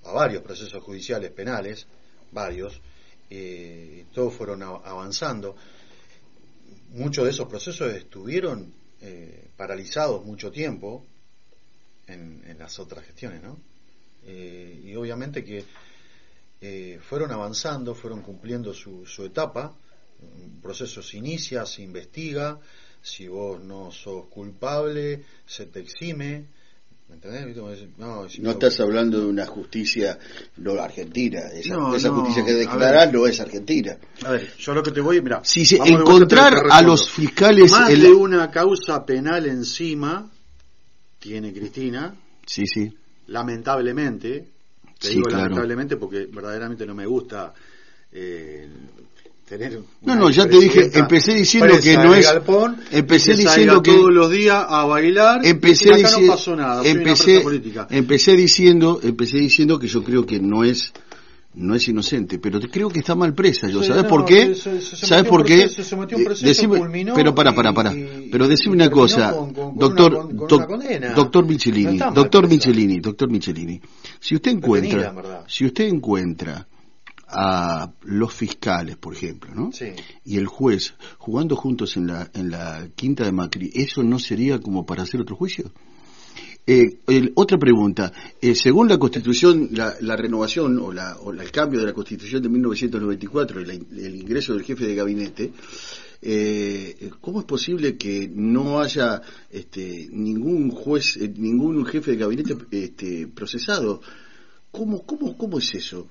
Speaker 6: a varios procesos judiciales penales, varios, eh, todos fueron a- avanzando. Muchos de esos procesos estuvieron eh, paralizados mucho tiempo en, en las otras gestiones, ¿no? Eh, y obviamente que eh, fueron avanzando, fueron cumpliendo su, su etapa. Un proceso se inicia, se investiga, si vos no sos culpable, se te exime. ¿Me entendés? ¿Viste? Como decir, No, si
Speaker 2: No
Speaker 6: no-
Speaker 2: estás hablando de una justicia no argentina. Esa,
Speaker 6: No,
Speaker 2: esa
Speaker 6: no,
Speaker 2: justicia que
Speaker 6: a
Speaker 2: declarás
Speaker 6: ver.
Speaker 2: no es argentina.
Speaker 6: A ver, yo lo que te voy, mira,
Speaker 3: Si se encontrar a los fiscales
Speaker 6: más
Speaker 3: el-
Speaker 6: de una causa penal encima tiene Cristina,
Speaker 3: Sí, sí.
Speaker 6: lamentablemente, te
Speaker 3: Sí,
Speaker 6: digo
Speaker 3: claro.
Speaker 6: lamentablemente porque verdaderamente no me gusta eh, tener
Speaker 3: No,
Speaker 6: una
Speaker 3: no, ya te dije,
Speaker 6: expresidenta
Speaker 3: empecé diciendo
Speaker 6: presa
Speaker 3: que
Speaker 6: en
Speaker 3: no
Speaker 6: el
Speaker 3: es-
Speaker 6: galpón,
Speaker 3: empecé
Speaker 6: y que
Speaker 3: diciendo
Speaker 6: salga
Speaker 3: que-
Speaker 6: todos los días a bailar,
Speaker 3: Empecé,
Speaker 6: y acá
Speaker 3: dici-
Speaker 6: no pasó nada, soy una
Speaker 3: empecé,
Speaker 6: presa política.
Speaker 3: empecé diciendo, empecé diciendo que yo creo que no es, no es inocente, pero te- creo que está mal presa. Yo,
Speaker 6: Sí,
Speaker 3: ¿sabes
Speaker 6: no,
Speaker 3: por qué?
Speaker 6: se- se- se
Speaker 3: ¿Sabes
Speaker 6: metió
Speaker 3: por
Speaker 6: un
Speaker 3: qué?
Speaker 6: proceso, se metió un
Speaker 3: Eh,
Speaker 6: proceso,
Speaker 3: decime-
Speaker 6: culminó
Speaker 3: pero para,
Speaker 6: y-
Speaker 3: para, para.
Speaker 6: y-
Speaker 3: Pero decime
Speaker 6: y
Speaker 3: una
Speaker 6: terminó
Speaker 3: cosa,
Speaker 6: con- con- con
Speaker 3: doctor,
Speaker 6: una con- con
Speaker 3: doc-
Speaker 6: una condena.
Speaker 3: doctor
Speaker 6: No
Speaker 3: Michelini,
Speaker 6: está mal
Speaker 3: doctor
Speaker 6: presa.
Speaker 3: Michelini, doctor Michelini. Si usted encuentra,
Speaker 6: Detenida, en verdad.
Speaker 3: si usted encuentra a los fiscales, por ejemplo, ¿no?
Speaker 6: Sí.
Speaker 3: Y el juez jugando juntos en la en la quinta de Macri, ¿eso no sería como para hacer otro juicio? Eh, el- otra pregunta, eh, según la Constitución, la, la renovación o, la, o la- el cambio de la Constitución de mil novecientos noventa y cuatro, el, el ingreso del jefe de gabinete, eh, ¿cómo es posible que no haya este, ningún juez, eh, ningún jefe de gabinete este, procesado? ¿Cómo, cómo, cómo es eso?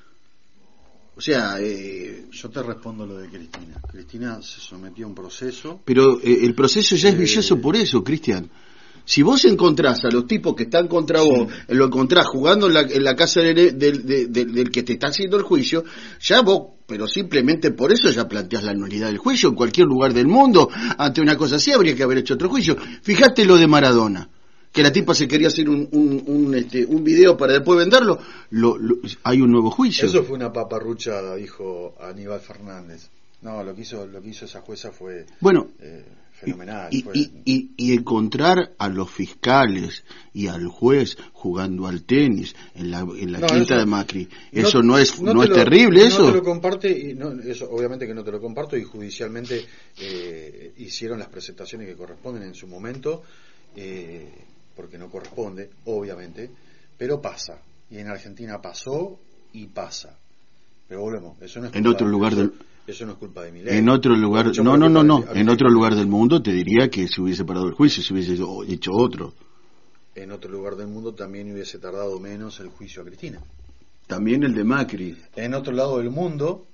Speaker 3: O sea, eh,
Speaker 6: Yo te respondo lo de Cristina. Cristina se sometió a un proceso.
Speaker 3: pero eh, el proceso ya es
Speaker 6: Eh,
Speaker 3: vicioso por eso, Cristian. Si vos encontrás a los tipos que están contra vos, lo encontrás jugando en la, en la casa del, del, del- del- del que te está haciendo el juicio, ya vos, pero simplemente por eso ya planteás la nulidad del juicio. En cualquier lugar del mundo, ante una cosa así, habría que haber hecho otro juicio. Fíjate lo de Maradona, que la tipa se quería hacer un, un, un, este, un video para después venderlo, lo, lo- hay un nuevo juicio.
Speaker 6: Eso fue una paparruchada, dijo Aníbal Fernández. No, lo que hizo, lo que hizo esa jueza fue
Speaker 3: Bueno,
Speaker 6: eh, fenomenal.
Speaker 3: Y,
Speaker 6: fue-
Speaker 3: y, y, y encontrar a los fiscales y al juez jugando al tenis en la, en la
Speaker 6: No,
Speaker 3: quinta
Speaker 6: eso-
Speaker 3: de Macri, ¿eso no, es no,
Speaker 6: te
Speaker 3: es
Speaker 6: lo-
Speaker 3: terrible
Speaker 6: no
Speaker 3: eso?
Speaker 6: te lo comparte y no, eso obviamente que no te lo comparto, y judicialmente eh, hicieron las presentaciones que corresponden en su momento, eh, porque no corresponde, obviamente, pero pasa, y en Argentina pasó y pasa, pero volvemos, eso no es
Speaker 3: En
Speaker 6: culpa
Speaker 3: otro
Speaker 6: de-
Speaker 3: lugar
Speaker 6: eso,
Speaker 3: del-
Speaker 6: eso no es culpa de Milei.
Speaker 3: En otro lugar,
Speaker 6: Mucho
Speaker 3: no,
Speaker 6: por
Speaker 3: no, no,
Speaker 6: culpa
Speaker 3: no,
Speaker 6: de
Speaker 3: en otro
Speaker 6: Argentina.
Speaker 3: lugar del mundo te diría que se hubiese parado el juicio, se hubiese hecho hecho otro.
Speaker 6: En otro lugar del mundo también hubiese tardado menos el juicio a Cristina.
Speaker 3: También el de Macri.
Speaker 6: En otro lado del mundo,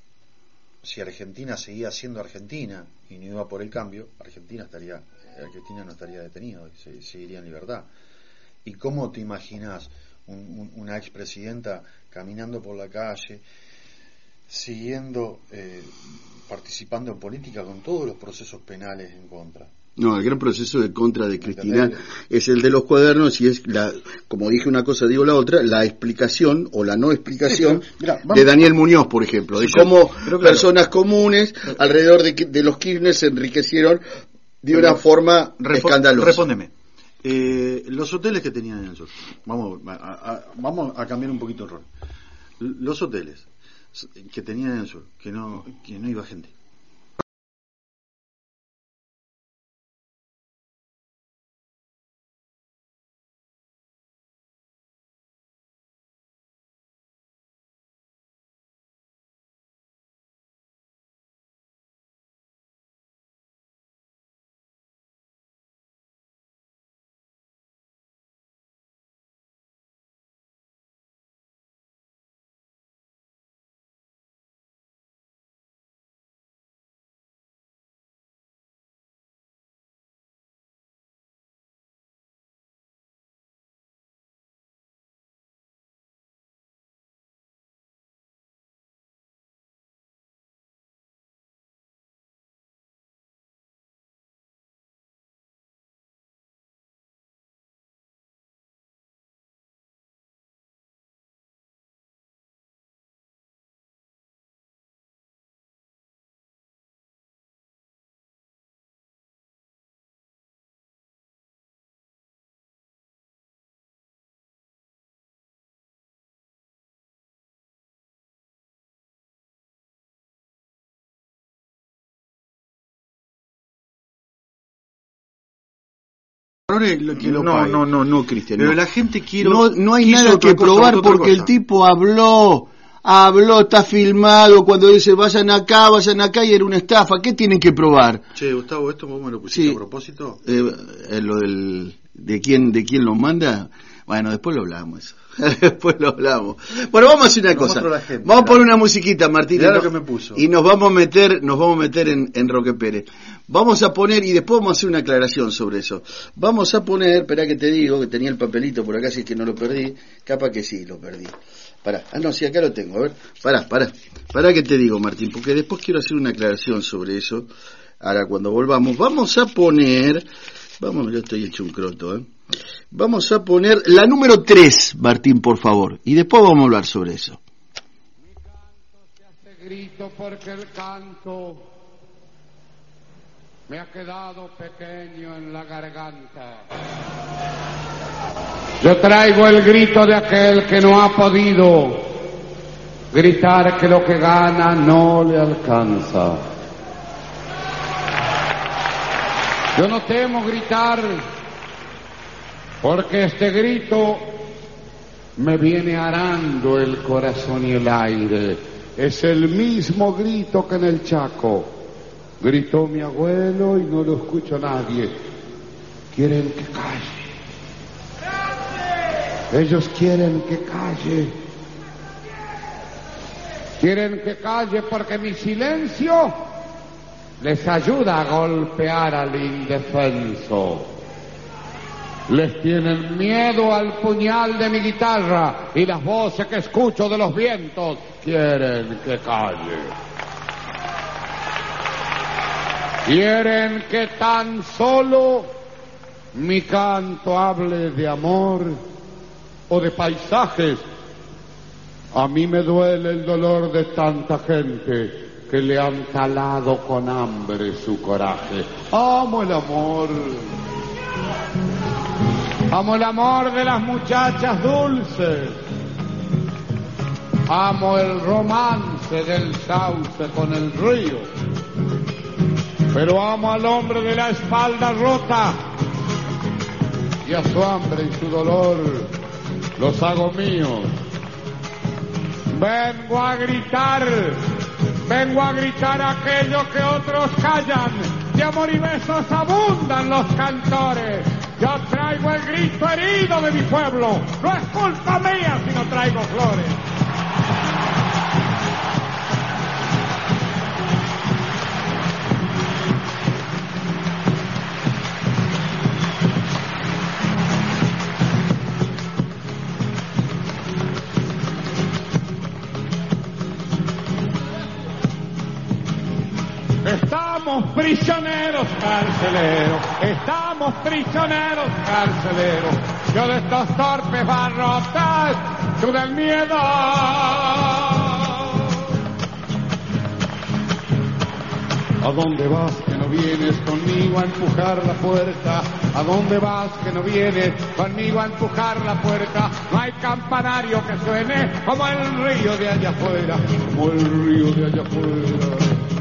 Speaker 6: si Argentina seguía siendo Argentina y no iba por el cambio, Argentina estaría, Argentina no estaría detenida, se- seguiría en libertad. ¿Y cómo te imaginas un, un- una expresidenta caminando por la calle, siguiendo, eh, participando en política con todos los procesos penales en contra?
Speaker 3: No, el gran proceso de contra de Cristina
Speaker 6: ¿Entendés?
Speaker 3: es el de los cuadernos y es, la, como dije una cosa, digo la otra, la explicación o la no explicación
Speaker 6: Sí, pero, mirá, vamos-
Speaker 3: de Daniel Muñoz, por ejemplo, de
Speaker 6: Sí, sí,
Speaker 3: cómo
Speaker 6: pero claro.
Speaker 3: personas comunes alrededor de, de los Kirchner se enriquecieron de una
Speaker 6: Pero,
Speaker 3: forma
Speaker 6: Respo-
Speaker 3: escandalosa.
Speaker 6: Respóndeme. Eh, los hoteles que tenían en el sur. Vamos a, a- vamos a cambiar un poquito el rol. L- Los hoteles que tenían en el sur, que no, que no iba gente.
Speaker 2: Marrone lo que lo
Speaker 3: no,
Speaker 2: pague.
Speaker 3: no, no, no, Cristian.
Speaker 2: Pero
Speaker 3: no.
Speaker 2: la gente quiere...
Speaker 3: No, no hay
Speaker 2: quiso
Speaker 3: nada
Speaker 2: otra
Speaker 3: que
Speaker 2: cosa,
Speaker 3: probar
Speaker 2: otra
Speaker 3: porque
Speaker 2: cosa.
Speaker 3: el tipo habló, habló, está filmado cuando dice vayan acá, vayan acá y era una estafa. ¿Qué tienen que probar?
Speaker 6: Che, Gustavo, ¿esto vos me lo pusiste
Speaker 3: Sí.
Speaker 6: a propósito?
Speaker 3: Eh, eh, lo del de quién de quién lo manda. Bueno, después lo hablamos eso. Después lo hablamos. Bueno, vamos a hacer una
Speaker 6: Lo
Speaker 3: cosa.
Speaker 6: muestro a la gente,
Speaker 3: vamos a
Speaker 6: mirá.
Speaker 3: poner una musiquita, Martín.
Speaker 6: Mirá
Speaker 3: y
Speaker 6: lo
Speaker 3: no-
Speaker 6: que me puso.
Speaker 3: Y nos vamos a meter, nos vamos a meter en, en Roque Pérez. Vamos a poner, y después vamos a hacer una aclaración sobre eso. Vamos a poner, espera que te digo, que tenía el papelito por acá, si es que no lo perdí. Capaz que sí, lo perdí. Pará, ah no, sí, acá lo tengo, a ver. Pará, pará. Pará que te digo, Martín, porque después quiero hacer una aclaración sobre eso. Ahora, cuando volvamos, vamos a poner... Vamos, yo estoy hecho un croto, ¿eh? Vamos a poner la número tres, Martín, por favor. Y después vamos a hablar sobre eso.
Speaker 7: Te grito porque el canto me ha quedado pequeño en la garganta. Yo traigo el grito de aquel que no ha podido gritar que lo que gana no le alcanza. Yo no temo gritar porque este grito me viene arando el corazón y el aire. Es el mismo grito que en el Chaco gritó mi abuelo y no lo escucha nadie. Quieren que calle. Ellos quieren que calle. Quieren que calle porque mi silencio les ayuda a golpear al indefenso. Les tienen miedo al puñal de mi guitarra y las voces que escucho de los vientos quieren que calle. Quieren que tan solo mi canto hable de amor o de paisajes. A mí me duele el dolor de tanta gente que le han talado con hambre su coraje. Amo el amor. Amo el amor de las muchachas dulces. Amo el romance del sauce con el río. Pero amo al hombre de la espalda rota. Y a su hambre y su dolor los hago míos. Vengo a gritar, vengo a gritar aquello que otros callan. De amor y besos abundan los cantores. Yo traigo el grito herido de mi pueblo. No es culpa mía si no traigo flores. Estamos prisioneros carceleros, estamos prisioneros carceleros. Yo de estos torpes barrotas, tú del miedo. ¿A dónde vas que no vienes conmigo a empujar la puerta? ¿A dónde vas que no vienes conmigo a empujar la puerta? No hay campanario que suene como el río de allá afuera, como el río de allá afuera.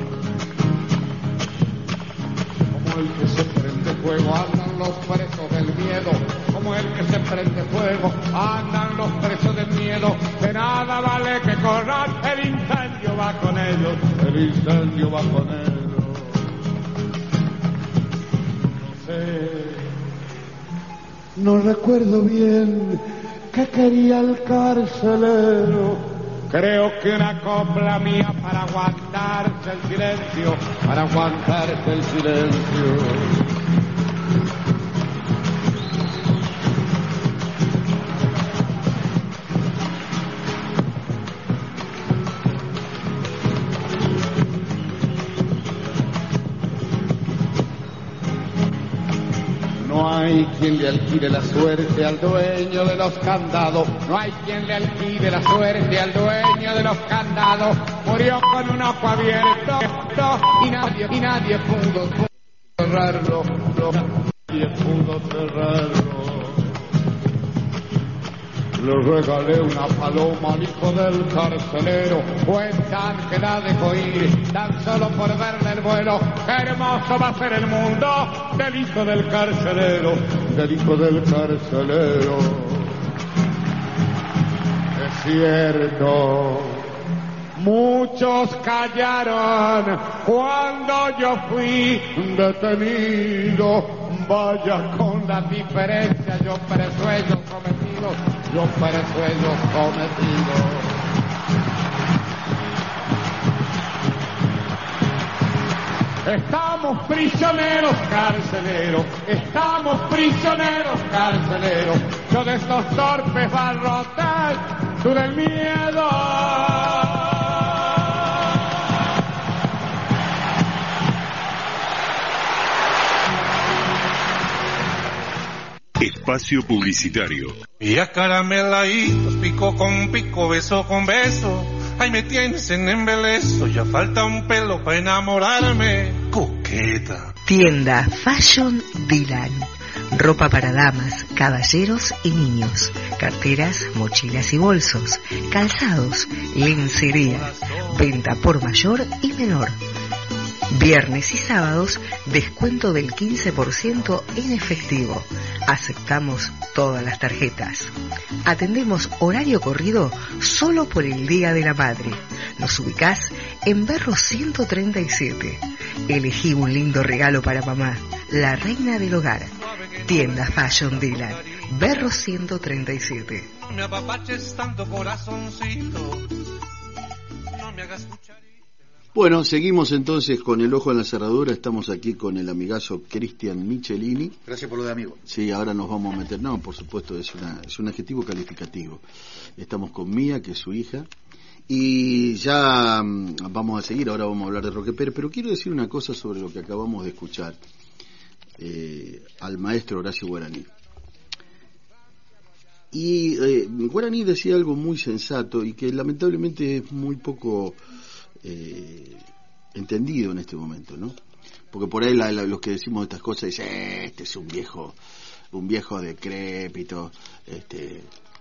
Speaker 7: El que se prende fuego, andan los presos del miedo. Como el que se prende fuego, andan los presos del miedo. De nada vale que corran, el incendio va con ellos. El incendio va con ellos. No sé, no recuerdo bien qué quería el carcelero. Creo que una copla mía para aguantarse el silencio, para aguantarse el silencio. No hay quien le alquile la suerte al dueño de los candados. No hay quien le alquile la suerte al dueño de los candados. Murió con un ojo abierto y nadie, y nadie pudo cerrarlo. Nadie pudo cerrarlo. Le regalé una paloma al hijo del carcelero. Cuentan que la dejó ir tan solo por verle el vuelo. ¡Qué hermoso va a ser el mundo del hijo del carcelero! Del hijo del carcelero. Es cierto, muchos callaron cuando yo fui detenido. Vaya con la diferencia, yo preso ellos cometidos, yo preso ellos cometidos. Estamos prisioneros carceleros, estamos prisioneros carceleros. Yo de estos torpes barrotes, tú del miedo.
Speaker 1: Espacio publicitario.
Speaker 8: Y a carameladitos, pico con pico, beso con beso. Ahí me tienes en embeleso, ya falta un pelo para enamorarme. Coqueta.
Speaker 9: Tienda Fashion Dylan. Ropa para damas, caballeros y niños. Carteras, mochilas y bolsos. Calzados, lencería. Venta por mayor y menor. Viernes y sábados, descuento del quince por ciento en efectivo. Aceptamos todas las tarjetas. Atendemos horario corrido solo por el Día de la Madre. Nos ubicás en Berro ciento treinta y siete. Elegí un lindo regalo para mamá, la reina del hogar. Tienda Fashion Dylan, Berro ciento treinta y siete.
Speaker 8: No me apapaches tanto, corazoncito. No me hagas escuchar.
Speaker 2: Bueno, seguimos entonces con el ojo en la cerradura. Estamos aquí con el amigazo Cristian Michelini.
Speaker 6: Gracias por lo de amigo.
Speaker 2: Sí, ahora nos vamos a meter. No, por supuesto, es, una, es un adjetivo calificativo. Estamos con Mía, que es su hija. Y ya um, vamos a seguir. Ahora vamos a hablar de Roque Pérez. Pero quiero decir una cosa sobre lo que acabamos de escuchar eh, al maestro Horacio Guaraní. Y eh, Guaraní decía algo muy sensato y que lamentablemente es muy poco Eh, entendido en este momento, ¿no? Porque por ahí la, la, los que decimos estas cosas dicen, eh, este es un viejo, un viejo decrépito, este.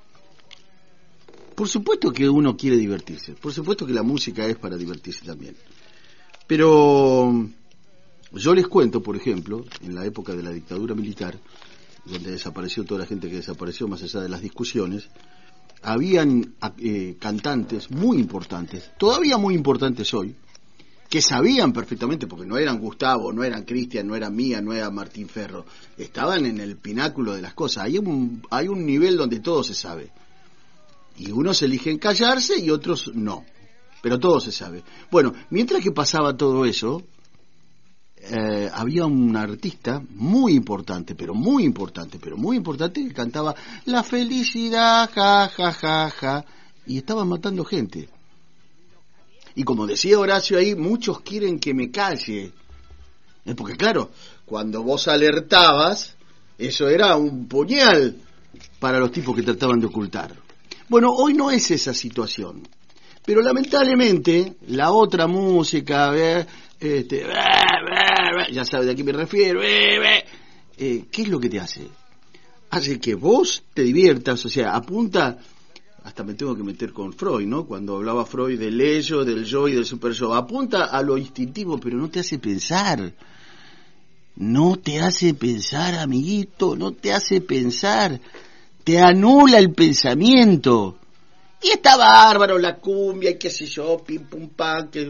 Speaker 2: Por supuesto que uno quiere divertirse, por supuesto que la música es para divertirse también. Pero yo les cuento, por ejemplo, en la época de la dictadura militar, donde desapareció toda la gente que desapareció más allá de las discusiones, habían eh, cantantes muy importantes, todavía muy importantes hoy, que sabían perfectamente, porque no eran Gustavo, no eran Cristian, no eran Mía, no era Martín Ferro, estaban en el pináculo de las cosas. Hay un, hay un nivel donde todo se sabe, y unos eligen callarse y otros no, pero todo se sabe. Bueno, mientras que pasaba todo eso, Eh, había un artista muy importante, pero muy importante, pero muy importante, que cantaba la felicidad, ja, ja, ja, ja, y estaba matando gente. Y como decía Horacio ahí, muchos quieren que me calle. Eh, porque claro, cuando vos alertabas, eso era un puñal para los tipos que trataban de ocultar. Bueno, hoy no es esa situación. Pero lamentablemente, la otra música, ¿eh? este, ya sabes a qué me refiero, eh, ¿qué es lo que te hace? Hace que vos te diviertas, o sea, apunta, hasta me tengo que meter con Freud, ¿no? Cuando hablaba Freud del ello, del yo y del super yo, apunta a lo instintivo, pero no te hace pensar, no te hace pensar, amiguito, no te hace pensar, te anula el pensamiento. Y está bárbaro la cumbia y qué sé yo, pim pum pam, que...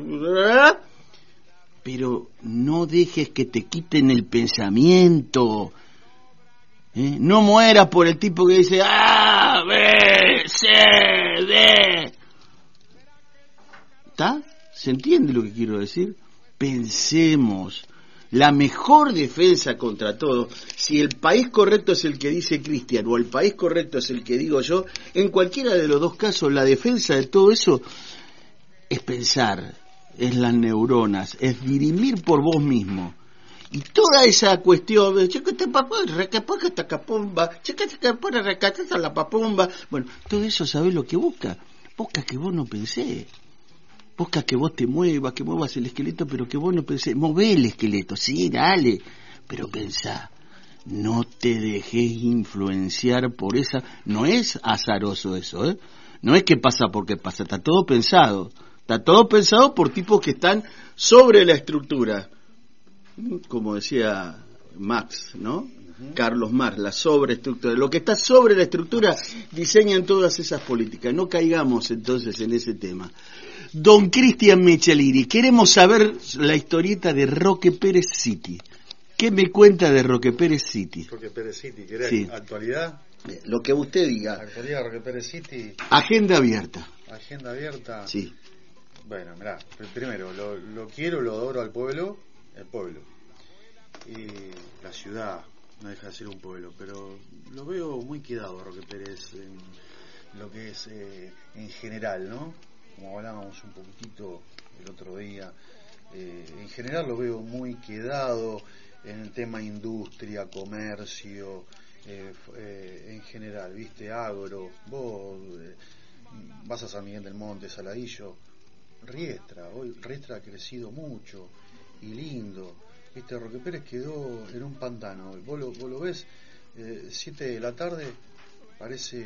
Speaker 2: pero no dejes que te quiten el pensamiento. ¿Eh? No mueras por el tipo que dice A, B, C, D. ¿Está? ¿Se entiende lo que quiero decir? Pensemos. La mejor defensa contra todo, si el país correcto es el que dice Cristian o el país correcto es el que digo yo, en cualquiera de los dos casos la defensa de todo eso es pensar, es las neuronas, es dirimir por vos mismo. Y toda esa cuestión, bueno, todo eso, ¿sabés lo que busca? Busca que vos no pensés. Busca que vos te muevas, que muevas el esqueleto, pero que vos no pensés. Mové el esqueleto, sí, dale, pero pensá. no te dejes influenciar por esa, no es azaroso eso, ¿eh? No es que pasa porque pasa, está todo pensado, está todo pensado por tipos que están sobre la estructura, como decía Marx, ¿no? Uh-huh. Carlos Marx, la sobreestructura, lo que está sobre la estructura diseñan todas esas políticas, no caigamos entonces en ese tema. Don Cristian Michelini, queremos saber la historieta de Roque Pérez City. ¿Qué me cuenta de Roque Pérez City?
Speaker 6: Roque Pérez City, ¿querés
Speaker 2: sí.
Speaker 6: actualidad?
Speaker 2: Lo que usted diga.
Speaker 6: Actualidad, Roque Pérez City.
Speaker 2: Agenda abierta.
Speaker 6: Agenda abierta.
Speaker 2: Sí.
Speaker 6: Bueno, mirá, primero, lo, lo quiero, lo adoro al pueblo, el pueblo. Y la ciudad no deja de ser un pueblo, pero lo veo muy quedado a Roque Pérez en lo que es eh, en general, ¿no? Como hablábamos un poquitito el otro día, eh, en general lo veo muy quedado en el tema industria, comercio, eh, eh, en general, viste, agro, vos eh, vas a San Miguel del Monte, Saladillo, Riestra, hoy Riestra ha crecido mucho y lindo, viste, Roque Pérez quedó en un pantano, vos lo, vos lo ves, eh, siete de la tarde, parece...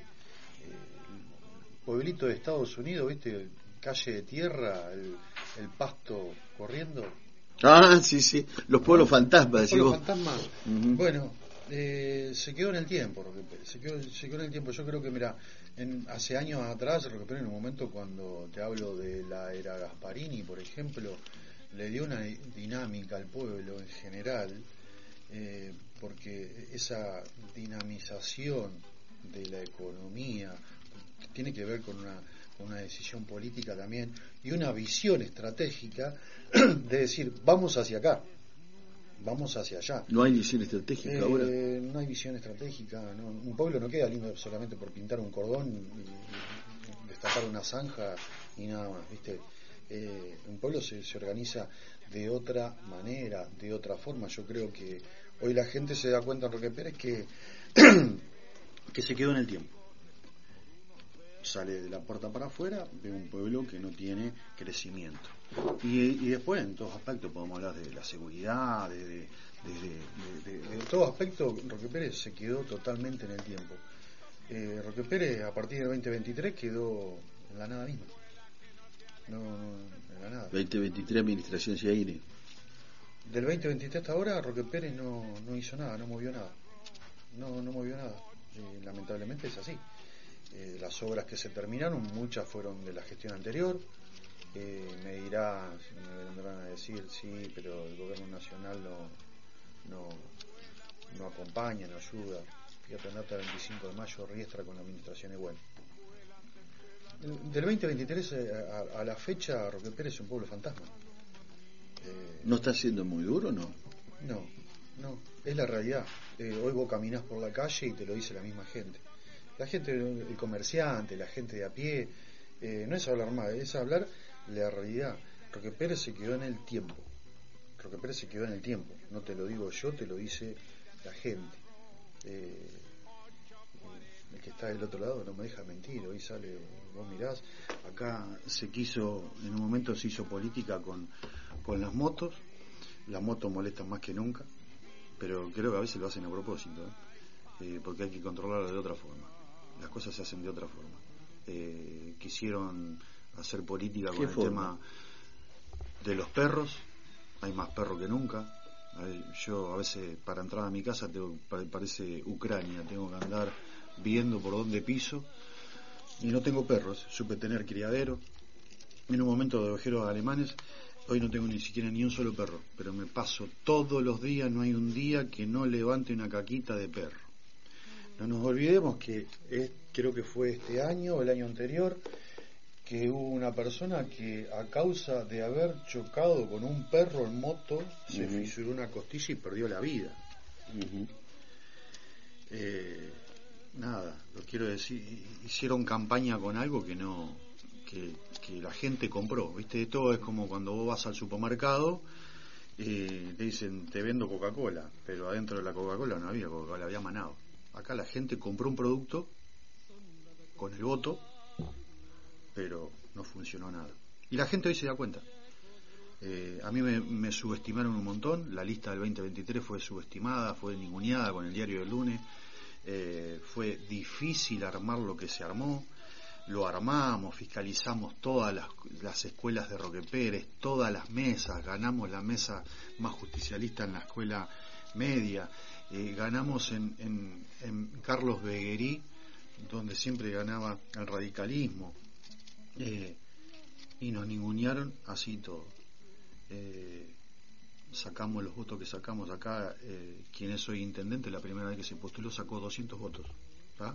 Speaker 6: Eh, pueblito de Estados Unidos, viste, calle de tierra, el, el pasto corriendo.
Speaker 2: Ah, sí, sí, los pueblos fantasmas.
Speaker 6: Los pueblos fantasmas. Uh-huh. Bueno, eh, se quedó en el tiempo, Roque Pérez, se quedó, se quedó en el tiempo. Yo creo que, mira, en, hace años atrás, Roque Pérez, en un momento cuando te hablo de la era Gasparini, por ejemplo, le dio una dinámica al pueblo en general, eh, porque esa dinamización de la economía tiene que ver con una, con una decisión política también y una visión estratégica de decir, vamos hacia acá, vamos hacia allá.
Speaker 2: No hay visión estratégica
Speaker 6: eh,
Speaker 2: ahora.
Speaker 6: No hay visión estratégica, no. Un pueblo no queda lindo solamente por pintar un cordón y destapar una zanja y nada más, ¿viste? Eh, un pueblo se, se organiza de otra manera, de otra forma. Yo creo que hoy la gente se da cuenta, Roque Pérez, que, que se quedó en el tiempo. Sale de la puerta para afuera, ve un pueblo que no tiene crecimiento. Y, y después, en todos aspectos, podemos hablar de la seguridad, de, de, de, de, de, de todo aspecto. Roque Pérez se quedó totalmente en el tiempo. Eh, Roque Pérez, a partir del veinte veintitrés, quedó en la nada misma. No, no, en la nada.
Speaker 2: veinte veintitrés, administración Ciaire.
Speaker 6: Del veinte veintitrés hasta ahora, Roque Pérez no, no hizo nada, no movió nada. No, no movió nada. Eh, lamentablemente es así. Eh, las obras que se terminaron, muchas fueron de la gestión anterior. Eh, me dirá, me vendrán a decir, sí, pero el gobierno nacional no, no, no acompaña, no ayuda. Fíjate, nota el veinticinco de mayo, Riestra con la administración es buena. Del veinte veintitrés a, a la fecha, Roque Pérez es un pueblo fantasma.
Speaker 2: Eh, ¿No está siendo muy duro, no?
Speaker 6: No, no, es la realidad. Eh, hoy vos caminás por la calle y te lo dice la misma gente. La gente, el comerciante, la gente de a pie, eh, no es hablar mal, es hablar la realidad. Roque Pérez se quedó en el tiempo. Roque Pérez se quedó en el tiempo. No te lo digo yo, te lo dice la gente. Eh, el que está del otro lado no me deja mentir. Hoy sale, vos mirás, acá se quiso, en un momento se hizo política con, con las motos. Las motos molestan más que nunca, pero creo que a veces lo hacen a propósito, ¿eh? Eh, porque hay que controlarlo de otra forma. Las cosas se hacen de otra forma. Eh, quisieron hacer política con el
Speaker 2: forma?
Speaker 6: tema de los perros. Hay más perros que nunca. Yo a veces para entrar a mi casa tengo, parece Ucrania, tengo que andar viendo por dónde piso y no tengo perros. Supe tener criadero en un momento de ovejeros alemanes. Hoy no tengo ni siquiera ni un solo perro, pero me paso todos los días, no hay un día que no levante una caquita de perro. No nos olvidemos que es, creo que fue este año o el año anterior que hubo una persona que a causa de haber chocado con un perro en moto se uh-huh. fisuró una costilla y perdió la vida. Uh-huh. Eh, nada, lo quiero decir, hicieron campaña con algo que no, que, que la gente compró, ¿viste? Todo es como cuando vos vas al supermercado y te dicen te vendo Coca-Cola, pero adentro de la Coca-Cola no había Coca-Cola, había Manado. Acá la gente compró un producto con el voto, pero no funcionó nada. Y la gente hoy se da cuenta. Eh, a mí me, me subestimaron un montón, la lista del veinte veintitrés fue subestimada, fue ninguneada con el diario del lunes, eh, fue difícil armar lo que se armó, lo armamos, fiscalizamos todas las, las escuelas de Roque Pérez, todas las mesas, ganamos la mesa más justicialista en la escuela media, eh, ganamos en, en, en Carlos Beguerí, donde siempre ganaba el radicalismo, eh, y nos ningunearon así todo. Eh, sacamos los votos que sacamos acá, eh, quien es hoy intendente, la primera vez que se postuló sacó doscientos votos, ¿tá?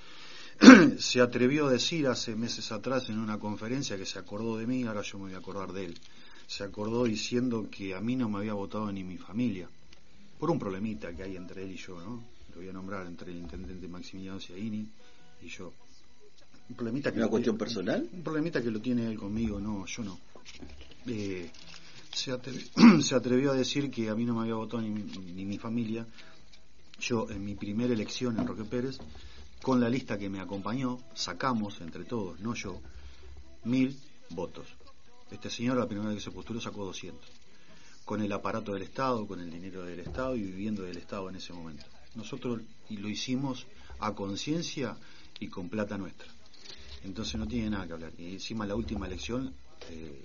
Speaker 6: Se atrevió a decir hace meses atrás en una conferencia que se acordó de mí, ahora yo me voy a acordar de él, se acordó diciendo que a mí no me había votado ni mi familia, por un problemita que hay entre él y yo, ¿no? Lo voy a nombrar, entre el intendente Maximiliano Ciaini y yo. Un problemita que
Speaker 2: ¿Una cuestión tiene, personal?
Speaker 6: Un problemita que lo tiene él conmigo, no, yo no. Eh, se, atrevió, se atrevió a decir que a mí no me había votado ni, ni mi familia. Yo en mi primera elección en Roque Pérez, con la lista que me acompañó, sacamos entre todos, no yo, mil votos. Este señor la primera vez que se postuló sacó doscientos, con el aparato del Estado, con el dinero del Estado y viviendo del Estado en ese momento. Nosotros lo hicimos a conciencia y con plata nuestra. Entonces no tiene nada que hablar. Y encima la última elección eh,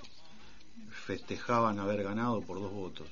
Speaker 6: festejaban haber ganado por dos votos.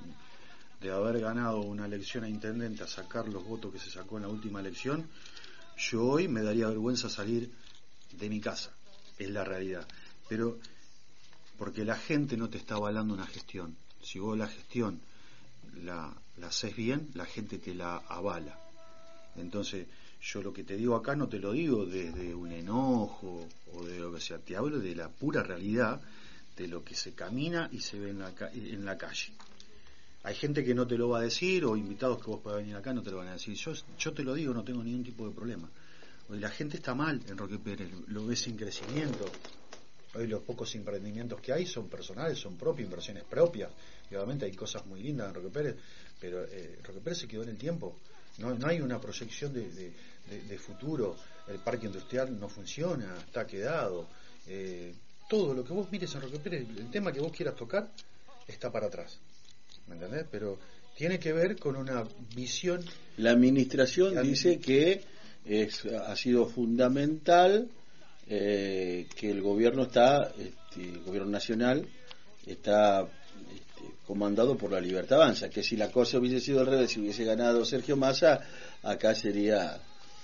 Speaker 6: De haber ganado una elección a intendente a sacar los votos que se sacó en la última elección, yo hoy me daría vergüenza salir de mi casa, es la realidad. Pero porque la gente no te está avalando una gestión. Si vos la gestión la, la haces bien, la gente te la avala. Entonces yo lo que te digo acá no te lo digo desde un enojo o de lo que sea, te hablo de la pura realidad de lo que se camina y se ve en la, en la calle. Hay gente que no te lo va a decir, o invitados que vos puedas venir acá no te lo van a decir. Yo, yo te lo digo, no tengo ningún tipo de problema. Hoy la gente está mal en Roque Pérez, lo ves sin crecimiento. Hoy los pocos emprendimientos que hay son personales, son propias, inversiones propias. Y obviamente hay cosas muy lindas en Roque Pérez, pero eh, Roque Pérez se quedó en el tiempo. No, no hay una proyección de, de, de, de futuro. El parque industrial no funciona, está quedado. Eh, todo lo que vos mires en Roque Pérez, el tema que vos quieras tocar, está para atrás. ¿Me entendés? Pero tiene que ver con una visión.
Speaker 2: La administración la dice que es, ha sido fundamental eh, que el gobierno está, este, el gobierno nacional está este, comandado por la Libertad Avanza, que si la cosa hubiese sido al revés, si hubiese ganado Sergio Massa, acá sería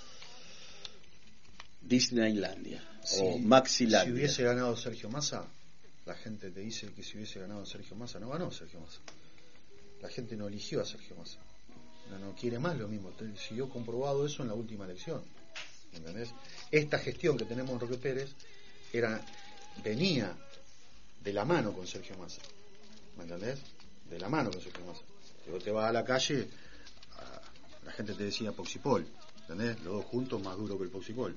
Speaker 2: Disneylandia
Speaker 6: si,
Speaker 2: o Maxilandia.
Speaker 6: Si hubiese ganado Sergio Massa, la gente te dice que si hubiese ganado Sergio Massa, no ganó Sergio Massa. La gente no eligió a Sergio Massa, no, no quiere más lo mismo. Siguió comprobado eso en la última elección, ¿entendés? Esta gestión que tenemos en Roque Pérez era, venía de la mano con Sergio Massa, ¿me entendés? De la mano con Sergio Massa. Si vos te vas a la calle, a, la gente te decía Poxipol, ¿entendés? Los dos juntos más duro que el Poxipol.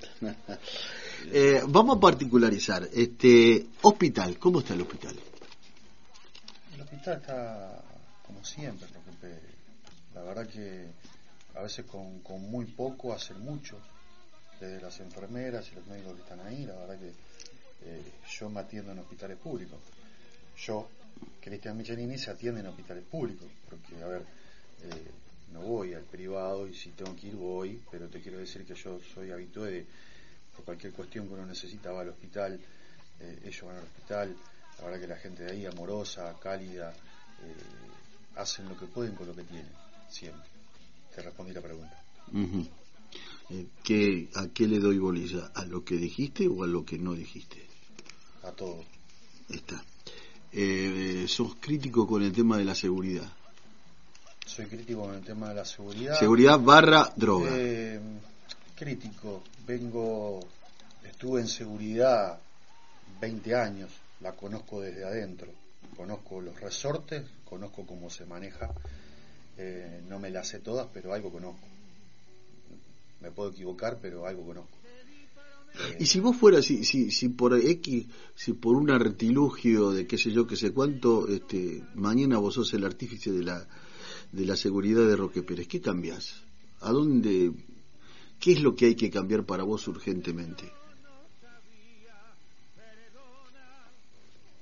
Speaker 2: eh, vamos a particularizar. Este hospital, ¿cómo está el hospital?
Speaker 6: El hospital está como siempre, Roque. La verdad que a veces con, con muy poco hacen mucho, desde las enfermeras y los médicos que están ahí. La verdad que eh, yo me atiendo en hospitales públicos. Yo, Cristian Michelini, se atiende en hospitales públicos, porque, a ver, eh, no voy al privado y si tengo que ir voy, pero te quiero decir que yo soy habitué de, por cualquier cuestión que uno necesita, va al hospital, eh, ellos van al hospital. La verdad que la gente de ahí, amorosa, cálida, eh, hacen lo que pueden con lo que tienen, siempre. Te respondí la pregunta.
Speaker 2: Uh-huh. eh, ¿qué, ¿A qué le doy bolilla? ¿A lo que dijiste o a lo que no dijiste?
Speaker 6: A todo.
Speaker 2: Está. Eh, ¿Sos crítico con el tema de la seguridad?
Speaker 6: Soy crítico con el tema de la seguridad.
Speaker 2: Seguridad barra droga.
Speaker 6: Eh, crítico. Vengo, estuve en seguridad veinte años. La conozco desde adentro, conozco los resortes, conozco cómo se maneja, eh, no me las sé todas, pero algo conozco. Me puedo equivocar, pero algo conozco. Eh,
Speaker 2: y si vos fueras, si, si, si por X, si por un artilugio de qué sé yo, qué sé cuánto, este, mañana vos sos el artífice de la, de la seguridad de Roque Pérez, ¿qué cambiás? ¿A dónde, qué es lo que hay que cambiar para vos urgentemente?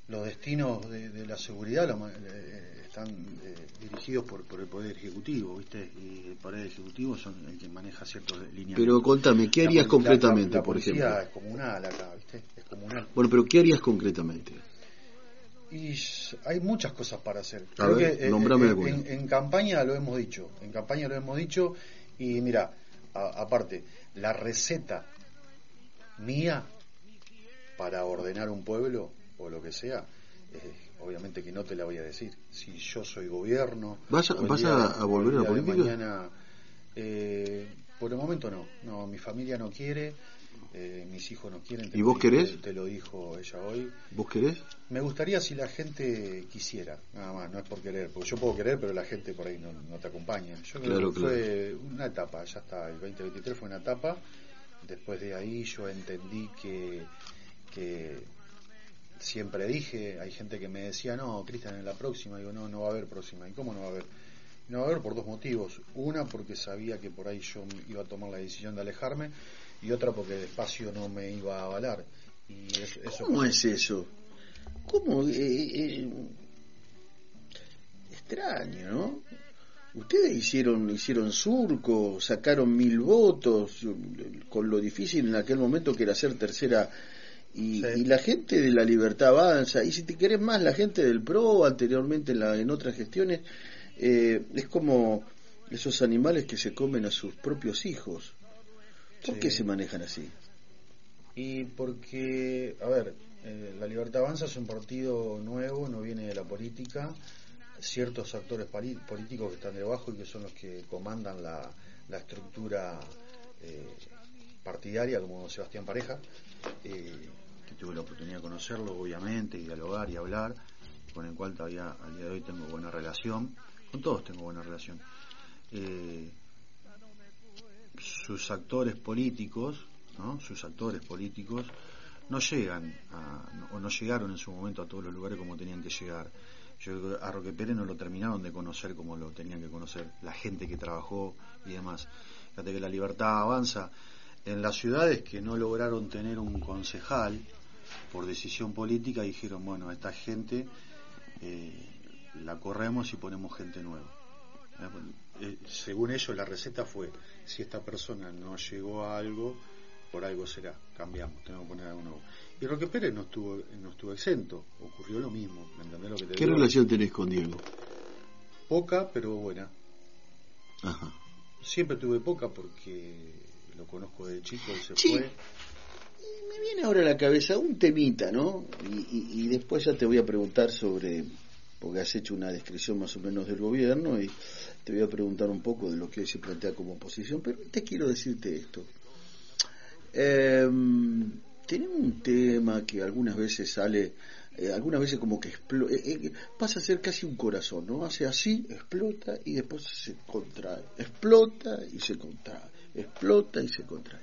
Speaker 6: los destinos de, de la seguridad lo, eh, están eh, dirigidos por, por el Poder Ejecutivo, ¿viste? Y el Poder Ejecutivo son el que maneja ciertos lineamientos.
Speaker 3: Pero contame, ¿qué harías
Speaker 6: la,
Speaker 3: concretamente,
Speaker 6: la, la
Speaker 3: por ejemplo?
Speaker 6: La policía es comunal acá, ¿viste? Es comunal.
Speaker 3: Bueno, pero ¿qué harías concretamente?
Speaker 6: Y hay muchas cosas para hacer.
Speaker 3: A
Speaker 6: Creo
Speaker 3: ver,
Speaker 6: que eh,
Speaker 3: nombrame
Speaker 6: eh,
Speaker 3: alguna.
Speaker 6: en, en campaña lo hemos dicho, en campaña lo hemos dicho, y mira, a, aparte, la receta mía para ordenar un pueblo o lo que sea, eh, obviamente que no te la voy a decir. Si yo soy gobierno,
Speaker 3: ¿Vas a, vas
Speaker 6: día,
Speaker 3: a, a volver a la política?
Speaker 6: Mañana, eh, por el momento no, no, mi familia no quiere. Eh, mis hijos no quieren.
Speaker 3: ¿Y vos querés?
Speaker 6: Te, te lo dijo ella hoy.
Speaker 3: ¿Vos querés?
Speaker 6: Me gustaría si la gente quisiera, nada más, no es por querer, porque yo puedo querer, pero la gente por ahí no, no te acompaña. Yo creo
Speaker 3: claro,
Speaker 6: que
Speaker 3: claro.
Speaker 6: fue una etapa, ya está, el veinte veintitrés fue una etapa. Después de ahí yo entendí que, que siempre dije, hay gente que me decía, no, Cristian, en la próxima, digo, no, no va a haber próxima. ¿Y cómo no va a haber? No va a haber por dos motivos. Una, porque sabía que por ahí yo iba a tomar la decisión de alejarme, y otra porque el espacio no me iba a avalar. Y eso, eso
Speaker 3: ¿Cómo es eso? ¿Cómo? Eh, eh, extraño, ¿no? Ustedes hicieron hicieron surco, sacaron mil votos, con lo difícil en aquel momento que era ser tercera, y,
Speaker 6: sí.
Speaker 3: y la gente de La Libertad Avanza, y si te querés más, la gente del P R O, anteriormente en, la, en otras gestiones, eh, es como esos animales que se comen a sus propios hijos. ¿Por
Speaker 6: sí.
Speaker 3: qué se manejan así?
Speaker 6: Y porque, a ver, eh, La Libertad Avanza es un partido nuevo, no viene de la política. Ciertos actores pali- políticos que están debajo y que son los que comandan la, la estructura eh, partidaria, como Sebastián Pareja, eh, que tuve la oportunidad de conocerlo, obviamente, y dialogar y hablar, con el cual todavía al día de hoy tengo buena relación. Con todos tengo buena relación. Eh, sus actores políticos, ¿no? Sus actores políticos no llegan a, o no llegaron en su momento a todos los lugares como tenían que llegar. Yo creo que a Roque Pérez no lo terminaron de conocer como lo tenían que conocer la gente que trabajó y demás. Fíjate que La Libertad Avanza en las ciudades que no lograron tener un concejal por decisión política, dijeron, bueno, esta gente eh, la corremos y ponemos gente nueva. Eh, según ellos la receta fue, si esta persona no llegó a algo, por algo será, cambiamos, tenemos que poner algo nuevo. Y Roque Pérez no estuvo no estuvo exento, ocurrió lo mismo. ¿Me entendés lo que te
Speaker 3: ¿Qué
Speaker 6: digo?
Speaker 3: relación tenés con Diego?
Speaker 6: Poca, pero buena.
Speaker 3: Ajá.
Speaker 6: Siempre tuve poca porque lo conozco de chico y se
Speaker 3: Sí.
Speaker 6: fue.
Speaker 3: Me viene ahora a la cabeza un temita, ¿no? Y, y, y después ya te voy a preguntar sobre, porque has hecho una descripción más o menos del gobierno, y te voy a preguntar un poco de lo que hoy se plantea como oposición, pero te quiero decirte esto. Eh, tenemos un tema que algunas veces sale, eh, algunas veces como que explota, eh, eh, pasa a ser casi un corazón, ¿no? Hace así, explota y después se contrae, explota y se contrae, explota y se contrae.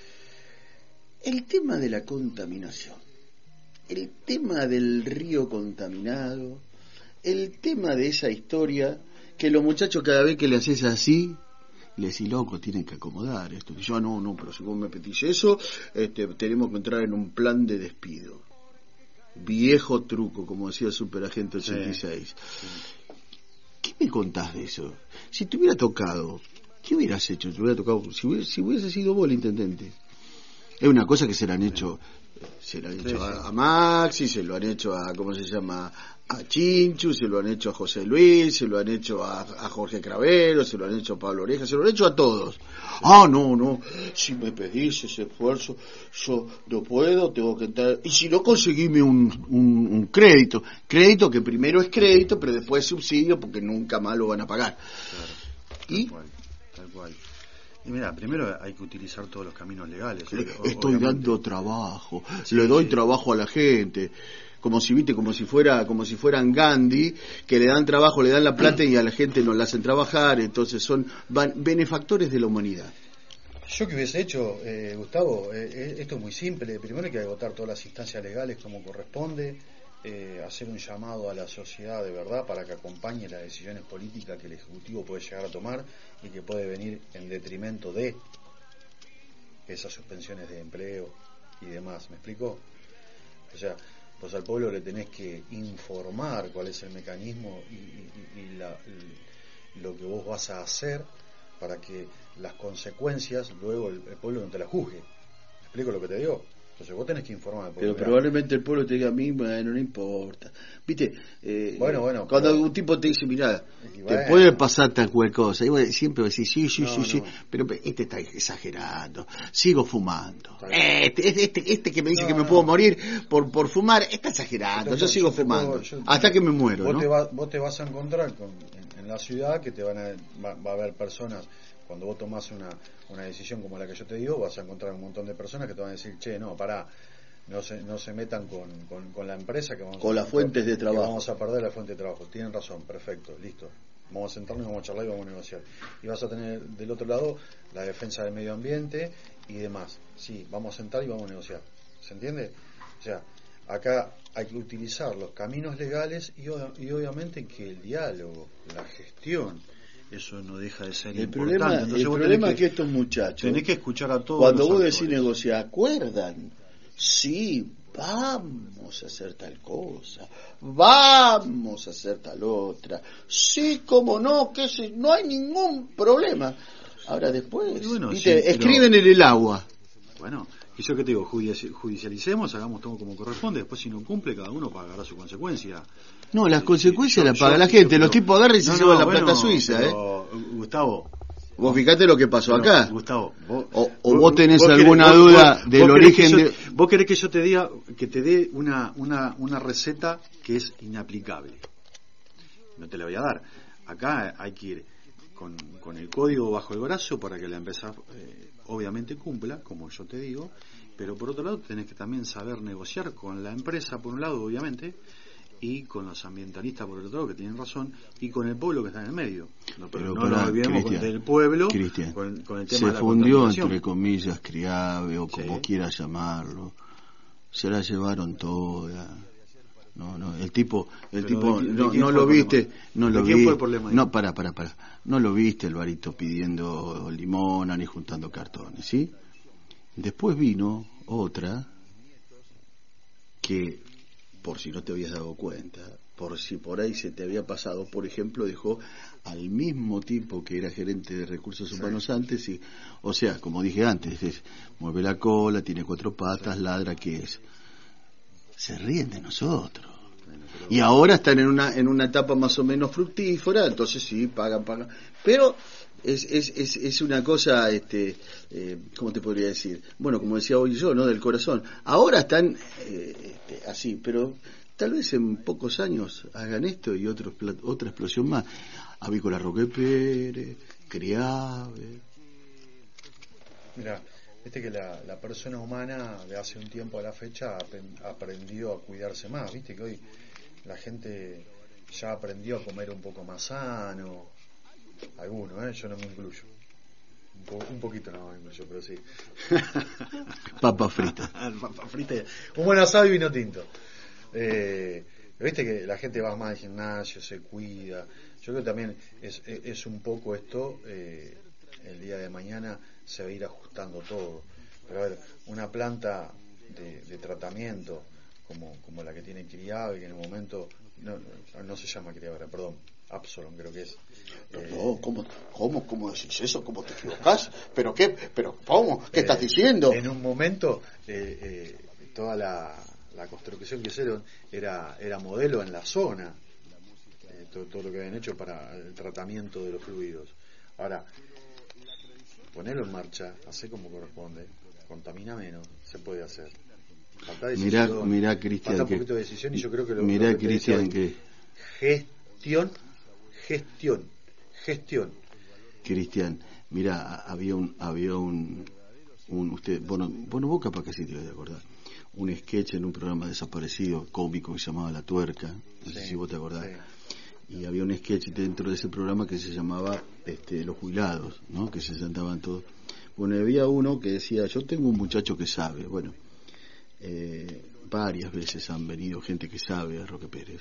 Speaker 3: El tema de la contaminación, el tema del río contaminado, el tema de esa historia que los muchachos cada vez que le haces así, le decís, loco, tienen que acomodar esto. Y yo, ah, no, no, pero si vos me pedís eso, este, tenemos que entrar en un plan de despido. Viejo truco, como decía el Superagente ochenta y seis. Sí. ¿Qué me contás de eso? Si te hubiera tocado, ¿qué hubieras hecho? Te hubiera tocado, si hubiese, si hubiese sido vos el intendente. Es una cosa que se le han hecho, se le han hecho sí, a, sí. a Maxi, se lo han hecho a, ¿cómo se llama? A Chinchu, se lo han hecho a José Luis, se lo han hecho a, a Jorge Cravero, se lo han hecho a Pablo Oreja, se lo han hecho a todos. Ah, no, no, si me pedís ese esfuerzo, yo no puedo, tengo que entrar. Y si no, conseguime un, un, un crédito. Crédito que primero es crédito, pero después es subsidio, porque nunca más lo van a pagar.
Speaker 6: Claro,
Speaker 3: y
Speaker 6: tal cual, tal cual. Y mira, primero hay que utilizar todos los caminos legales.
Speaker 3: Le, estoy obviamente. dando trabajo, sí, le doy sí. trabajo a la gente, como si viste, como si fuera, como si fueran Gandhi, que le dan trabajo, le dan la plata y a la gente no la hacen trabajar, entonces son van, benefactores de la humanidad.
Speaker 6: Yo que hubiese hecho, eh, Gustavo, eh, esto es muy simple. Primero hay que agotar todas las instancias legales como corresponde, eh, hacer un llamado a la sociedad de verdad para que acompañe las decisiones políticas que el Ejecutivo puede llegar a tomar y que puede venir en detrimento de esas suspensiones de empleo y demás. ¿Me explico? O sea, Entonces al pueblo le tenés que informar cuál es el mecanismo y, y, y la, y lo que vos vas a hacer para que las consecuencias luego el, el pueblo no te las juzgue. ¿Me explico lo que te digo? Entonces vos tenés que informar al pueblo.
Speaker 2: Pero probablemente el pueblo te diga a mí, bueno, no importa. Viste, eh,
Speaker 6: bueno, bueno,
Speaker 2: cuando
Speaker 6: pero,
Speaker 2: un tipo te dice, mirá,
Speaker 6: bueno,
Speaker 2: te puede pasar tal cual cosa, y vos siempre vas a decir, sí, sí,
Speaker 6: no,
Speaker 2: sí,
Speaker 6: no.
Speaker 2: sí, pero este está exagerando, sigo fumando. Este, este, este, este que me dice no, que me no. puedo morir por, por fumar, está exagerando, yo, te, yo sigo yo fumando, puedo, yo, hasta que me muero,
Speaker 6: vos
Speaker 2: ¿no?
Speaker 6: Te va, vos te vas a encontrar con, en, en la ciudad que te van a, va, va a haber personas. Cuando vos tomás una, una decisión como la que yo te digo, vas a encontrar un montón de personas que te van a decir, che, no, pará, no se, no se metan con, con, con la empresa, que vamos
Speaker 2: con
Speaker 6: a,
Speaker 2: las fuentes de trabajo.
Speaker 6: Vamos a perder la fuente de trabajo. Tienen razón, perfecto, listo. Vamos a sentarnos, vamos a charlar y vamos a negociar. Y vas a tener del otro lado la defensa del medio ambiente y demás. Sí, vamos a sentar y vamos a negociar. ¿Se entiende? O sea, acá hay que utilizar los caminos legales y, y obviamente que el diálogo, la gestión, eso no deja de ser
Speaker 2: el
Speaker 6: importante.
Speaker 2: Problema,
Speaker 6: Entonces
Speaker 2: el
Speaker 6: vos
Speaker 2: problema
Speaker 6: tenés
Speaker 2: es que estos muchachos,
Speaker 6: tenés que escuchar a todos.
Speaker 2: Cuando
Speaker 6: los
Speaker 2: vos
Speaker 6: actores.
Speaker 2: decís negociar, acuerdan, sí, vamos a hacer tal cosa, vamos a hacer tal otra, sí, como no, que si, no hay ningún problema. Ahora después,
Speaker 6: bueno,
Speaker 2: ¿viste?
Speaker 6: sí,
Speaker 2: escriben
Speaker 6: pero...
Speaker 2: en el agua.
Speaker 6: Bueno, y yo que te digo, judicialicemos, hagamos todo como corresponde, después si no cumple, cada uno pagará su consecuencia.
Speaker 2: No, las consecuencias
Speaker 6: yo,
Speaker 2: las paga
Speaker 6: yo,
Speaker 2: la gente,
Speaker 6: yo,
Speaker 2: los
Speaker 6: pero,
Speaker 2: tipos agarran y se
Speaker 6: no,
Speaker 2: llevan
Speaker 6: no,
Speaker 2: la
Speaker 6: bueno,
Speaker 2: plata suiza,
Speaker 6: pero,
Speaker 2: ¿eh?
Speaker 6: Gustavo,
Speaker 2: vos fijate lo que pasó
Speaker 6: pero,
Speaker 2: acá.
Speaker 6: Gustavo, vos,
Speaker 2: o, o vos tenés
Speaker 6: vos
Speaker 2: alguna
Speaker 6: querés,
Speaker 2: duda
Speaker 6: vos,
Speaker 2: del
Speaker 6: vos
Speaker 2: origen
Speaker 6: yo,
Speaker 2: de...
Speaker 6: Vos querés que yo te diga, que te dé una, una, una receta que es inaplicable. No te la voy a dar. Acá hay que ir con, con el código bajo el brazo para que la empresa eh, obviamente cumpla, como yo te digo, pero por otro lado tenés que también saber negociar con la empresa, por un lado, obviamente, y con los ambientalistas, por otro lado, que tienen razón, y con el pueblo que está en el medio. No, pero, pero no nos olvidemos Cristian, del pueblo con, con el tema
Speaker 2: se
Speaker 6: de la
Speaker 2: fundió, entre comillas, Criave, o como sí. quieras llamarlo. Se la llevaron toda. No, no, el tipo, el pero tipo, de, no, de no lo viste, no lo viste, no, para, para, para, no lo viste el varito pidiendo limona ni juntando cartones, ¿sí? Después vino otra que, por si no te habías dado cuenta, por si por ahí se te había pasado, por ejemplo, dejó al mismo tipo que era gerente de recursos humanos sí. antes, y, o sea, como dije antes, es, mueve la cola, tiene cuatro patas, sí. ladra, ¿qué es? Se ríen de nosotros. Y ahora están en una en una etapa más o menos fructífera, entonces sí, pagan, pagan. Pero es es es, es una cosa, este eh, ¿cómo te podría decir? Bueno, como decía hoy yo, ¿no? Del corazón. Ahora están eh, este, así, pero tal vez en pocos años hagan esto y otro, otra explosión más. Avícola Roque Pérez, Criave.
Speaker 6: Mira, viste que la, la persona humana de hace un tiempo a la fecha ha aprendido a cuidarse más, viste que hoy la gente ya aprendió a comer un poco más sano, algunos, ¿eh? Yo no me incluyo, un, po, un poquito no me incluyo, pero sí.
Speaker 2: Papa frita.
Speaker 6: Papa frita, un buen asado y vino tinto. Eh, viste que la gente va más al gimnasio, se cuida. Yo creo que también es, es un poco esto, eh, el día de mañana se va a ir ajustando todo. Pero a ver, una planta de, de tratamiento como, como la que tiene Criave, que en el momento no, no, no se llama Criave, perdón, Absalom creo que es.
Speaker 2: Eh, no, ¿cómo, cómo, cómo decís eso? ¿Cómo te equivocás? ¿Pero qué? ¿Pero cómo? ¿Qué eh, estás diciendo?
Speaker 6: En un momento eh, eh, toda la, la construcción que hicieron era, era modelo en la zona, eh, todo, todo lo que habían hecho para el tratamiento de los fluidos. Ahora, ponelo en marcha, hace como corresponde, contamina menos, se puede hacer. Falta decisión,
Speaker 2: mirá, mirá, Cristian,
Speaker 6: falta un poquito de decisión y yo creo que lo,
Speaker 2: mirá,
Speaker 6: lo que
Speaker 2: Cristian, que
Speaker 6: gestión, gestión, gestión.
Speaker 2: Cristian, mirá, había un, había un, un usted, bueno, bueno, vos capaz que sí te vas a acordar, un sketch en un programa desaparecido, cómico, que se llamaba La Tuerca, no sí, sé si vos te acordás. Sí. Y había un sketch dentro de ese programa que se llamaba este, Los Jubilados, ¿no? Que se sentaban todos. Bueno, había uno que decía, yo tengo un muchacho que sabe. Bueno, eh, varias veces han venido gente que sabe a Roque Pérez.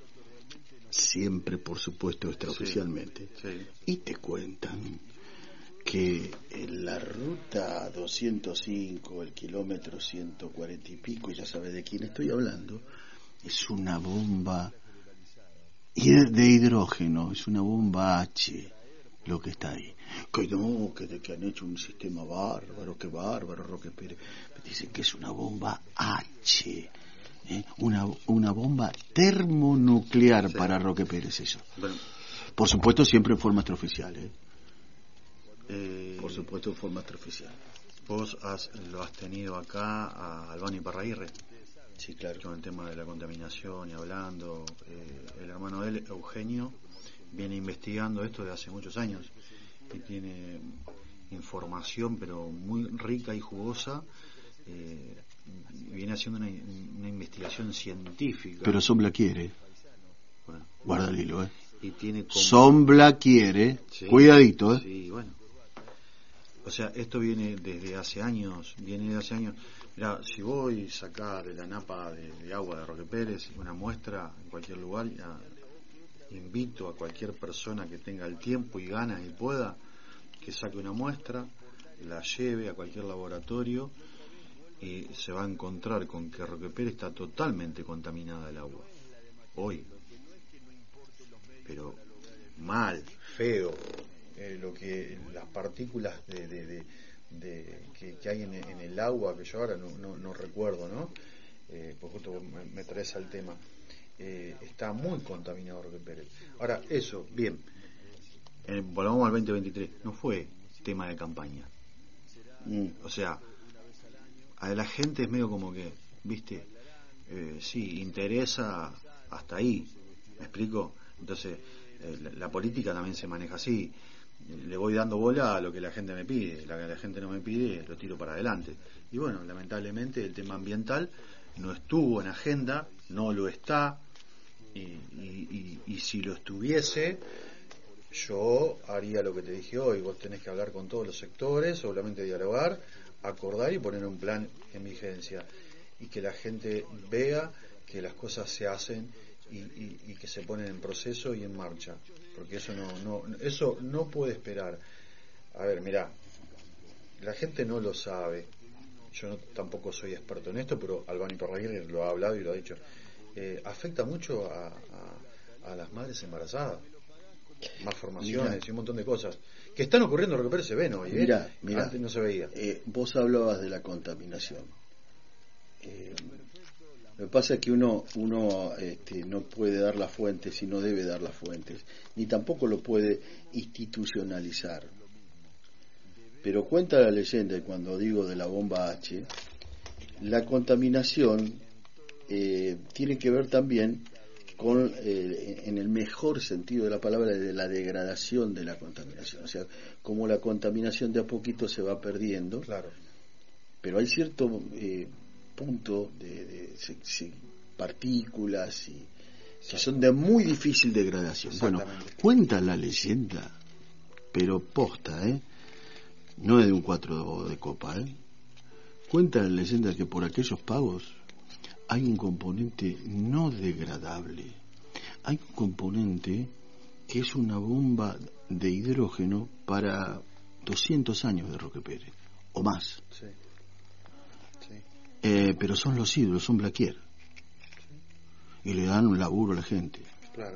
Speaker 2: Siempre, por supuesto, extraoficialmente. Sí, sí. Y te cuentan que en la ruta doscientos cinco, el kilómetro ciento cuarenta y pico, ya sabes de quién estoy hablando, es una bomba de hidrógeno, es una bomba H lo que está ahí. Que no, que, de, que han hecho un sistema bárbaro, que bárbaro, Roque Pérez. Dicen que es una bomba H, ¿eh? una, una bomba termonuclear, sí. Para Roque Pérez eso. Bueno. Por supuesto siempre en forma extraoficial, ¿eh? Eh, por supuesto en forma extraoficial.
Speaker 6: Vos has, lo has tenido acá a Albano Iparraguirre.
Speaker 2: Sí, claro.
Speaker 6: Con el tema de la contaminación y hablando. Eh, el hermano de él, Eugenio, viene investigando esto desde hace muchos años y tiene información pero muy rica y jugosa. Eh, viene haciendo una, una investigación científica.
Speaker 2: Pero Sombla quiere. Bueno, guarda el hilo, ¿eh?
Speaker 6: Y tiene como...
Speaker 2: Sombla quiere. Sí, cuidadito, ¿eh?
Speaker 6: Sí, bueno. O sea, esto viene desde hace años, viene desde hace años. Mirá, si voy a sacar de la napa de, de agua de Roque Pérez una muestra en cualquier lugar, ya, invito a cualquier persona que tenga el tiempo y ganas y pueda, que saque una muestra, la lleve a cualquier laboratorio y se va a encontrar con que Roque Pérez está totalmente contaminada el agua. Hoy. Pero mal, feo. Eh, lo que las partículas de, de, de, de que, que hay en, en el agua, que yo ahora no, no, no recuerdo, ¿no? Eh, pues justo me, me traes al tema. Eh, está muy contaminado Roque Pérez. Ahora, eso, bien, eh, volvamos al veinte veintitrés, no fue tema de campaña. Mm. O sea, a la gente es medio como que, viste, eh, sí, interesa hasta ahí, ¿me explico? Entonces, eh, la, la política también se maneja así. Le voy dando bola a lo que la gente me pide, lo que la gente no me pide lo tiro para adelante. Y bueno, lamentablemente el tema ambiental no estuvo en agenda, no lo está, y, y, y, y si lo estuviese, yo haría lo que te dije hoy. Vos tenés que hablar con todos los sectores, solamente dialogar, acordar y poner un plan en vigencia, y que la gente vea que las cosas se hacen y, y, y que se ponen en proceso y en marcha, porque eso no, no, eso no puede esperar. A ver, mirá, la gente no lo sabe, yo no, tampoco soy experto en esto, pero Albano Iparraguirre lo ha hablado y lo ha dicho. Eh, afecta mucho a, a, a las madres embarazadas, más formaciones, mirá, y un montón de cosas que están ocurriendo. Lo que parece se ven hoy, ¿eh?
Speaker 2: Mirá, mirá,
Speaker 6: antes no se veía.
Speaker 2: Eh, vos hablabas de la contaminación. Eh, Lo que pasa es que uno, uno este, no puede dar las fuentes y no debe dar las fuentes, ni tampoco lo puede institucionalizar. Pero cuenta la leyenda, y cuando digo de la bomba H, la contaminación eh, tiene que ver también con, eh, en el mejor sentido de la palabra, de la degradación de la contaminación. O sea, como la contaminación de a poquito se va perdiendo,
Speaker 6: claro,
Speaker 2: pero hay cierto... Eh, punto de, de, de, de partículas y que son de muy difícil degradación. Bueno, cuenta la leyenda, pero posta, ¿eh? No es de un cuatro de copa, ¿eh? Cuenta la leyenda que por aquellos pagos hay un componente no degradable, hay un componente que es una bomba de hidrógeno para doscientos años de Roque Pérez o más.
Speaker 6: Sí.
Speaker 2: Eh, pero son los ídolos, son Blaquier, y le dan un laburo a la gente.
Speaker 6: Claro.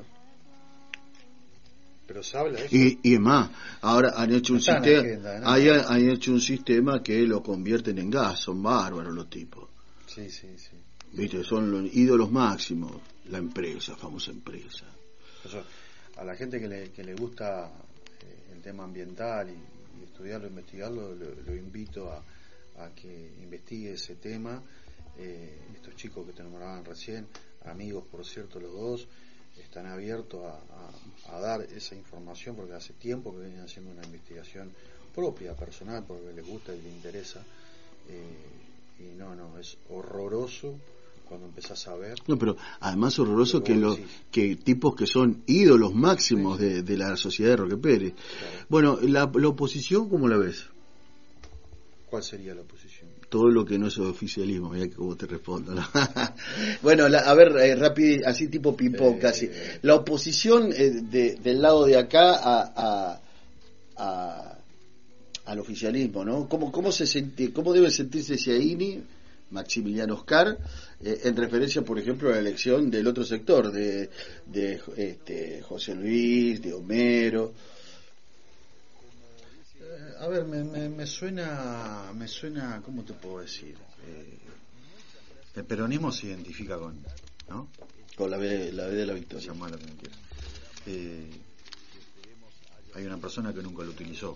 Speaker 6: Pero se habla de eso.
Speaker 2: Y, y es más, ahora han hecho no un sistema, agenda, ¿no? hay, han hecho un sistema que lo convierten en gas, son bárbaros los tipos.
Speaker 6: Sí, sí, sí.
Speaker 2: Viste, son los ídolos máximos, la empresa, famosa empresa.
Speaker 6: Eso, a la gente que le, que le gusta eh, el tema ambiental y, y estudiarlo, investigarlo, lo, lo invito a a que investigue ese tema. Eh, estos chicos que te nombraban recién, amigos por cierto los dos, están abiertos a, a, a dar esa información, porque hace tiempo que vienen haciendo una investigación propia, personal, porque les gusta y les interesa. Eh, y no, no, es horroroso cuando empezás a ver.
Speaker 2: No, pero además horroroso que los que tipos que son ídolos máximos, sí, de, de la sociedad de Roque Pérez. Claro. Bueno, la, la oposición, ¿cómo la ves?
Speaker 6: ¿Cuál sería la oposición?
Speaker 2: Todo lo que no es oficialismo, mira cómo te respondo, ¿no? Bueno, la, a ver, eh, rápido, así tipo ping-pong eh, casi. Eh, la oposición eh, de, del lado de acá a, a, a al oficialismo, ¿no? ¿Cómo, cómo, se senti, cómo debe sentirse Ciaini Maximiliano Oscar, eh, en referencia, por ejemplo, a la elección del otro sector, de, de este, José Luis, de Homero.
Speaker 6: Eh, a ver, me, me, me suena, me suena, ¿cómo te puedo decir? Eh, el peronismo se identifica con, ¿no?
Speaker 2: Con la B, la B de la victoria.
Speaker 6: Llamá lo que quieras. Eh, hay una persona que nunca lo utilizó.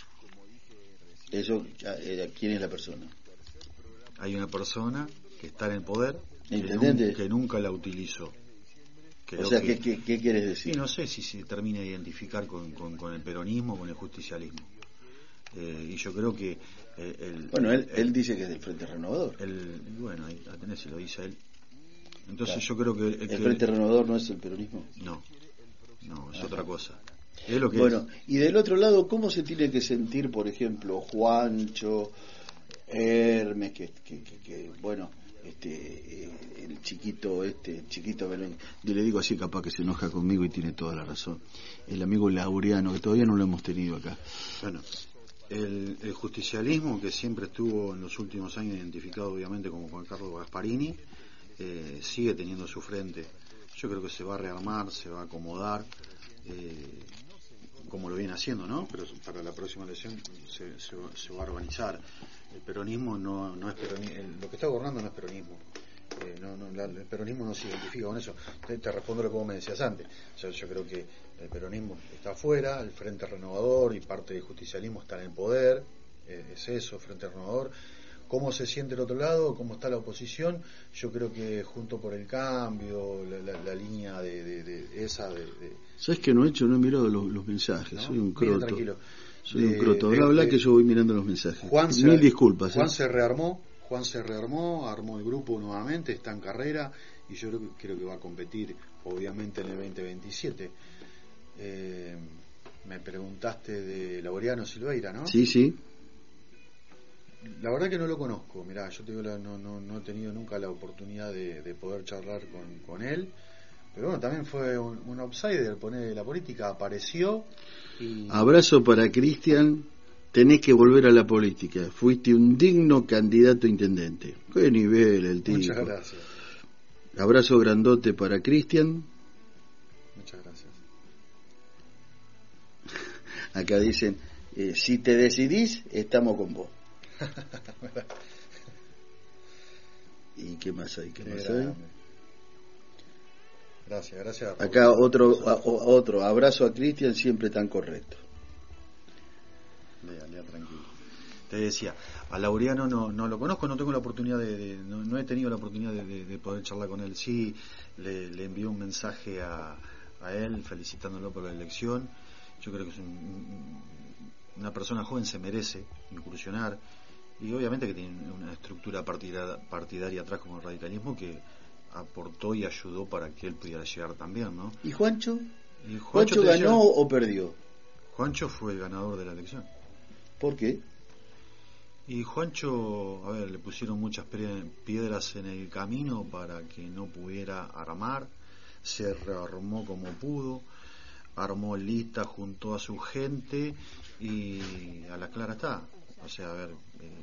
Speaker 2: Eso, ¿quién es la persona?
Speaker 6: Hay una persona que está en el poder que,
Speaker 2: ¿Intendente?
Speaker 6: nun, que nunca la utilizó. Creo
Speaker 2: o sea,
Speaker 6: que,
Speaker 2: ¿qué, qué, qué quieres decir?
Speaker 6: Sí, no sé si se termina de identificar con, con, con el peronismo, con el justicialismo. Eh, y yo creo que... Eh, el,
Speaker 2: bueno, él,
Speaker 6: el,
Speaker 2: él dice que es del Frente Renovador.
Speaker 6: El, bueno, ahí a tener si lo dice él. Entonces
Speaker 2: claro.
Speaker 6: yo creo que...
Speaker 2: ¿El
Speaker 6: que,
Speaker 2: Frente Renovador no es el peronismo?
Speaker 6: No, no, es
Speaker 2: Ajá.
Speaker 6: otra cosa. Es lo que
Speaker 2: bueno,
Speaker 6: es.
Speaker 2: Y del otro lado, ¿cómo se tiene que sentir, por ejemplo, Juancho, Hermes, que, que, que, que bueno, este, eh, el chiquito, este, el chiquito, yo le digo así, capaz que se enoja conmigo y tiene toda la razón, el amigo Laureano, que todavía no lo hemos tenido acá.
Speaker 6: Bueno, el, el justicialismo, que siempre estuvo en los últimos años identificado obviamente como Juan Carlos Gasparini, eh, sigue teniendo su frente. Yo creo que se va a rearmar, se va a acomodar, eh, como lo viene haciendo, ¿no? Pero para la próxima elección se, se, se va a organizar. El peronismo no, no es peronismo, lo que está gobernando no es peronismo. Eh, no, no, la, el peronismo no se identifica con eso. Te, te respondo lo que vos me decías antes. O sea, yo creo que el peronismo está afuera, el Frente Renovador y parte del justicialismo está en el poder, eh, es eso, Frente Renovador. ¿Cómo se siente el otro lado? ¿Cómo está la oposición? Yo creo que junto por el cambio, la, la, la línea de, de, de esa de, de...
Speaker 2: ¿Sabes que no he hecho? No he mirado los, los mensajes, ¿no? Soy un croto.
Speaker 6: Mira, tranquilo.
Speaker 2: Soy
Speaker 6: de,
Speaker 2: un croto. Habla,
Speaker 6: de,
Speaker 2: habla
Speaker 6: de,
Speaker 2: que yo voy mirando los mensajes.
Speaker 6: Juan
Speaker 2: Mil
Speaker 6: se,
Speaker 2: disculpas.
Speaker 6: Juan
Speaker 2: ¿eh?
Speaker 6: se rearmó, Juan se rearmó, armó el grupo nuevamente, está en carrera y yo creo que, creo que va a competir obviamente en el veinte veintisiete. Eh, me preguntaste de Laureano Silveira, ¿no?
Speaker 2: Sí, sí.
Speaker 6: La verdad que no lo conozco, mirá, yo te digo, la, no, no, no he tenido nunca la oportunidad de, de poder charlar con, con él, pero bueno, también fue un, un outsider, poner la política, apareció y...
Speaker 2: Abrazo para Cristian, tenés que volver a la política, fuiste un digno candidato a intendente. Qué nivel el tipo.
Speaker 6: Muchas gracias.
Speaker 2: Abrazo grandote para Cristian.
Speaker 6: Muchas gracias.
Speaker 2: Acá dicen, eh, si te decidís, estamos con vos. ¿Y qué más hay? ¿Qué más hay?
Speaker 6: Gracias, gracias.
Speaker 2: Acá otro a, otro abrazo a Cristian, siempre tan correcto.
Speaker 6: Lea, lea tranquilo. Te decía, a Laureano no, no lo conozco, no tengo la oportunidad de, de no, no he tenido la oportunidad de, de, de poder charlar con él. Sí, le, le envié un mensaje a, a él felicitándolo por la elección. Yo creo que es un, una persona joven, se merece incursionar. Y obviamente que tiene una estructura partida, partidaria atrás como el radicalismo que aportó y ayudó para que él pudiera llegar también, ¿no?
Speaker 2: ¿Y Juancho?
Speaker 6: ¿Y Juancho,
Speaker 2: ¿Juancho ganó
Speaker 6: decía,
Speaker 2: o perdió?
Speaker 6: Juancho fue el ganador de la elección.
Speaker 2: ¿Por qué?
Speaker 6: Y Juancho, a ver, le pusieron muchas piedras en el camino para que no pudiera armar, se rearmó como pudo, armó lista junto a su gente y a la clara está. O sea, a ver,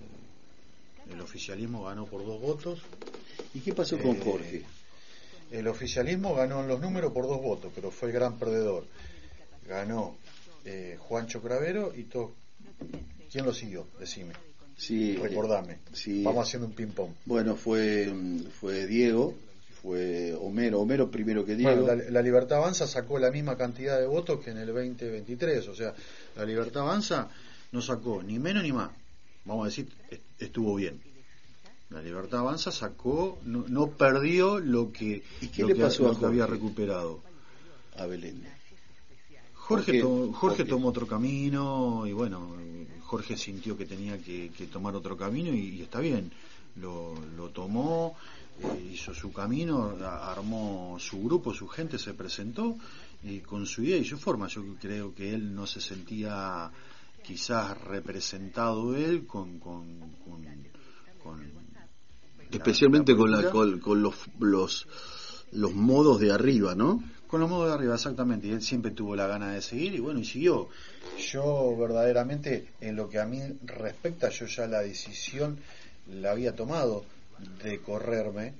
Speaker 6: eh, el oficialismo ganó por dos votos.
Speaker 2: ¿Y qué pasó con
Speaker 6: eh,
Speaker 2: Jorge?
Speaker 6: El oficialismo ganó en los números por dos votos, pero fue el gran perdedor. Ganó eh, Juancho Cravero y todo. ¿Quién lo siguió? Decime.
Speaker 2: Sí,
Speaker 6: recordame.
Speaker 2: Sí.
Speaker 6: Vamos haciendo un ping pong.
Speaker 2: Bueno, fue fue Diego, fue Homero, Homero primero que Diego.
Speaker 6: Bueno, la, la Libertad Avanza sacó la misma cantidad de votos que en el veinte veintitrés, o sea, la Libertad Avanza no sacó ni menos ni más. Vamos a decir, estuvo bien. La Libertad Avanza sacó, no, no perdió lo que,
Speaker 2: ¿Y qué
Speaker 6: lo
Speaker 2: le
Speaker 6: que,
Speaker 2: pasó
Speaker 6: lo
Speaker 2: a
Speaker 6: que
Speaker 2: Jorge?
Speaker 6: había recuperado.
Speaker 2: A Belén.
Speaker 6: Jorge, to, Jorge
Speaker 2: Jorge
Speaker 6: tomó otro camino y bueno, Jorge sintió que tenía que, que tomar otro camino y, y está bien. Lo, lo tomó, eh, hizo su camino, a, armó su grupo, su gente, se presentó y con su idea y su forma. Yo creo que él no se sentía quizás representado él con con, con, con
Speaker 2: especialmente
Speaker 6: la, la
Speaker 2: con, la, con, con los, los los modos de arriba, ¿no?
Speaker 6: Con los modos de arriba, exactamente, y él siempre tuvo la gana de seguir y bueno, y siguió. Yo verdaderamente, en lo que a mí respecta, yo ya la decisión la había tomado de correrme,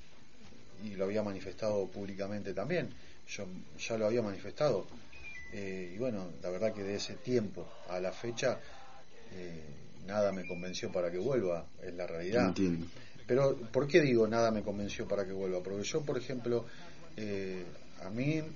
Speaker 6: y lo había manifestado públicamente también, yo ya lo había manifestado, eh, y bueno, la verdad que de ese tiempo a la fecha eh, nada me convenció para que vuelva, es la realidad.
Speaker 2: Entiendo.
Speaker 6: Pero, ¿por qué digo nada me convenció para que vuelva? Porque yo, por ejemplo, eh, a mí, en,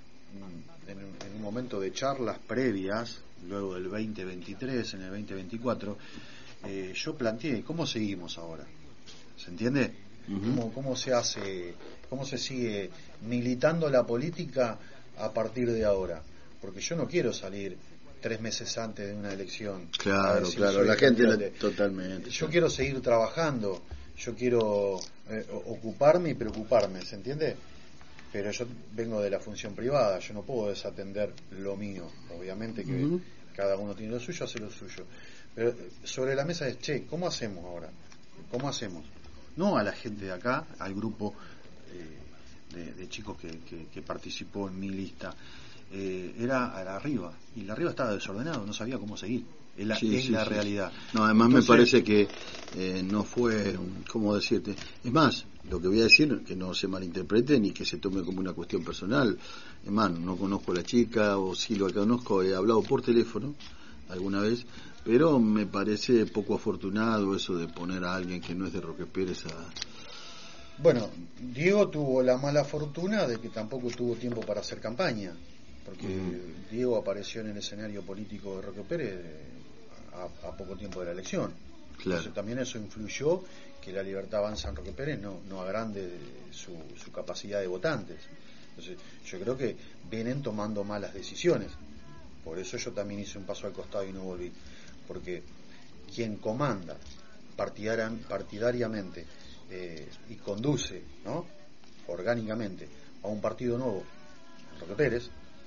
Speaker 6: en un momento de charlas previas, luego del veinte veintitrés, en el veinte veinticuatro, eh, yo planteé, ¿cómo seguimos ahora? ¿Se entiende? Uh-huh. ¿Cómo, cómo se hace, cómo se sigue militando la política a partir de ahora? Porque yo no quiero salir tres meses antes de una elección.
Speaker 2: Claro, claro, la gente la, totalmente.
Speaker 6: Yo quiero seguir trabajando, yo quiero eh, ocuparme y preocuparme, ¿se entiende? Pero yo vengo de la función privada, yo no puedo desatender lo mío, obviamente que uh-huh. cada uno tiene lo suyo, hace lo suyo. Pero sobre la mesa es, che, ¿cómo hacemos ahora? ¿Cómo hacemos? No a la gente de acá, al grupo eh, de, de chicos que, que, que participó en mi lista, eh, era a la arriba, y la arriba estaba desordenado, no sabía cómo seguir. Es la, sí, es sí, la sí. realidad.
Speaker 2: No, además Entonces, me parece que eh, no fue, ¿cómo decirte? Es más, lo que voy a decir, que no se malinterprete ni que se tome como una cuestión personal. Es más, no conozco a la chica, o si lo conozco, he hablado por teléfono alguna vez, pero me parece poco afortunado eso de poner a alguien que no es de Roque Pérez a...
Speaker 6: Bueno, Diego tuvo la mala fortuna de que tampoco tuvo tiempo para hacer campaña, porque uh-huh. Diego apareció en el escenario político de Roque Pérez a, a poco tiempo de la elección.
Speaker 2: Claro.
Speaker 6: Entonces también eso influyó que la Libertad Avanza en Roque Pérez no, no agrande su, su capacidad de votantes. Entonces yo creo que vienen tomando malas decisiones. Por eso yo también hice un paso al costado y no volví. Porque quien comanda partidarian, partidariamente eh, y conduce, ¿no?, orgánicamente a un partido nuevo, Roque Pérez,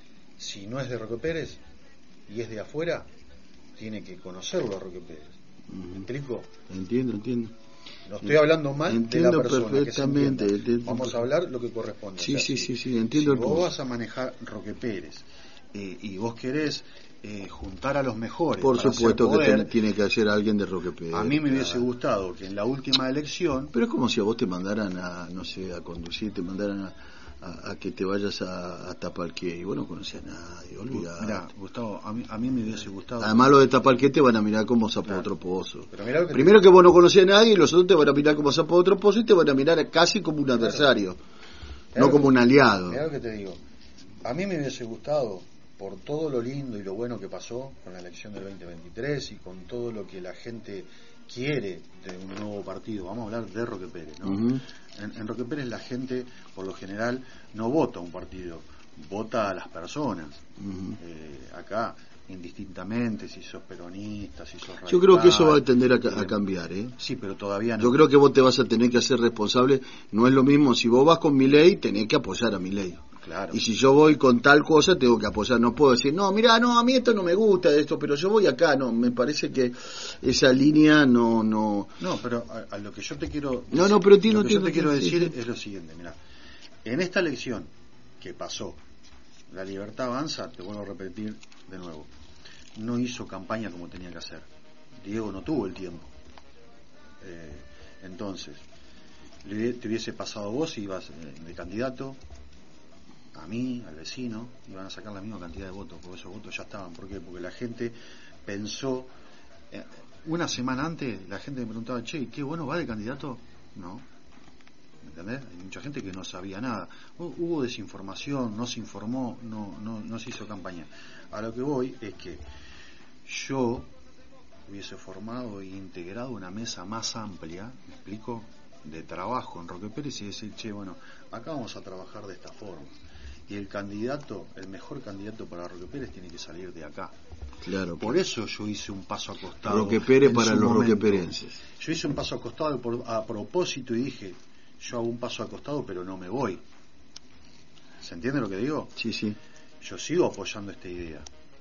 Speaker 6: si no es de Roque Pérez y es de afuera, tiene que conocerlo a Roque Pérez. ¿Me explico?
Speaker 2: Entiendo, entiendo.
Speaker 6: No estoy hablando mal
Speaker 2: entiendo
Speaker 6: de la persona,
Speaker 2: perfectamente,
Speaker 6: que se Vamos a hablar lo que corresponde.
Speaker 2: Sí,
Speaker 6: o sea,
Speaker 2: sí,
Speaker 6: si,
Speaker 2: sí, sí, entiendo.
Speaker 6: Si vos vas a manejar Roque Pérez eh, y vos querés eh, juntar a los mejores,
Speaker 2: por
Speaker 6: para
Speaker 2: supuesto
Speaker 6: hacer poder,
Speaker 2: que tiene que hacer alguien de Roque Pérez.
Speaker 6: A mí me hubiese
Speaker 2: claro.
Speaker 6: gustado que en la última elección...
Speaker 2: Pero es como si a vos te mandaran a, no sé, a conducir, te mandaran a... A, a que te vayas a, a Tapalqué y vos no conocés a nadie, olvidate.
Speaker 6: Mirá, Gustavo, a mí, a mí me hubiese gustado.
Speaker 2: Además, lo de Tapalqué te van a mirar como sapo claro. otro pozo.
Speaker 6: Pero mirá lo que
Speaker 2: Primero
Speaker 6: te...
Speaker 2: que vos no conocés a nadie y los otros te van a mirar como sapo otro pozo y te van a mirar casi como un adversario, claro. no como un aliado.
Speaker 6: Mirá lo que te digo. A mí me hubiese gustado, por todo lo lindo y lo bueno que pasó con la elección del veinte veintitrés y con todo lo que la gente quiere de un nuevo partido, vamos a hablar de Roque Pérez, ¿no? Uh-huh. En, en Roque Pérez la gente, por lo general, no vota a un partido, vota a las personas. Uh-huh. Eh, acá, indistintamente, si sos peronista, si sos radical.
Speaker 2: Yo creo que eso va a tender a, a cambiar, ¿eh?
Speaker 6: Sí, pero todavía no.
Speaker 2: Yo creo que vos te vas a tener que hacer responsable. No es lo mismo, si vos vas con Milei, tenés que apoyar a Milei.
Speaker 6: Claro.
Speaker 2: Y si yo voy con tal cosa, tengo que apoyar. No puedo decir, no, mira, no, a mí esto no me gusta, esto, pero yo voy acá. No, me parece que esa línea no... No,
Speaker 6: no pero a, a lo que yo te quiero...
Speaker 2: No, no, pero entiendo,
Speaker 6: lo que yo te quiero
Speaker 2: sí,
Speaker 6: decir
Speaker 2: sí.
Speaker 6: es lo siguiente, mira. En esta elección que pasó, la Libertad Avanza, te vuelvo a repetir de nuevo, no hizo campaña como tenía que hacer. Diego no tuvo el tiempo. Eh, entonces, le, te hubiese pasado vos, ibas de candidato... a mí, al vecino, iban a sacar la misma cantidad de votos, porque esos votos ya estaban. ¿Por qué? Porque la gente pensó, eh, una semana antes la gente me preguntaba, che, ¿qué bueno va de candidato? No, ¿me entendés? Hay mucha gente que no sabía nada. Hubo desinformación, no se informó, no, no, no se hizo campaña. A lo que voy es que yo hubiese formado e integrado una mesa más amplia, ¿me explico?, de trabajo en Roque Pérez y decir, che, bueno, acá vamos a trabajar de esta forma. Y el candidato, el mejor candidato para Roque Pérez tiene que salir de acá.
Speaker 2: Claro.
Speaker 6: Por eso yo hice un paso acostado.
Speaker 2: Roque Pérez para los roqueperenses.
Speaker 6: Yo hice un paso acostado por, a propósito y dije, yo hago un paso acostado pero no me voy. ¿Se entiende lo que digo?
Speaker 2: Sí, sí.
Speaker 6: Yo sigo apoyando esta idea.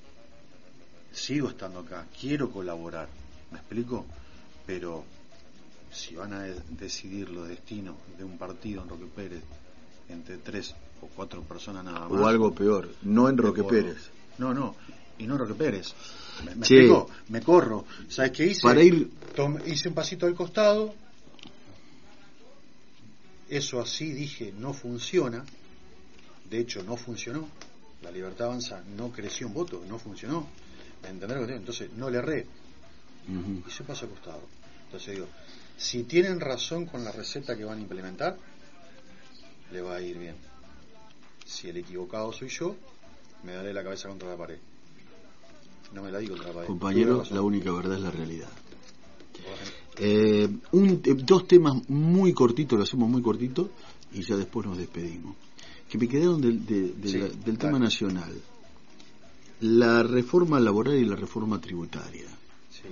Speaker 6: Sigo estando acá. Quiero colaborar. ¿Me explico? Pero si van a de- decidir los destinos de un partido en Roque Pérez entre tres o cuatro personas nada más.
Speaker 2: O algo peor, no en Roque
Speaker 6: corro.
Speaker 2: Pérez.
Speaker 6: No, no, y no en Roque Pérez. Me, me
Speaker 2: Sí.
Speaker 6: explico, me corro. ¿Sabes qué hice?
Speaker 2: Para ir-
Speaker 6: Tom- hice un pasito al costado eso así, dije, no funciona. De hecho, no funcionó. La Libertad Avanza no creció en votos, no funcionó. ¿Entendés lo que digo? Entonces, no le erré. Uh-huh. Y se pasa al costado. Entonces digo, si tienen razón con la receta que van a implementar, le va a ir bien. Si el equivocado soy yo, me daré la cabeza contra la pared. No me la di contra la pared.
Speaker 3: Compañero, la única verdad es la realidad. Eh, un, eh, dos temas muy cortitos, lo hacemos muy cortito y ya después nos despedimos. Que me quedaron del, de, de sí, la, del tema nacional. La reforma laboral y la reforma tributaria.
Speaker 6: Sí.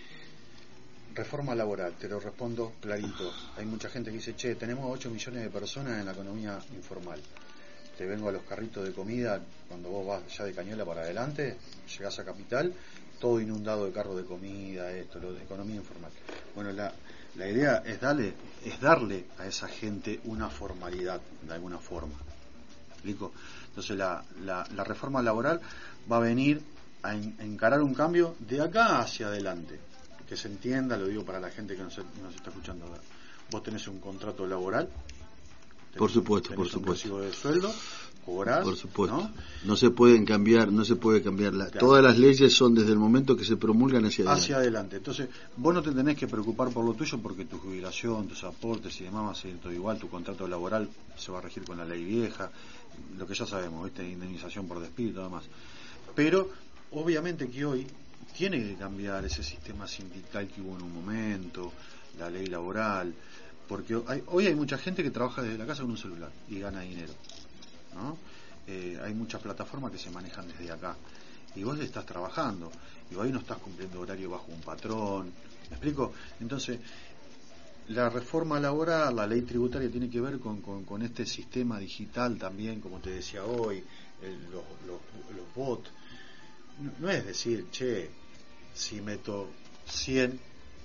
Speaker 6: Reforma laboral, te lo respondo clarito. Hay mucha gente que dice, che, tenemos ocho millones de personas en la economía informal. Te vengo a los carritos de comida, cuando vos vas ya de Cañuelas para adelante, llegás a Capital, todo inundado de carros de comida, esto, lo de economía informal. Bueno, la, la idea es darle, es darle a esa gente una formalidad, de alguna forma. ¿Me explico? Entonces la, la, la reforma laboral va a venir a, en, a encarar un cambio de acá hacia adelante. Que se entienda, lo digo para la gente que nos, nos está escuchando. Vos tenés un contrato laboral. Tenés,
Speaker 3: por supuesto,
Speaker 6: tenés
Speaker 3: por
Speaker 6: un
Speaker 3: supuesto.
Speaker 6: recibo de sueldo, cobrás,
Speaker 3: por supuesto.
Speaker 6: ¿no?
Speaker 3: No se pueden cambiar, no se puede cambiar. La,
Speaker 6: claro.
Speaker 3: Todas las leyes son desde el momento que se promulgan hacia adelante.
Speaker 6: Hacia adelante. Entonces, vos no te tenés que preocupar por lo tuyo porque tu jubilación, tus aportes y demás va a ser todo igual. Tu contrato laboral se va a regir con la ley vieja, lo que ya sabemos, ¿viste? Indemnización por despido y todo demás. Pero, obviamente que hoy tiene que cambiar ese sistema sindical que hubo en un momento, la ley laboral, porque hay, hoy hay mucha gente que trabaja desde la casa con un celular y gana dinero, ¿no? Eh, hay muchas plataformas que se manejan desde acá y vos estás trabajando y hoy no estás cumpliendo horario bajo un patrón, ¿me explico? Entonces, la reforma laboral, la ley tributaria tiene que ver con, con, con este sistema digital también, como te decía hoy, el, los, los, los bots. No, no es decir, che, si meto cien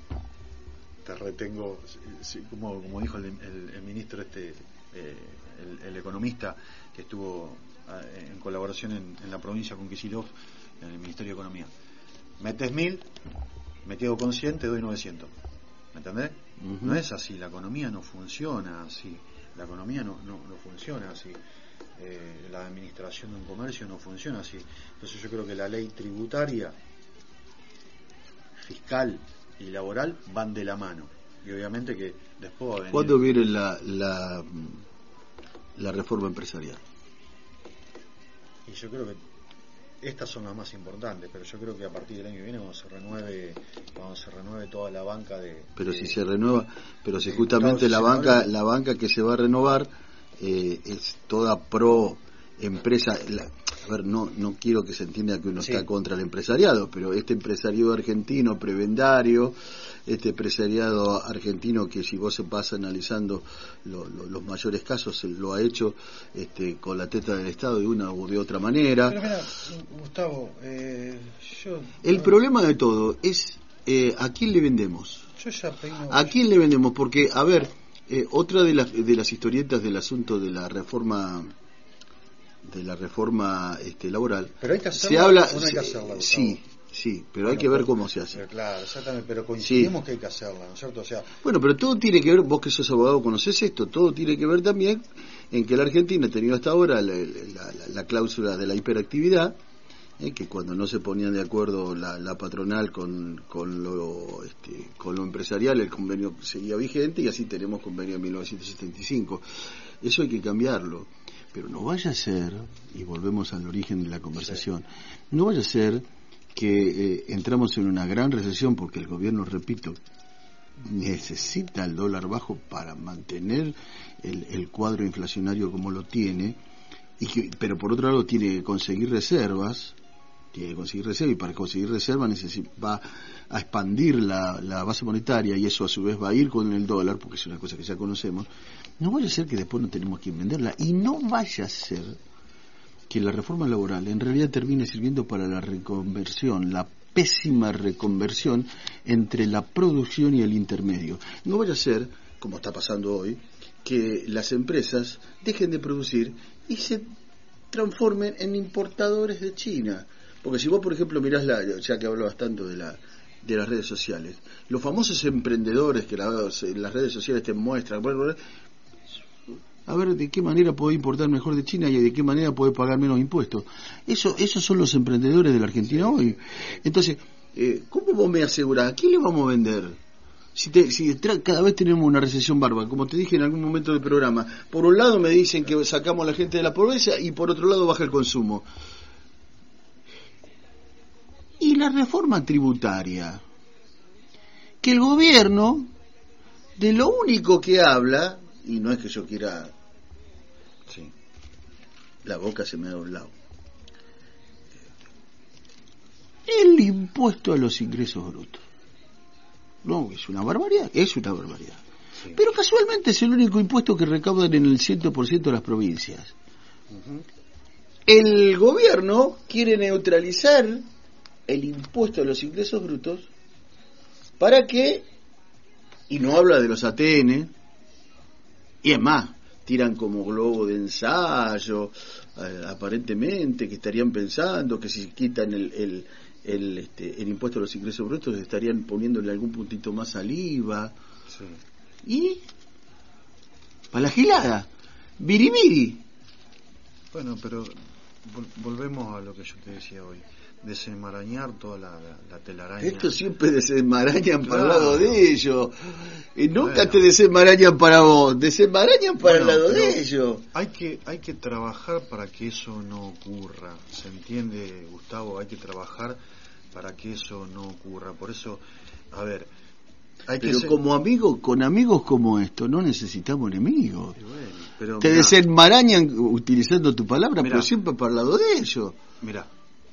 Speaker 6: te retengo, si, como, como dijo el, el, el ministro este, eh, el, el economista que estuvo eh, en colaboración en, en la provincia con Kicillof, en el Ministerio de Economía. Metes mil, me quedo con cien, te doy novecientos. ¿Me entendés? Uh-huh. No es así, la economía no funciona así. La economía no, no, no funciona así. Eh, la administración de un comercio no funciona así. Entonces yo creo que la ley tributaria, fiscal y laboral van de la mano. Y obviamente que después va a venir...
Speaker 3: ¿Cuándo viene la, la, la reforma empresarial?
Speaker 6: Y yo creo que estas son las más importantes, pero yo creo que a partir del año que viene cuando se renueve, cuando se renueve toda la banca de...
Speaker 3: Pero
Speaker 6: de,
Speaker 3: si se renueva, pero si justamente la banca, la banca que se va a renovar eh, es toda pro empresa. La, a ver, no no quiero que se entienda que uno sí. está contra el empresariado, pero este empresariado argentino prebendario, este empresariado argentino que si vos se pasa analizando lo, lo, los mayores casos lo ha hecho este, con la teta del Estado de una u de otra manera.
Speaker 6: Pero mira, Gustavo, eh, yo
Speaker 3: el no... problema de todo es eh, a quién le vendemos.
Speaker 6: Yo ya peino...
Speaker 3: ¿A quién le vendemos? Porque a ver, eh, otra de las de las historietas del asunto de la reforma de la reforma este, laboral.
Speaker 6: Pero hay que hacerla,
Speaker 3: se habla,
Speaker 6: o no hay que hacerla, Gustavo.
Speaker 3: Sí, sí, pero bueno, hay que ver cómo se hace.
Speaker 6: Pero claro, exactamente, pero coincidimos
Speaker 3: sí.
Speaker 6: que hay que hacerla, ¿no es cierto? O sea,
Speaker 3: bueno, pero todo tiene que ver, vos que sos abogado conocés esto, todo tiene que ver también en que la Argentina ha tenido hasta ahora la, la, la, la cláusula de la hiperactividad, eh, que cuando no se ponían de acuerdo la, la patronal con, con, lo, este, con lo empresarial, el convenio seguía vigente y así tenemos convenio de mil novecientos setenta y cinco. Eso hay que cambiarlo. Pero no vaya a ser, y volvemos al origen de la conversación, sí. no vaya a ser que eh, entramos en una gran recesión porque el gobierno, repito, necesita el dólar bajo para mantener el, el cuadro inflacionario como lo tiene, y que, pero por otro lado tiene que conseguir reservas, tiene que conseguir reservas, y para conseguir reservas necesita, va a expandir la, la base monetaria, y eso a su vez va a ir con el dólar, porque es una cosa que ya conocemos. No vaya a ser que después no tenemos quien venderla, y no vaya a ser que la reforma laboral en realidad termine sirviendo para la reconversión, la pésima reconversión entre la producción y el intermedio. No vaya a ser, como está pasando hoy, que las empresas dejen de producir y se transformen en importadores de China. Porque si vos, por ejemplo, mirás, la, ya que hablabas tanto de la de las redes sociales, los famosos emprendedores que la, las redes sociales te muestran, bueno, a ver de qué manera puedo importar mejor de China y de qué manera puedo pagar menos impuestos. Eso, esos son los emprendedores de la Argentina hoy. Entonces, eh, ¿cómo vos me asegurás? ¿A quién le vamos a vender? Si, te, si tra- cada vez tenemos una recesión bárbara, como te dije en algún momento del programa, por un lado me dicen que sacamos a la gente de la pobreza y por otro lado baja el consumo. Y la reforma tributaria, que el gobierno de lo único que habla, y no es que yo quiera, sí, la boca se me ha doblado, el impuesto a los ingresos brutos. No, es una barbaridad, es una barbaridad. Sí. Pero casualmente es el único impuesto que recaudan en el cien por ciento de las provincias. Uh-huh. El gobierno quiere neutralizar el impuesto a los ingresos brutos para que, y no habla de los A T N, y es más, tiran como globo de ensayo, eh, aparentemente, que estarían pensando que si quitan el... el El, este, el impuesto a los ingresos brutos estarían poniéndole algún puntito más al I V A. Sí. Y para la gilada, biribiri.
Speaker 6: Bueno, pero vol- volvemos a lo que yo te decía hoy, desenmarañar toda la, la, la telaraña.
Speaker 3: Esto siempre desenmarañan
Speaker 6: claro.
Speaker 3: para el lado de ellos, y nunca bueno. te desenmarañan para vos, desenmarañan para bueno, el lado de ellos.
Speaker 6: Hay que, hay que trabajar para que eso no ocurra, ¿se entiende, Gustavo? Hay que trabajar para que eso no ocurra. Por eso, a ver, hay
Speaker 3: pero
Speaker 6: que ser...
Speaker 3: como amigos, con amigos como esto, no necesitamos enemigos.
Speaker 6: Bueno, pero
Speaker 3: te
Speaker 6: mirá,
Speaker 3: desenmarañan utilizando tu palabra,
Speaker 6: mirá,
Speaker 3: pero siempre para el lado de ellos.
Speaker 6: Mira,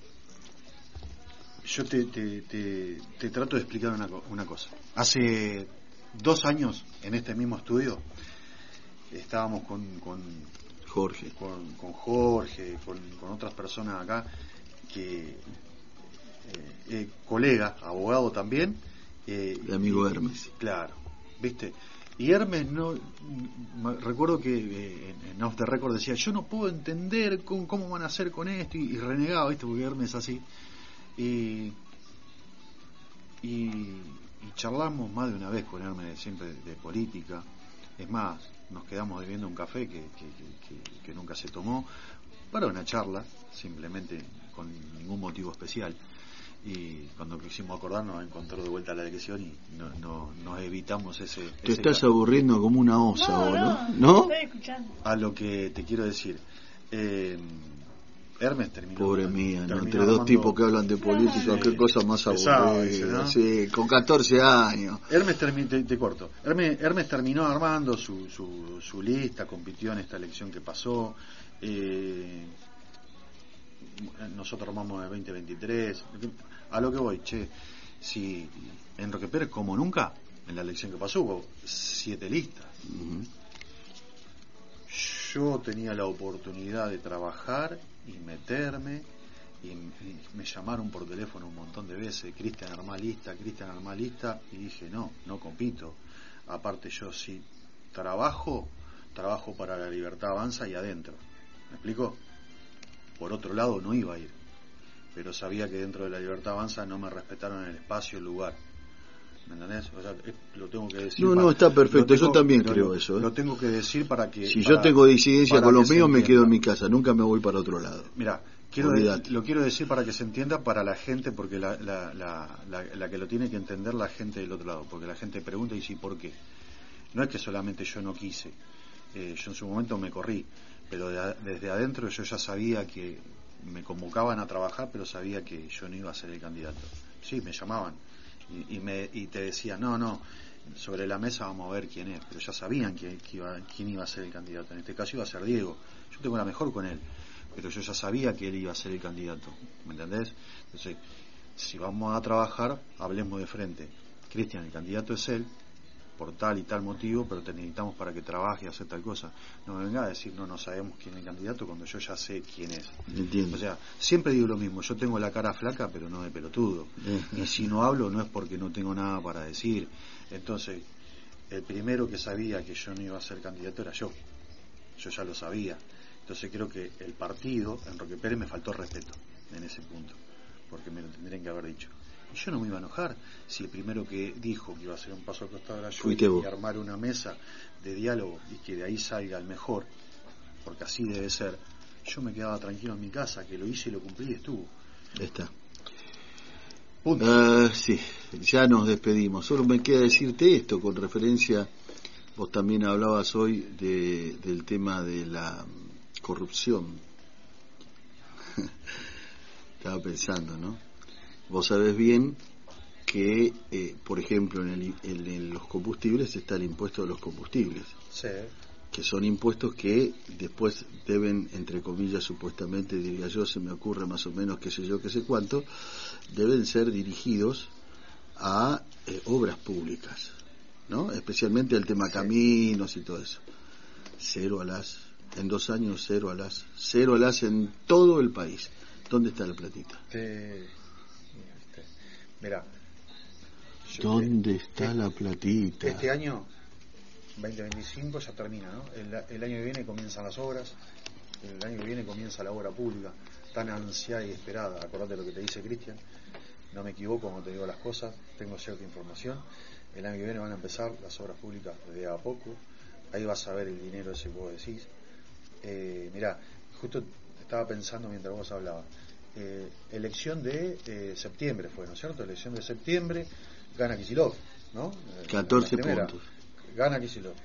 Speaker 6: yo te, te, te, te trato de explicar una, una cosa. Hace dos años, en este mismo estudio, estábamos con, con
Speaker 3: Jorge,
Speaker 6: con, con Jorge, con, con otras personas acá, que eh, eh, colega, abogado también, eh,
Speaker 3: el amigo
Speaker 6: y,
Speaker 3: Hermes.
Speaker 6: Claro, ¿viste? Y Hermes, no me, recuerdo que eh, en, en Off the Record decía, yo no puedo entender cómo, cómo van a hacer con esto, y, y renegaba, ¿viste? Porque Hermes es así. Y, y, y charlamos más de una vez con Hermes, siempre de, de política. Es más, nos quedamos bebiendo un café que, que, que, que nunca se tomó, para una charla, simplemente con ningún motivo especial. Y cuando quisimos acordarnos, encontró de vuelta la dirección y no, no, nos evitamos ese...
Speaker 3: Te
Speaker 6: ese
Speaker 3: estás
Speaker 6: caso.
Speaker 3: Aburriendo como una osa,
Speaker 5: no,
Speaker 3: ¿o
Speaker 5: no?
Speaker 3: ¿No? ¿No?
Speaker 5: Estoy escuchando.
Speaker 6: A lo que te quiero decir, eh, Hermes terminó...
Speaker 3: Pobre mía, ¿no?
Speaker 6: terminó
Speaker 3: Entre dos
Speaker 6: armando...
Speaker 3: tipos que hablan de política,
Speaker 6: sí,
Speaker 3: qué cosa más aburrida, ¿no? Sí, con catorce años.
Speaker 6: Hermes, termi- te, te corto, Hermes, Hermes terminó armando su, su, su lista, compitió en esta elección que pasó, eh, nosotros armamos el veinte veintitrés, a lo que voy, che, si en Roque Pérez, como nunca, en la elección que pasó hubo siete listas. Uh-huh. Yo tenía la oportunidad de trabajar y meterme, y, y me llamaron por teléfono un montón de veces, Cristian armá lista, Cristian armá lista, y dije no, no compito. Aparte yo si trabajo, trabajo para La Libertad Avanza y adentro. ¿Me explico? Por otro lado no iba a ir, pero sabía que dentro de La Libertad Avanza no me respetaron el espacio, el lugar. ¿Me entendés? O sea, lo tengo que decir.
Speaker 3: No,
Speaker 6: para,
Speaker 3: no, está perfecto,
Speaker 6: tengo,
Speaker 3: yo también creo
Speaker 6: lo,
Speaker 3: eso. ¿eh?
Speaker 6: Lo tengo que decir para que...
Speaker 3: Si
Speaker 6: para,
Speaker 3: yo tengo disidencia con los míos, me quedo en mi casa, nunca me voy para otro lado.
Speaker 6: Mira, quiero de, lo quiero decir para que se entienda para la gente, porque la, la, la, la, la que lo tiene que entender la gente del otro lado, porque la gente pregunta y dice, ¿por qué? No es que solamente yo no quise, eh, yo en su momento me corrí, pero de, desde adentro yo ya sabía que me convocaban a trabajar, pero sabía que yo no iba a ser el candidato. Sí, me llamaban. Y, y, me, y te decía, no, no, sobre la mesa vamos a ver quién es, pero ya sabían que, que iba, quién iba a ser el candidato. En este caso iba a ser Diego. Yo tengo la mejor con él, pero yo ya sabía que él iba a ser el candidato, ¿me entendés? Entonces, si vamos a trabajar, hablemos de frente. Cristian, el candidato es él, por tal y tal motivo, pero te necesitamos para que trabaje y hacer tal cosa. No me venga a decir, no, no sabemos quién es el candidato cuando yo ya sé quién es.
Speaker 3: Entiendo.
Speaker 6: O sea, siempre digo lo mismo, yo tengo la cara flaca, pero no de pelotudo. Y si no hablo, no es porque no tengo nada para decir. Entonces, el primero que sabía que yo no iba a ser candidato era yo. Yo ya lo sabía. Entonces creo que el partido, en Roque Pérez, me faltó respeto en ese punto, porque me lo tendrían que haber dicho. Y yo no me iba a enojar si el primero que dijo que iba a hacer un paso al costado de la
Speaker 2: Fuiste
Speaker 6: lluvia
Speaker 2: vos.
Speaker 6: y armar una mesa de diálogo y que de ahí salga el mejor, porque así debe ser, yo me quedaba tranquilo en mi casa, que lo hice y lo cumplí y estuvo.
Speaker 2: Está.
Speaker 6: Punto.
Speaker 2: Uh, sí, ya nos despedimos. Solo me queda decirte esto con referencia, vos también hablabas hoy de, del tema de la corrupción. Estaba pensando, ¿no? Vos sabés bien que, eh, por ejemplo, en, el, en, en los combustibles está el impuesto de los combustibles.
Speaker 6: Sí.
Speaker 2: Que son impuestos que después deben, entre comillas, supuestamente, diría yo, se me ocurre más o menos, qué sé yo, qué sé cuánto, deben ser dirigidos a eh, obras públicas, ¿no? Especialmente el tema
Speaker 6: Sí.
Speaker 2: caminos y todo eso. Cero a las, en dos años cero a las, cero a las en todo el país. ¿Dónde está la platita?
Speaker 6: Este, este, mira, yo-
Speaker 2: ¿Dónde
Speaker 6: eh,
Speaker 2: está
Speaker 6: eh,
Speaker 2: la platita?
Speaker 6: Este año veinte veinticinco ya termina, ¿no? El, el año que viene comienzan las obras, el año que viene comienza la obra pública, tan ansiada y esperada. Acordate lo que te dice Cristian, no me equivoco cuando te digo las cosas, tengo cierta información. El año que viene van a empezar las obras públicas de a poco, ahí vas a ver el dinero ese que vos decís. Eh, mirá, justo estaba pensando mientras vos hablabas, eh, elección de eh, septiembre fue, ¿no es cierto? Elección de septiembre, gana Kicillof, ¿no? Eh,
Speaker 2: catorce
Speaker 6: la primera.
Speaker 2: puntos.
Speaker 6: Gana Kicillof.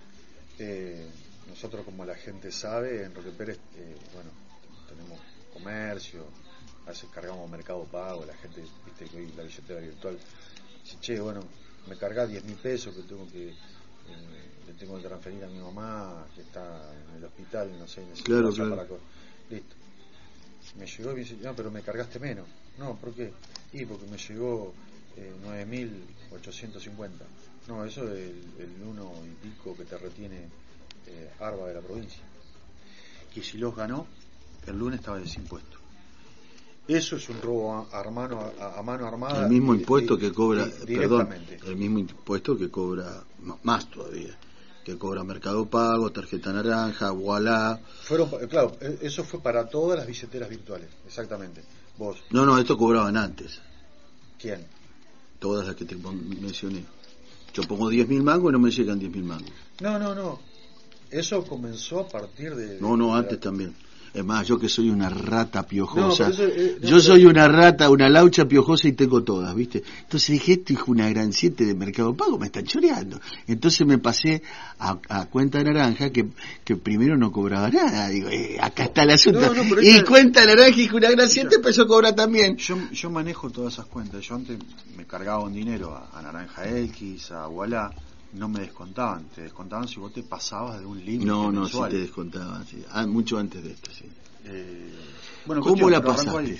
Speaker 6: Eh, nosotros, como la gente sabe, en Roque Pérez, eh, bueno, tenemos comercio, a veces cargamos Mercado Pago, la gente, viste que hoy la billetera virtual dice, che, bueno, me cargás diez mil pesos que tengo que, eh, le tengo que transferir a mi mamá que está en el hospital, no sé, necesito
Speaker 2: Claro,
Speaker 6: allá
Speaker 2: claro.
Speaker 6: para co- listo. Me llegó y me dice, no, pero me cargaste menos. No, ¿por qué? Y porque me llegó eh, nueve mil ochocientos cincuenta. No, eso es el, el uno y pico que te retiene eh, Arba de la provincia. Kicillof ganó, el lunes estaba desimpuesto. Eso es un robo a, a, mano, a, a mano armada.
Speaker 2: El mismo
Speaker 6: di-
Speaker 2: impuesto
Speaker 6: di-
Speaker 2: que cobra,
Speaker 6: di-
Speaker 2: perdón,
Speaker 6: directamente.
Speaker 2: el mismo impuesto que cobra, m- más todavía, que cobra Mercado Pago, Tarjeta Naranja, Voilà.
Speaker 6: Fueron, pa- claro, eh, eso fue para todas las billeteras virtuales, exactamente. Vos,
Speaker 2: No, no, esto cobraban antes,
Speaker 6: ¿quién?
Speaker 2: todas las que te pon- mencioné. Yo pongo diez mil mangos y no me llegan diez mil mangos.
Speaker 6: No, no, no. Eso comenzó a partir de... de-
Speaker 2: No, no,
Speaker 6: de
Speaker 2: antes
Speaker 6: la-
Speaker 2: también. Es más, yo que soy una rata
Speaker 6: No,
Speaker 2: piojosa,
Speaker 6: pero eso, eh, no,
Speaker 2: yo
Speaker 6: pero-
Speaker 2: soy una rata, una laucha piojosa y tengo todas, ¿viste? Entonces dije, esto hijo una gran siete de Mercado Pago, me están choreando. Entonces me pasé a, a cuenta naranja, que, que primero no cobraba nada. Digo, eh, acá está el asunto.
Speaker 6: No, no, pero
Speaker 2: y
Speaker 6: esta-
Speaker 2: cuenta naranja, hijo una gran siete, empezó a cobrar también.
Speaker 6: Yo, yo manejo todas esas cuentas. Yo antes me cargaba un dinero a, a Naranja X, a Voilà, no me descontaban. Te descontaban si vos te pasabas de un límite
Speaker 2: No, no, sí
Speaker 6: mensual.
Speaker 2: te descontaban, sí. Ah, mucho antes de esto, sí.
Speaker 6: Eh, bueno,
Speaker 2: ¿Cómo
Speaker 6: cuestión,
Speaker 2: la
Speaker 6: pero arrancó
Speaker 2: pasaste?
Speaker 6: ahí.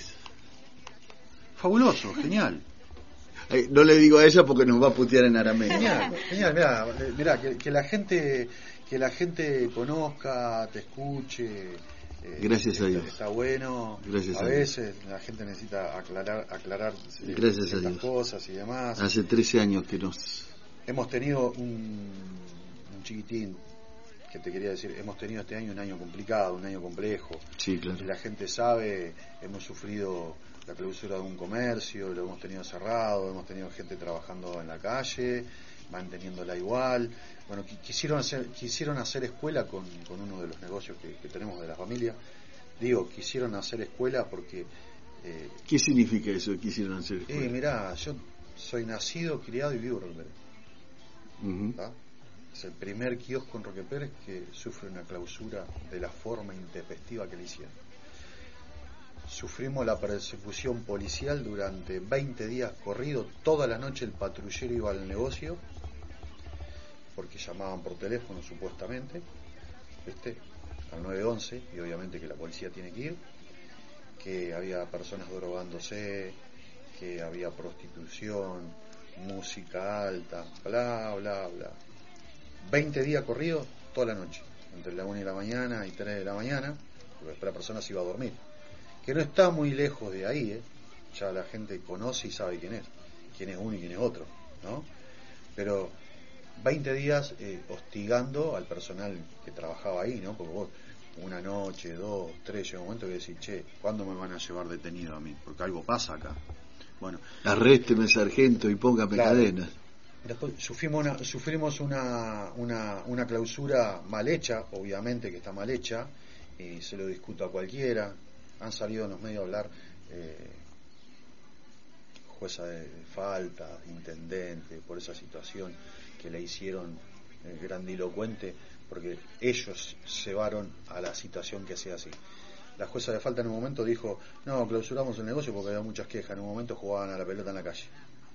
Speaker 6: Fabuloso, genial.
Speaker 2: Eh, no le digo a ella porque nos va a putear en arameo.
Speaker 6: Genial, genial, mirá, eh, mirá, que, que la gente que la gente conozca, te escuche. eh,
Speaker 2: Gracias a
Speaker 6: está-
Speaker 2: Dios.
Speaker 6: Está bueno.
Speaker 2: Gracias
Speaker 6: a
Speaker 2: a Dios.
Speaker 6: veces la gente necesita aclarar aclarar eh,
Speaker 2: Gracias a
Speaker 6: ciertas
Speaker 2: Dios.
Speaker 6: cosas y demás.
Speaker 2: Hace trece años que nos...
Speaker 6: Hemos tenido un, un chiquitín que te quería decir, hemos tenido este año un año complicado, un año complejo.
Speaker 2: Sí, claro.
Speaker 6: Y la gente sabe, hemos sufrido la clausura de un comercio, lo hemos tenido cerrado, hemos tenido gente trabajando en la calle, manteniéndola igual. Bueno, qui- quisieron hacer, quisieron hacer escuela con, con uno de los negocios que, que tenemos de la familia. Digo, quisieron hacer escuela porque... Eh,
Speaker 2: ¿Qué significa eso que quisieron hacer?
Speaker 6: eh, mirá, yo soy nacido, criado y vivo en Roque Pérez.
Speaker 2: Ujú.
Speaker 6: ¿tá? Es el primer kiosco en Roque Pérez que sufre una clausura de la forma intempestiva que le hicieron. Sufrimos la persecución policial durante veinte días corridos. Toda la noche el patrullero iba al negocio porque llamaban por teléfono supuestamente, ¿viste? Al nueve once, y obviamente que la policía tiene que ir, que había personas drogándose, que había prostitución, música alta, bla, bla, bla. veinte días corridos toda la noche, entre la una y la mañana y tres de la mañana, porque después la persona se iba a dormir. Que no está muy lejos de ahí, ¿eh? Ya la gente conoce y sabe quién es, quién es uno y quién es otro, ¿no? Pero veinte días eh, hostigando al personal que trabajaba ahí, ¿no? Porque vos, una noche, dos, tres, llega un momento que decís, che, ¿cuándo me van a llevar detenido a mí? Porque algo pasa acá. Bueno,
Speaker 3: arrésteme sargento y póngame
Speaker 6: claro,
Speaker 3: cadenas.
Speaker 6: Después sufrimos una, sufrimos una, una, una clausura mal hecha, obviamente que está mal hecha, y se lo discuto a cualquiera. Han salido en los medios a hablar eh, jueza de falta, intendente, por esa situación que le hicieron eh, grandilocuente, porque ellos llevaron a la situación que sea así. La jueza de falta en un momento dijo, no, clausuramos el negocio porque había muchas quejas, en un momento jugaban a la pelota en la calle.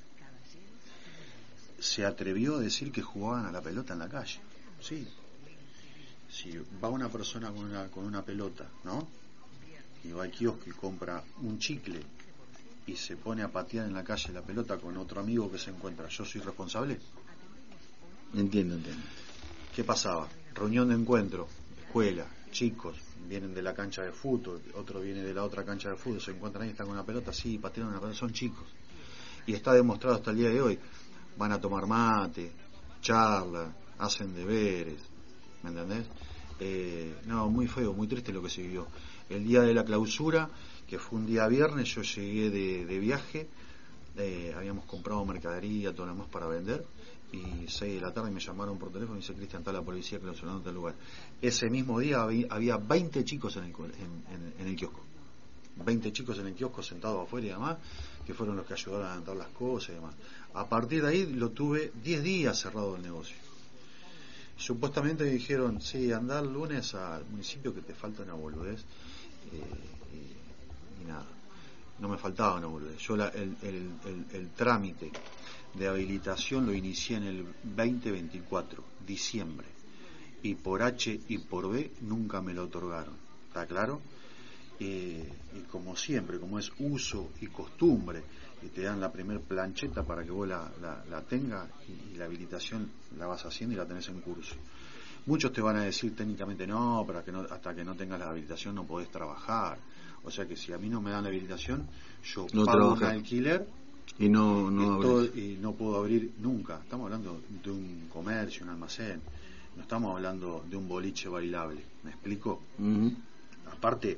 Speaker 6: Se atrevió a decir que jugaban a la pelota en la calle. Sí. Si va una persona con una, con una pelota, ¿no? Y va al kiosco y compra un chicle y se pone a patear en la calle la pelota con otro amigo que se encuentra, ¿yo soy responsable?
Speaker 3: Entiendo, entiendo.
Speaker 6: ¿Qué pasaba? Reunión de encuentro, escuela, chicos, vienen de la cancha de fútbol, otro viene de la otra cancha de fútbol, se encuentran ahí, están con una pelota, sí, patean una pelota, son chicos. Y está demostrado hasta el día de hoy, van a tomar mate, charla, hacen deberes, ¿me entendés? Eh, no, muy feo, muy triste lo que se vivió. El día de la clausura, que fue un día viernes, yo llegué de, de viaje, eh, habíamos comprado mercadería, todo lo demás para vender, y seis de la tarde me llamaron por teléfono y dice, Cristian, está la policía clausurando en tal lugar. Ese mismo día había, había veinte chicos en el, en, en, en el kiosco, veinte chicos en el kiosco sentados afuera y demás, que fueron los que ayudaron a levantar las cosas y demás. A partir de ahí lo tuve diez días cerrado el negocio. Supuestamente me dijeron, sí, andá el lunes al municipio que te falta una boludez, eh, y, y nada, no me faltaba una boludez. Yo la, el, el, el, el trámite de habilitación lo inicié en el veinte veinticuatro, diciembre, y por H y por B nunca me lo otorgaron, ¿está claro? Eh, y como siempre, como es uso y costumbre, y te dan la primer plancheta para que vos la, la, la tengas, y, y la habilitación la vas haciendo y la tenés en curso. Muchos te van a decir técnicamente no, para que no, hasta que no tengas la habilitación no podés trabajar. O sea que si a mí no me dan la habilitación, yo no pago trabaja. Un alquiler
Speaker 3: y no no,
Speaker 6: y, todo, y no puedo abrir nunca. Estamos hablando de un comercio, un almacén, no estamos hablando de un boliche bailable. ¿Me explico?
Speaker 3: Uh-huh.
Speaker 6: Aparte,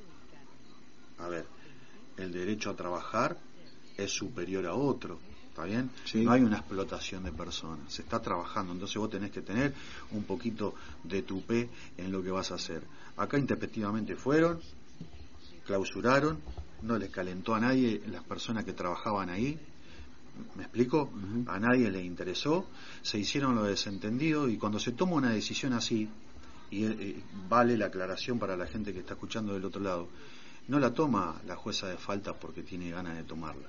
Speaker 6: a ver, el derecho a trabajar es superior a otro, ¿está bien?
Speaker 3: Sí.
Speaker 6: No hay una explotación de personas, se está trabajando, entonces vos tenés que tener un poquito de tupé en lo que vas a hacer. Acá intempestivamente fueron, clausuraron, no les calentó a nadie las personas que trabajaban ahí, ¿me explico?
Speaker 3: Uh-huh.
Speaker 6: A nadie le interesó, se hicieron lo desentendido, y cuando se toma una decisión así, y eh, vale la aclaración para la gente que está escuchando del otro lado, no la toma la jueza de falta porque tiene ganas de tomarla.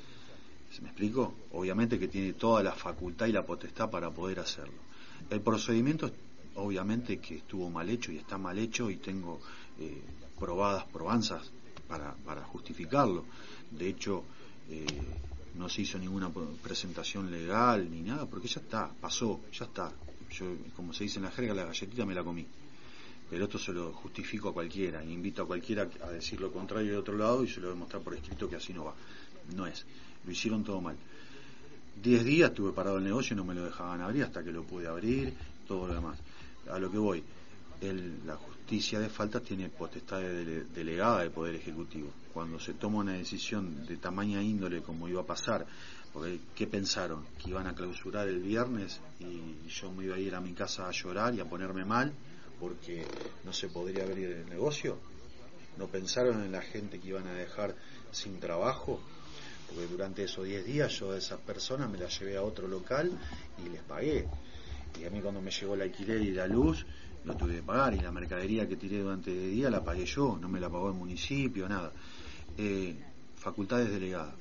Speaker 6: ¿Me explico? Obviamente que tiene toda la facultad y la potestad para poder hacerlo. El procedimiento, obviamente que estuvo mal hecho y está mal hecho, y tengo eh, probadas probanzas para, para justificarlo. De hecho, eh, no se hizo ninguna presentación legal ni nada, porque ya está, pasó, ya está. Yo, como se dice en la jerga, la galletita me la comí. Pero esto se lo justifico a cualquiera, e invito a cualquiera a decir lo contrario de otro lado, y se lo voy a mostrar por escrito que así no va. No es. Lo hicieron todo mal. Diez días estuve parado el negocio y no me lo dejaban abrir hasta que lo pude abrir, todo lo demás. A lo que voy, el, la justicia de faltas tiene potestad de, de, delegada del Poder Ejecutivo. Cuando se toma una decisión de tamaña índole como iba a pasar, porque ¿qué pensaron? Que iban a clausurar el viernes y yo me iba a ir a mi casa a llorar y a ponerme mal porque no se podría abrir el negocio. ¿No pensaron en la gente que iban a dejar sin trabajo? Porque durante esos diez días yo a esas personas me las llevé a otro local y les pagué. Y a mí cuando me llegó el alquiler y la luz, lo tuve que pagar. Y la mercadería que tiré durante el día la pagué yo, no me la pagó el municipio, nada. Eh, facultades delegadas.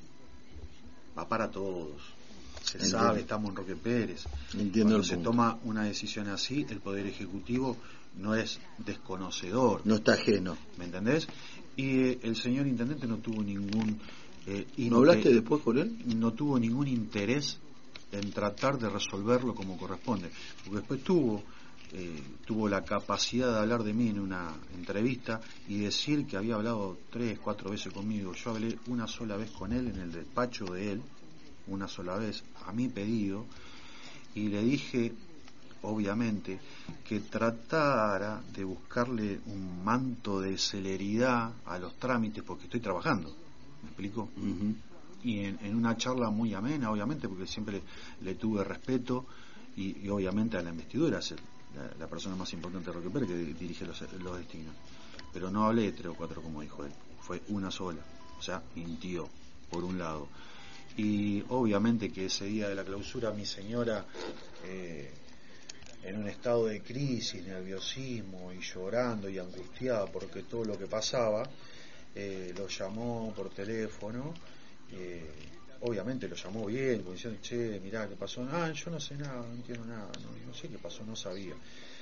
Speaker 6: Va para todos. Se Entiendo. Sabe, estamos en Roque Pérez.
Speaker 3: Entiendo.
Speaker 6: Cuando se toma una decisión así, el Poder Ejecutivo no es desconocedor.
Speaker 3: No está ajeno.
Speaker 6: ¿Me entendés? Y eh, el señor intendente no tuvo ningún... Eh,
Speaker 3: ¿No hablaste después con él?
Speaker 6: No tuvo ningún interés en tratar de resolverlo como corresponde. Porque después tuvo... Eh, tuvo la capacidad de hablar de mí en una entrevista y decir que había hablado tres, cuatro veces conmigo. Yo hablé una sola vez con él en el despacho de él, una sola vez, a mi pedido, y le dije, obviamente, que tratara de buscarle un manto de celeridad a los trámites porque estoy trabajando. ¿Me explico?
Speaker 3: Uh-huh.
Speaker 6: y en, en una charla muy amena, obviamente, porque siempre le, le tuve respeto y, y obviamente a la investidura, es el, la, la persona más importante de Roque Pérez que dirige los, los destinos. Pero no hablé de tres o cuatro como dijo él, fue una sola, o sea, mintió, por un lado. Y obviamente que ese día de la clausura mi señora, eh, en un estado de crisis, nerviosismo y llorando y angustiada porque todo lo que pasaba, eh, lo llamó por teléfono, eh, obviamente lo llamó bien, porque diciendo, che, mirá, ¿qué pasó? Ah, yo no sé nada, no entiendo nada, no, no sé qué pasó, no sabía.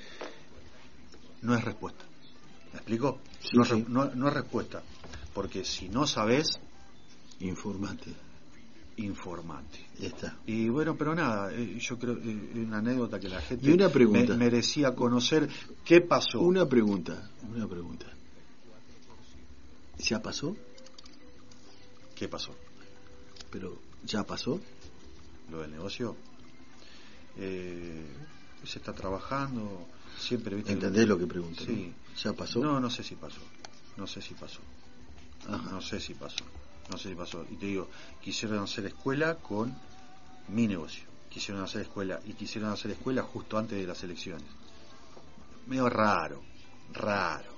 Speaker 6: No es respuesta. ¿Me explico?
Speaker 2: Sí,
Speaker 6: no,
Speaker 2: sí.
Speaker 6: no, no es respuesta, porque si no sabes,
Speaker 2: informate.
Speaker 6: Informate.
Speaker 2: Ya está.
Speaker 6: Y bueno, pero nada, eh, yo creo que eh, una anécdota que la gente
Speaker 2: y una pregunta.
Speaker 6: Me, merecía conocer qué pasó.
Speaker 2: Una pregunta, una pregunta. ¿Ya pasó?
Speaker 6: ¿Qué pasó?
Speaker 2: Pero ¿ya pasó?
Speaker 6: Lo del negocio. Eh, se está trabajando. Siempre, ¿viste?
Speaker 2: ¿Entendés lo que pregunto?
Speaker 6: Sí.
Speaker 2: ¿No? ¿Ya pasó?
Speaker 6: No, no sé si pasó. No sé si pasó.
Speaker 2: Ajá.
Speaker 6: No sé si pasó. No sé si pasó. Y te digo, quisieron hacer escuela con mi negocio. Quisieron hacer escuela y quisieron hacer escuela justo antes de las elecciones. Medio raro, raro,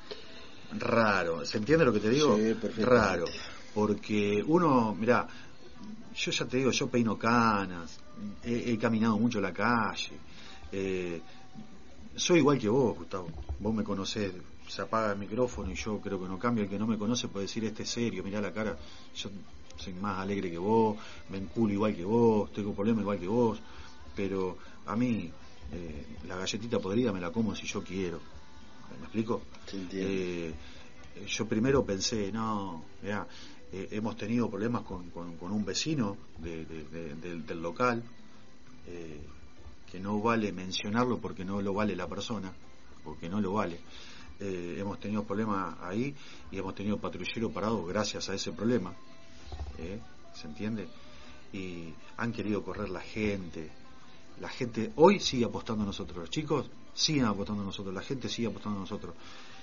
Speaker 6: raro. ¿Se entiende lo que te digo?
Speaker 2: Sí, perfectamente.
Speaker 6: Raro. Porque uno, mirá, yo ya te digo, yo peino canas, he, he caminado mucho la calle. Eh, soy igual que vos, Gustavo. Vos me conocés. Se apaga el micrófono y yo creo que no cambia. El que no me conoce puede decir, este es serio, mirá la cara, yo soy más alegre que vos, me enculo igual que vos, tengo problemas igual que vos, pero a mí eh, la galletita podrida me la como si yo quiero. ¿Me explico? Eh, yo primero pensé, no, mirá, eh, hemos tenido problemas con, con, con un vecino de, de, de, de, del local, eh, que no vale mencionarlo porque no lo vale la persona, porque no lo vale. Eh, hemos tenido problemas ahí y hemos tenido patrullero parado gracias a ese problema, eh, ¿se entiende? Y han querido correr la gente, la gente hoy sigue apostando a nosotros, los chicos siguen apostando a nosotros, la gente sigue apostando a nosotros.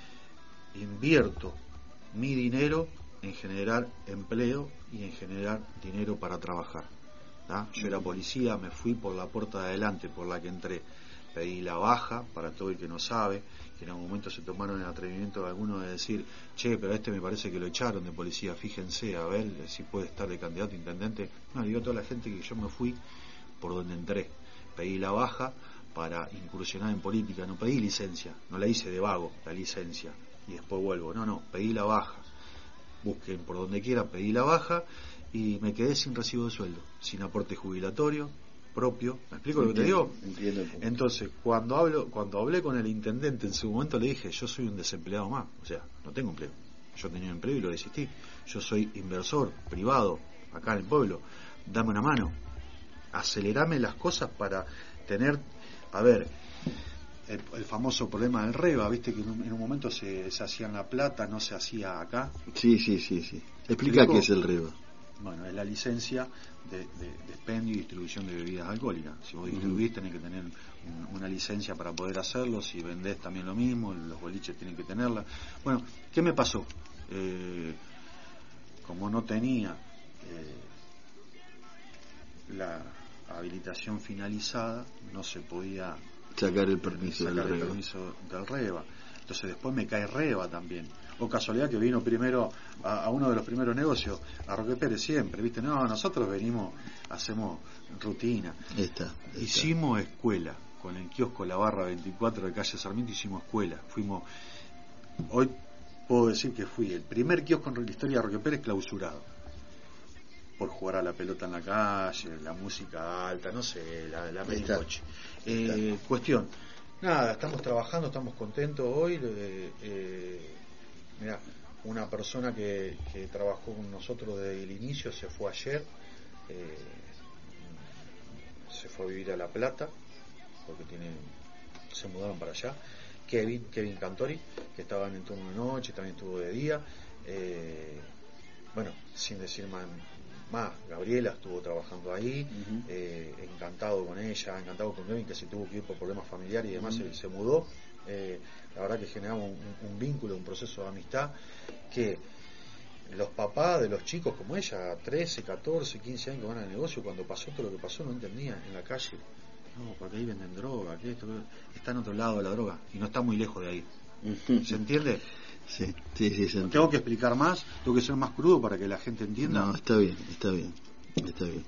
Speaker 6: Invierto mi dinero en generar empleo y en generar dinero para trabajar, ¿tá? Yo era policía, me fui por la puerta de adelante por la que entré, pedí la baja para todo el que no sabe, que en algún momento se tomaron el atrevimiento de algunos de decir, che, pero a este me parece que lo echaron de policía, fíjense a ver si puede estar de candidato a intendente. No, digo a toda la gente que yo me fui por donde entré, pedí la baja para incursionar en política, no pedí licencia, no la hice de vago, la licencia, y después vuelvo, no, no, pedí la baja, busquen por donde quiera, pedí la baja y me quedé sin recibo de sueldo, sin aporte jubilatorio propio. ¿Me explico lo que te digo?
Speaker 2: Entiendo.
Speaker 6: Entonces, cuando hablo, cuando hablé con el intendente en su momento le dije, yo soy un desempleado más, o sea, no tengo empleo. Yo tenía empleo y lo desistí. Yo soy inversor privado acá en el pueblo. Dame una mano. Acelerame las cosas para tener, a ver, el, el famoso problema del REVA, viste que en un, en un momento se, se hacía en La Plata, no se hacía acá.
Speaker 2: Sí, sí, sí, sí. Explica qué es el REVA.
Speaker 6: Bueno, es la licencia de, de, de expendio y distribución de bebidas alcohólicas. Si vos distribuís, tenés que tener un, una licencia para poder hacerlo. Si vendés, también lo mismo. Los boliches tienen que tenerla. Bueno, ¿qué me pasó? Eh, como no tenía eh, la habilitación finalizada, no se podía
Speaker 2: sacar el permiso,
Speaker 6: sacar
Speaker 2: del,
Speaker 6: el
Speaker 2: REVA.
Speaker 6: permiso del REVA. Entonces después me cae REVA también. O casualidad que vino primero a, a uno de los primeros negocios, a Roque Pérez siempre, ¿viste? No, nosotros venimos, hacemos rutina.
Speaker 2: Esta, esta.
Speaker 6: Hicimos escuela, con el kiosco La Barra veinticuatro de calle Sarmiento hicimos escuela. Fuimos, hoy puedo decir que fui el primer kiosco en la historia de Roque Pérez clausurado. Por jugar a la pelota en la calle, la música alta, no sé, la, la mericoche. Eh, cuestión, nada, estamos trabajando, estamos contentos hoy. Eh, eh, Mirá, una persona que, que trabajó con nosotros desde el inicio se fue ayer, eh, se fue a vivir a La Plata, porque tiene, se mudaron para allá. Kevin, Kevin Cantori, que estaba en el turno de noche, también estuvo de día. Eh, bueno, sin decir más, más, Gabriela estuvo trabajando ahí, uh-huh. eh, encantado con ella, encantado con Kevin, que se tuvo que ir por problemas familiares y demás, uh-huh. se, se mudó. Eh, la verdad que generamos un, un vínculo, un proceso de amistad que los papás de los chicos como ella, trece, catorce, quince años que van al negocio, cuando pasó todo lo que pasó no entendían en la calle. No, porque ahí venden droga, que esto, que... está en otro lado de la droga y no está muy lejos de ahí. ¿Se entiende?
Speaker 3: Sí, sí, sí, se
Speaker 6: Tengo que explicar más, tengo que ser más crudo para que la gente entienda.
Speaker 3: No, está bien, está bien, está bien.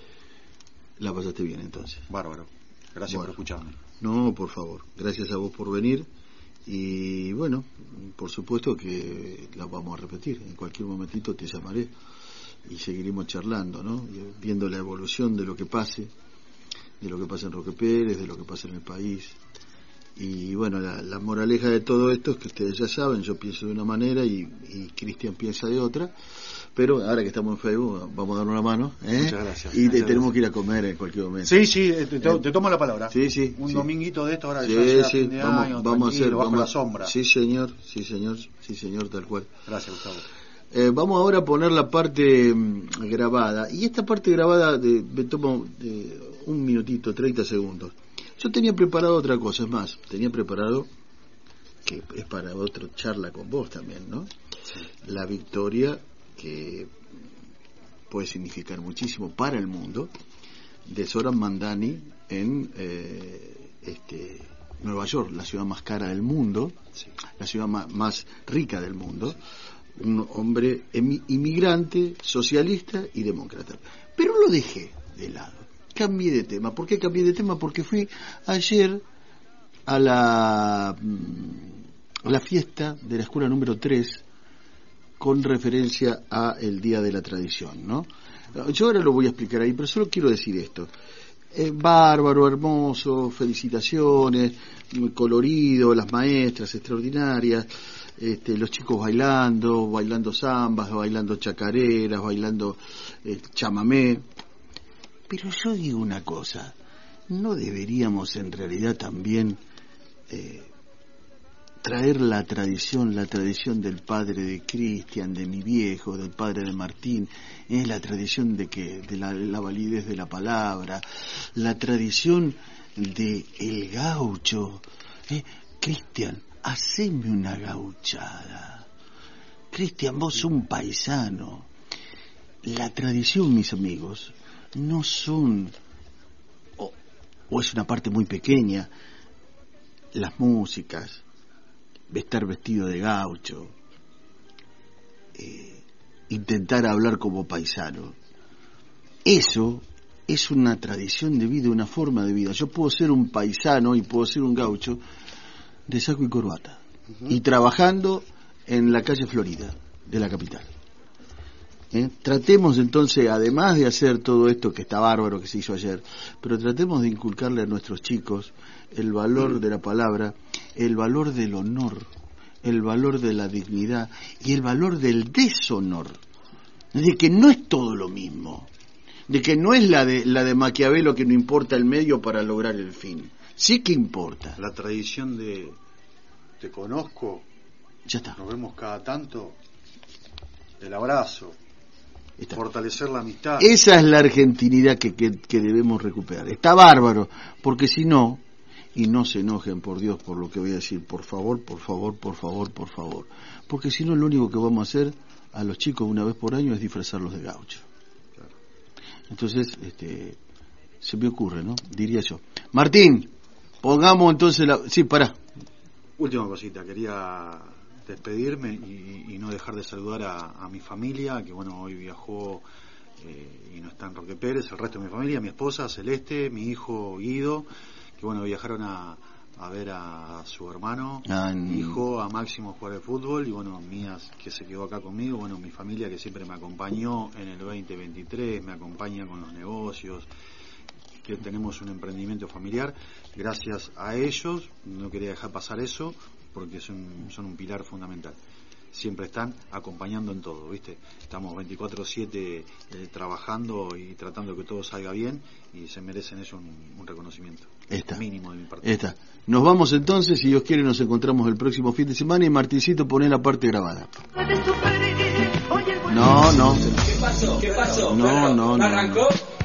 Speaker 3: La pasaste bien entonces.
Speaker 6: Bárbaro. Gracias bueno. por escucharme.
Speaker 3: No, por favor. Gracias a vos por venir. Y bueno, por supuesto que la vamos a repetir. En cualquier momentito te llamaré y seguiremos charlando, ¿no? Viendo la evolución de lo que pase, de lo que pasa en Roque Pérez, de lo que pasa en el país. Y bueno, la, la moraleja de todo esto es que ustedes ya saben, yo pienso de una manera y, y Cristian piensa de otra. Pero ahora que estamos en Facebook, vamos a dar una mano, ¿eh?
Speaker 6: Muchas gracias.
Speaker 3: Y
Speaker 6: muchas
Speaker 3: te, tenemos
Speaker 6: gracias.
Speaker 3: que ir a comer en cualquier momento.
Speaker 6: Sí, sí, te, te, te tomo la palabra.
Speaker 3: Sí, sí.
Speaker 6: Un
Speaker 3: sí.
Speaker 6: dominguito de esto, ahora
Speaker 3: sí,
Speaker 6: ya sea
Speaker 3: sí.
Speaker 6: fin de
Speaker 3: vamos,
Speaker 6: año,
Speaker 3: vamos a hacer,
Speaker 6: bajo
Speaker 3: vamos,
Speaker 6: la sombra.
Speaker 3: Sí, señor, sí, señor, sí, señor, tal cual.
Speaker 6: Gracias, Gustavo.
Speaker 3: Eh, vamos ahora a poner la parte mmm, grabada. Y esta parte grabada de, me tomo de un minutito, treinta segundos. Yo tenía preparado otra cosa, es más, tenía preparado, que es para otra charla con vos también, ¿no? Sí. La victoria que puede significar muchísimo para el mundo de Zoran Mandani en eh, este, Nueva York, la ciudad más cara del mundo, sí. la ciudad más, más rica del mundo, sí. un hombre emi- inmigrante, socialista y demócrata. Pero lo dejé de lado, cambié de tema. ¿Por qué cambié de tema? Porque fui ayer a la, a la fiesta de la escuela número tres con referencia a el Día de la Tradición, ¿no? Yo ahora lo voy a explicar ahí, pero solo quiero decir esto. Eh, bárbaro, hermoso, felicitaciones, muy colorido, las maestras extraordinarias, este, los chicos bailando, bailando zambas, bailando chacareras, bailando eh, chamamé. Pero yo digo una cosa, ¿no deberíamos en realidad también eh, traer la tradición, la tradición del padre de Cristian, de mi viejo, del padre de Martín, es la tradición de que de la, la validez de la palabra, la tradición de el gaucho? Eh, Cristian, haceme una gauchada. Cristian, vos un paisano. La tradición, mis amigos, no son, o, o es una parte muy pequeña, las músicas, estar vestido de gaucho, eh, intentar hablar como paisano. Eso es una tradición de vida, una forma de vida. Yo puedo ser un paisano y puedo ser un gaucho de saco y corbata, uh-huh. y trabajando en la calle Florida de la capital. ¿Eh? Tratemos entonces, además de hacer todo esto que está bárbaro que se hizo ayer, pero tratemos de inculcarle a nuestros chicos el valor de la palabra, el valor del honor, el valor de la dignidad y el valor del deshonor, de que no es todo lo mismo, de que no es la de la de Maquiavelo, que no importa el medio para lograr el fin. Sí que importa.
Speaker 6: La tradición de te conozco,
Speaker 3: ya está.
Speaker 6: Nos vemos cada tanto, el abrazo, está. Fortalecer la amistad.
Speaker 3: Esa es la argentinidad que, que, que debemos recuperar. Está bárbaro, porque si no, y no se enojen, por Dios, por lo que voy a decir, por favor, por favor, por favor, por favor, porque si no, lo único que vamos a hacer a los chicos una vez por año es disfrazarlos de gaucho. Claro. Entonces, este, se me ocurre, ¿no? Diría yo. Martín, pongamos entonces la... Sí, pará.
Speaker 6: Última cosita, quería despedirme y, y no dejar de saludar a, a mi familia, que bueno, hoy viajó eh, y no está en Roque Pérez, el resto de mi familia, mi esposa Celeste, mi hijo Guido, que bueno, viajaron a, a ver a su hermano, ah, mi hijo, a Máximo jugar al fútbol, y bueno, Mías, que se quedó acá conmigo, bueno, mi familia que siempre me acompañó en el veinte veintitrés, me acompaña con los negocios, que tenemos un emprendimiento familiar, gracias a ellos, no quería dejar pasar eso, porque son, son un pilar fundamental. Siempre están acompañando en todo, ¿viste? Estamos veinticuatro siete eh, trabajando y tratando que todo salga bien, y se merecen ellos un, un reconocimiento
Speaker 3: Esta.
Speaker 6: mínimo de mi parte.
Speaker 3: Esta. Nos vamos entonces, si Dios quiere nos encontramos el próximo fin de semana, y Martincito pone la parte grabada. No, no.
Speaker 10: ¿Qué pasó? ¿Qué pasó?
Speaker 3: No, no, no.
Speaker 10: ¿Arrancó?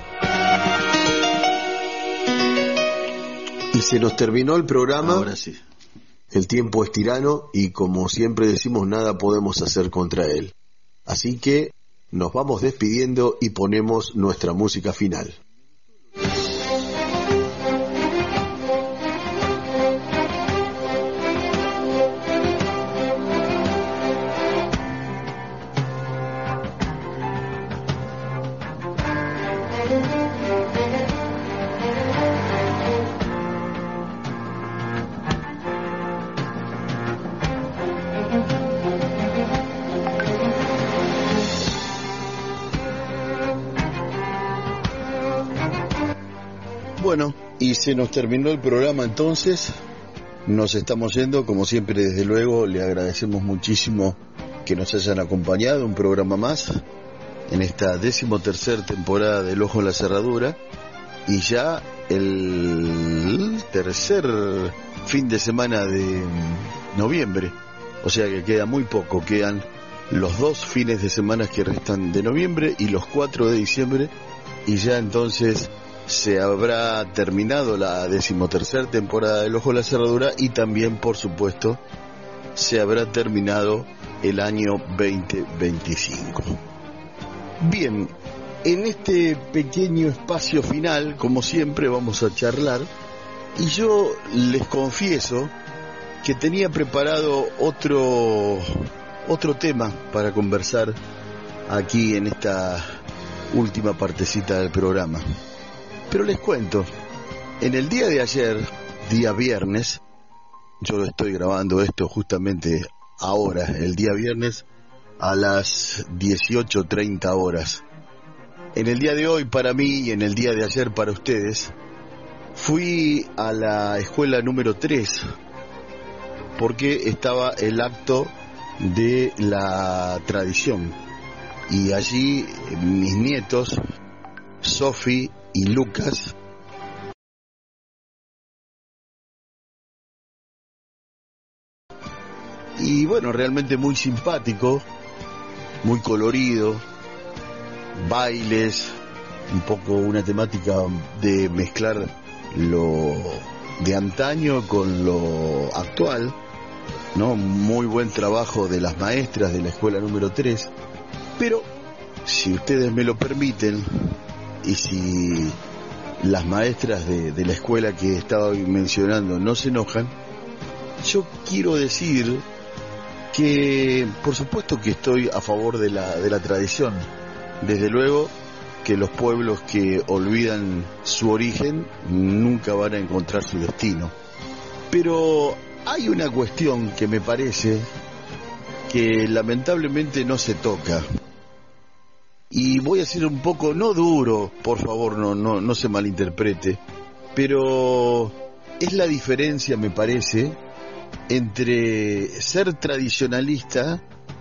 Speaker 11: Y se nos terminó el programa.
Speaker 3: Ahora sí.
Speaker 11: El tiempo es tirano y, como siempre decimos, nada podemos hacer contra él. Así que nos vamos despidiendo y ponemos nuestra música final.
Speaker 2: Bueno, y se nos terminó el programa entonces, nos estamos yendo, como siempre desde luego le agradecemos muchísimo que nos hayan acompañado, un programa más en esta decimotercer temporada del Ojo en la Cerradura, y ya el tercer fin de semana de noviembre, o sea que queda muy poco, quedan los dos fines de semana que restan de noviembre y los cuatro de diciembre, y ya entonces se habrá terminado la decimotercer temporada del Ojo de la Cerradura y también, por supuesto, se habrá terminado el año veinte veinticinco. Bien, en este pequeño espacio final, como siempre, vamos a charlar y yo les confieso que tenía preparado otro, otro tema para conversar aquí en esta última partecita del programa. Pero les cuento, en el día de ayer, día viernes, yo estoy grabando esto justamente ahora, el día viernes a las dieciocho treinta horas. En el día de hoy para mí y en el día de ayer para ustedes, fui a la escuela número tres porque estaba el acto de la tradición. Y allí mis nietos, Sofi y Lucas, y bueno, realmente muy simpático, muy colorido, bailes, un poco una temática de mezclar lo de antaño con lo actual, ¿no? Muy buen trabajo de las maestras de la escuela número tres, pero si ustedes me lo permiten, y si las maestras de, de la escuela que estaba mencionando no se enojan, yo quiero decir que por supuesto que estoy a favor de la, de la tradición. Desde luego que los pueblos que olvidan su origen nunca van a encontrar su destino. Pero hay una cuestión que me parece que lamentablemente no se toca. Y voy a ser un poco, no duro, por favor, no, no, no se malinterprete, pero es la diferencia, me parece, entre ser tradicionalista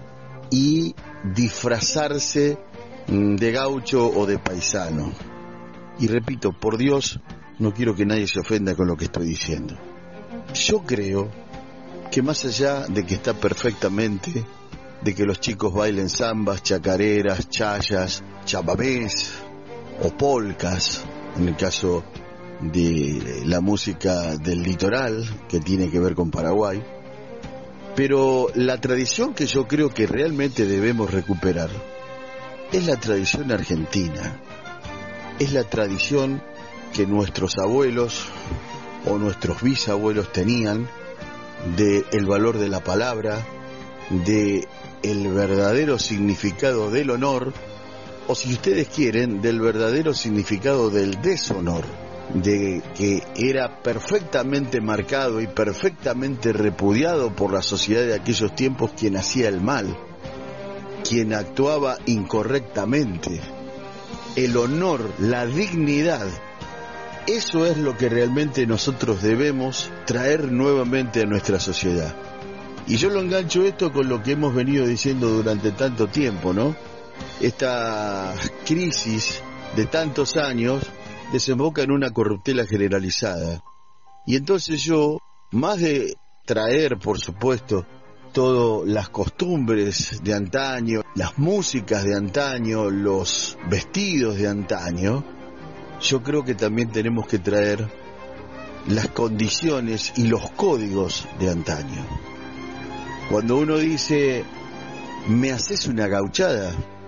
Speaker 2: y disfrazarse de gaucho o de paisano. Y repito, por Dios, no quiero que nadie se ofenda con lo que estoy diciendo. Yo creo que más allá de que está perfectamente de que los chicos bailen zambas, chacareras, chayas, chamamés o polcas, en el caso de la música del litoral, que tiene que ver con Paraguay, pero la tradición que yo creo que realmente debemos recuperar es la tradición argentina, es la tradición que nuestros abuelos o nuestros bisabuelos tenían de el valor de la palabra, de el verdadero significado del honor, o si ustedes quieren, del verdadero significado del deshonor, de que era perfectamente marcado y perfectamente repudiado por la sociedad de aquellos tiempos quien hacía el mal, quien actuaba incorrectamente. El honor, la dignidad, eso es lo que realmente nosotros debemos traer nuevamente a nuestra sociedad. Y yo lo engancho esto con lo que hemos venido diciendo durante tanto tiempo, ¿no? Esta crisis de tantos años desemboca en una corruptela generalizada. Y entonces yo, más de traer, por supuesto, todas las costumbres de antaño, las músicas de antaño, los vestidos de antaño, yo creo que también tenemos que traer las condiciones y los códigos de antaño. Cuando uno dice ¿me haces una gauchada?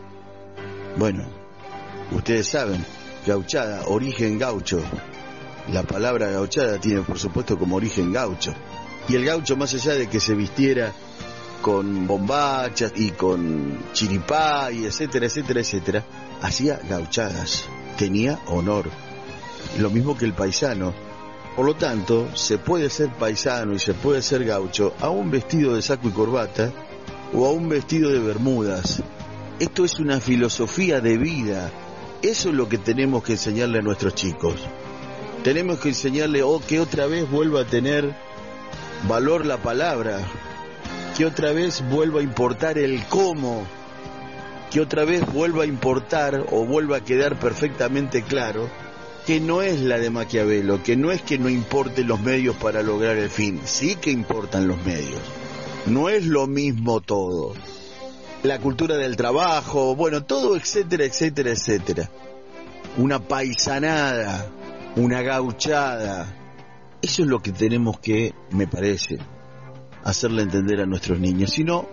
Speaker 2: Bueno, ustedes saben, gauchada, origen gaucho. La palabra gauchada tiene por supuesto como origen gaucho. Y el gaucho, más allá de que se vistiera con bombachas y con chiripá y etcétera, etcétera, etcétera, hacía gauchadas, tenía honor. Lo mismo que el paisano. Por lo tanto, se puede ser paisano y se puede ser gaucho a un vestido de saco y corbata o a un vestido de bermudas. Esto es una filosofía de vida. Eso es lo que tenemos que enseñarle a nuestros chicos. Tenemos que enseñarle oh, que otra vez vuelva a tener valor la palabra, que otra vez vuelva a importar el cómo, que otra vez vuelva a importar o vuelva a quedar perfectamente claro que no es la de Maquiavelo, que no es que no importen los medios para lograr el fin, sí que importan los medios. No es lo mismo todo. La cultura del trabajo, bueno, todo etcétera, etcétera, etcétera. Una paisanada, una gauchada. Eso es lo que tenemos que, me parece, hacerle entender a nuestros niños. Si no,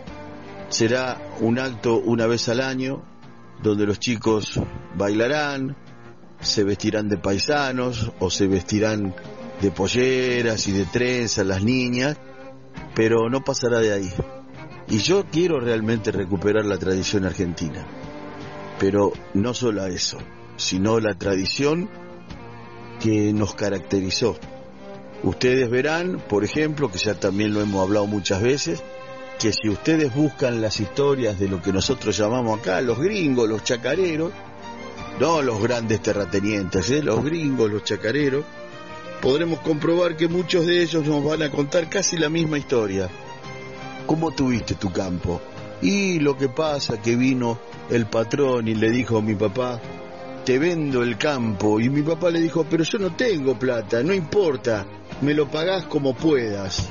Speaker 2: será un acto una vez al año, donde los chicos bailarán, se vestirán de paisanos, o se vestirán de polleras y de trenzas las niñas, pero no pasará de ahí. Y yo quiero realmente recuperar la tradición argentina, pero no solo eso, sino la tradición que nos caracterizó. Ustedes verán, por ejemplo, que ya también lo hemos hablado muchas veces, que si ustedes buscan las historias de lo que nosotros llamamos acá, los gringos, los chacareros, no los grandes terratenientes, ¿eh? los gringos, los chacareros, podremos comprobar que muchos de ellos nos van a contar casi la misma historia. ¿Cómo tuviste tu campo? Y lo que pasa que vino el patrón y le dijo a mi papá, te vendo el campo. Y mi papá le dijo, pero yo no tengo plata, no importa, me lo pagás como puedas.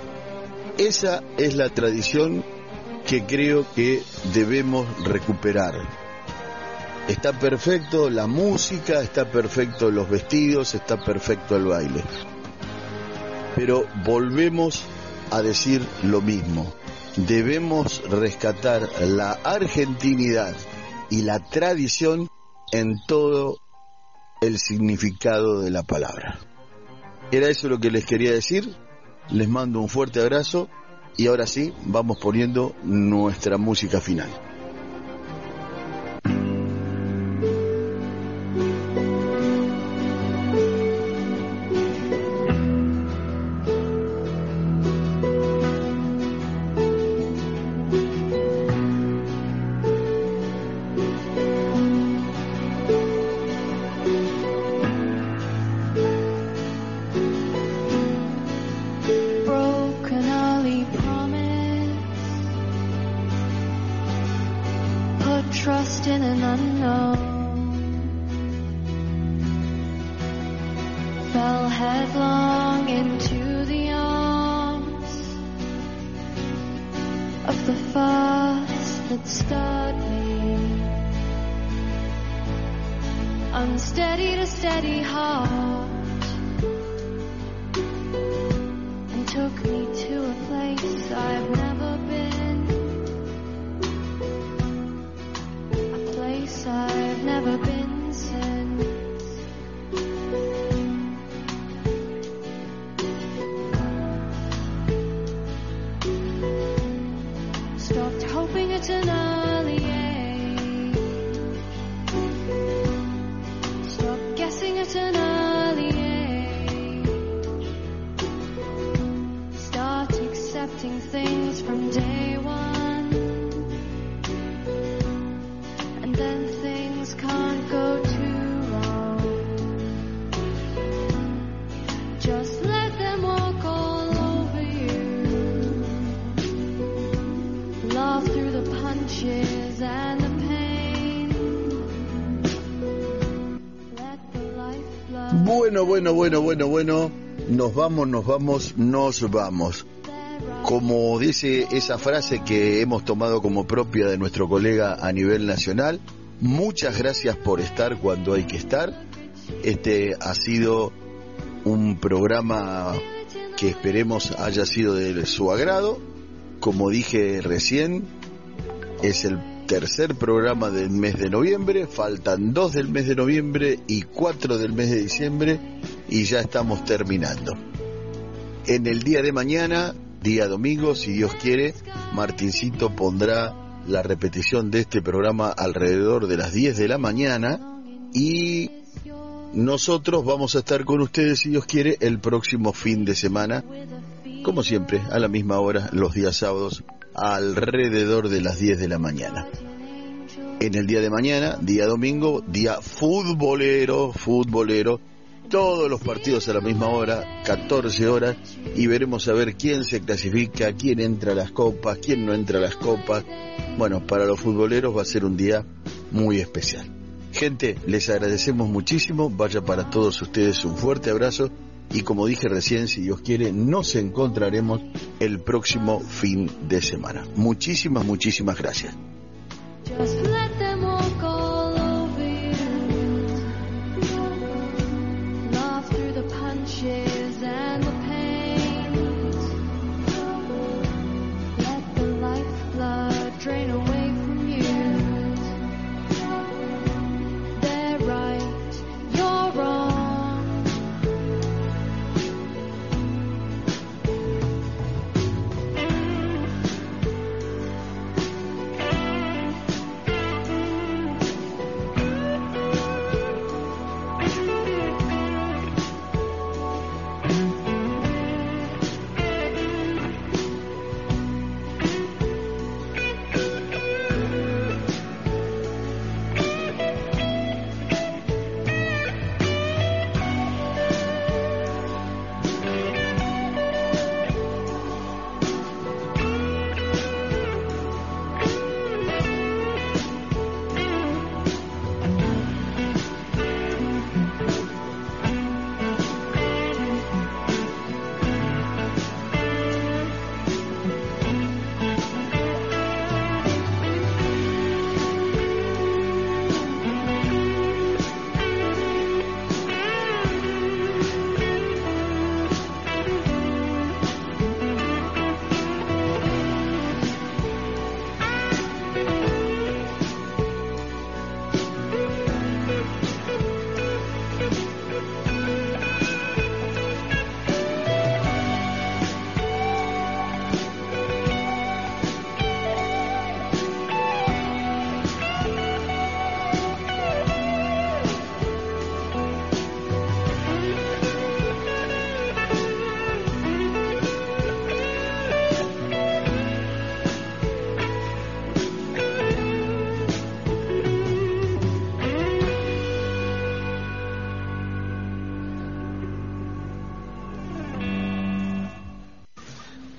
Speaker 2: Esa es la tradición que creo que debemos recuperar. Está perfecto la música, está perfecto los vestidos, está perfecto el baile. Pero volvemos a decir lo mismo. Debemos rescatar la argentinidad y la tradición en todo el significado de la palabra. Era eso lo que les quería decir. Les mando un fuerte abrazo y ahora sí, vamos poniendo nuestra música final. Bueno, bueno, bueno, bueno, bueno, nos vamos, nos vamos, nos vamos. Como dice esa frase que hemos tomado como propia de nuestro colega a nivel nacional, muchas gracias por estar cuando hay que estar. Este ha sido un programa que esperemos haya sido de su agrado. Como dije recién, Es el tercer programa del mes de noviembre, faltan dos del mes de noviembre y cuatro del mes de diciembre y ya estamos terminando. En el día de mañana, día domingo, si Dios quiere, Martincito pondrá la repetición de este programa alrededor de las diez de la mañana y nosotros vamos a estar con ustedes, si Dios quiere, el próximo fin de semana, como siempre, a la misma hora, los días sábados, alrededor de las diez de la mañana. En el día de mañana, día domingo, día futbolero, futbolero, todos los partidos a la misma hora, catorce horas, y veremos a ver quién se clasifica, quién entra a las copas, quién no entra a las copas. Bueno, para los futboleros va a ser un día muy especial. Gente, les agradecemos muchísimo, vaya para todos ustedes un fuerte abrazo, y como dije recién, si Dios quiere, nos encontraremos el próximo fin de semana. Muchísimas, muchísimas gracias. Just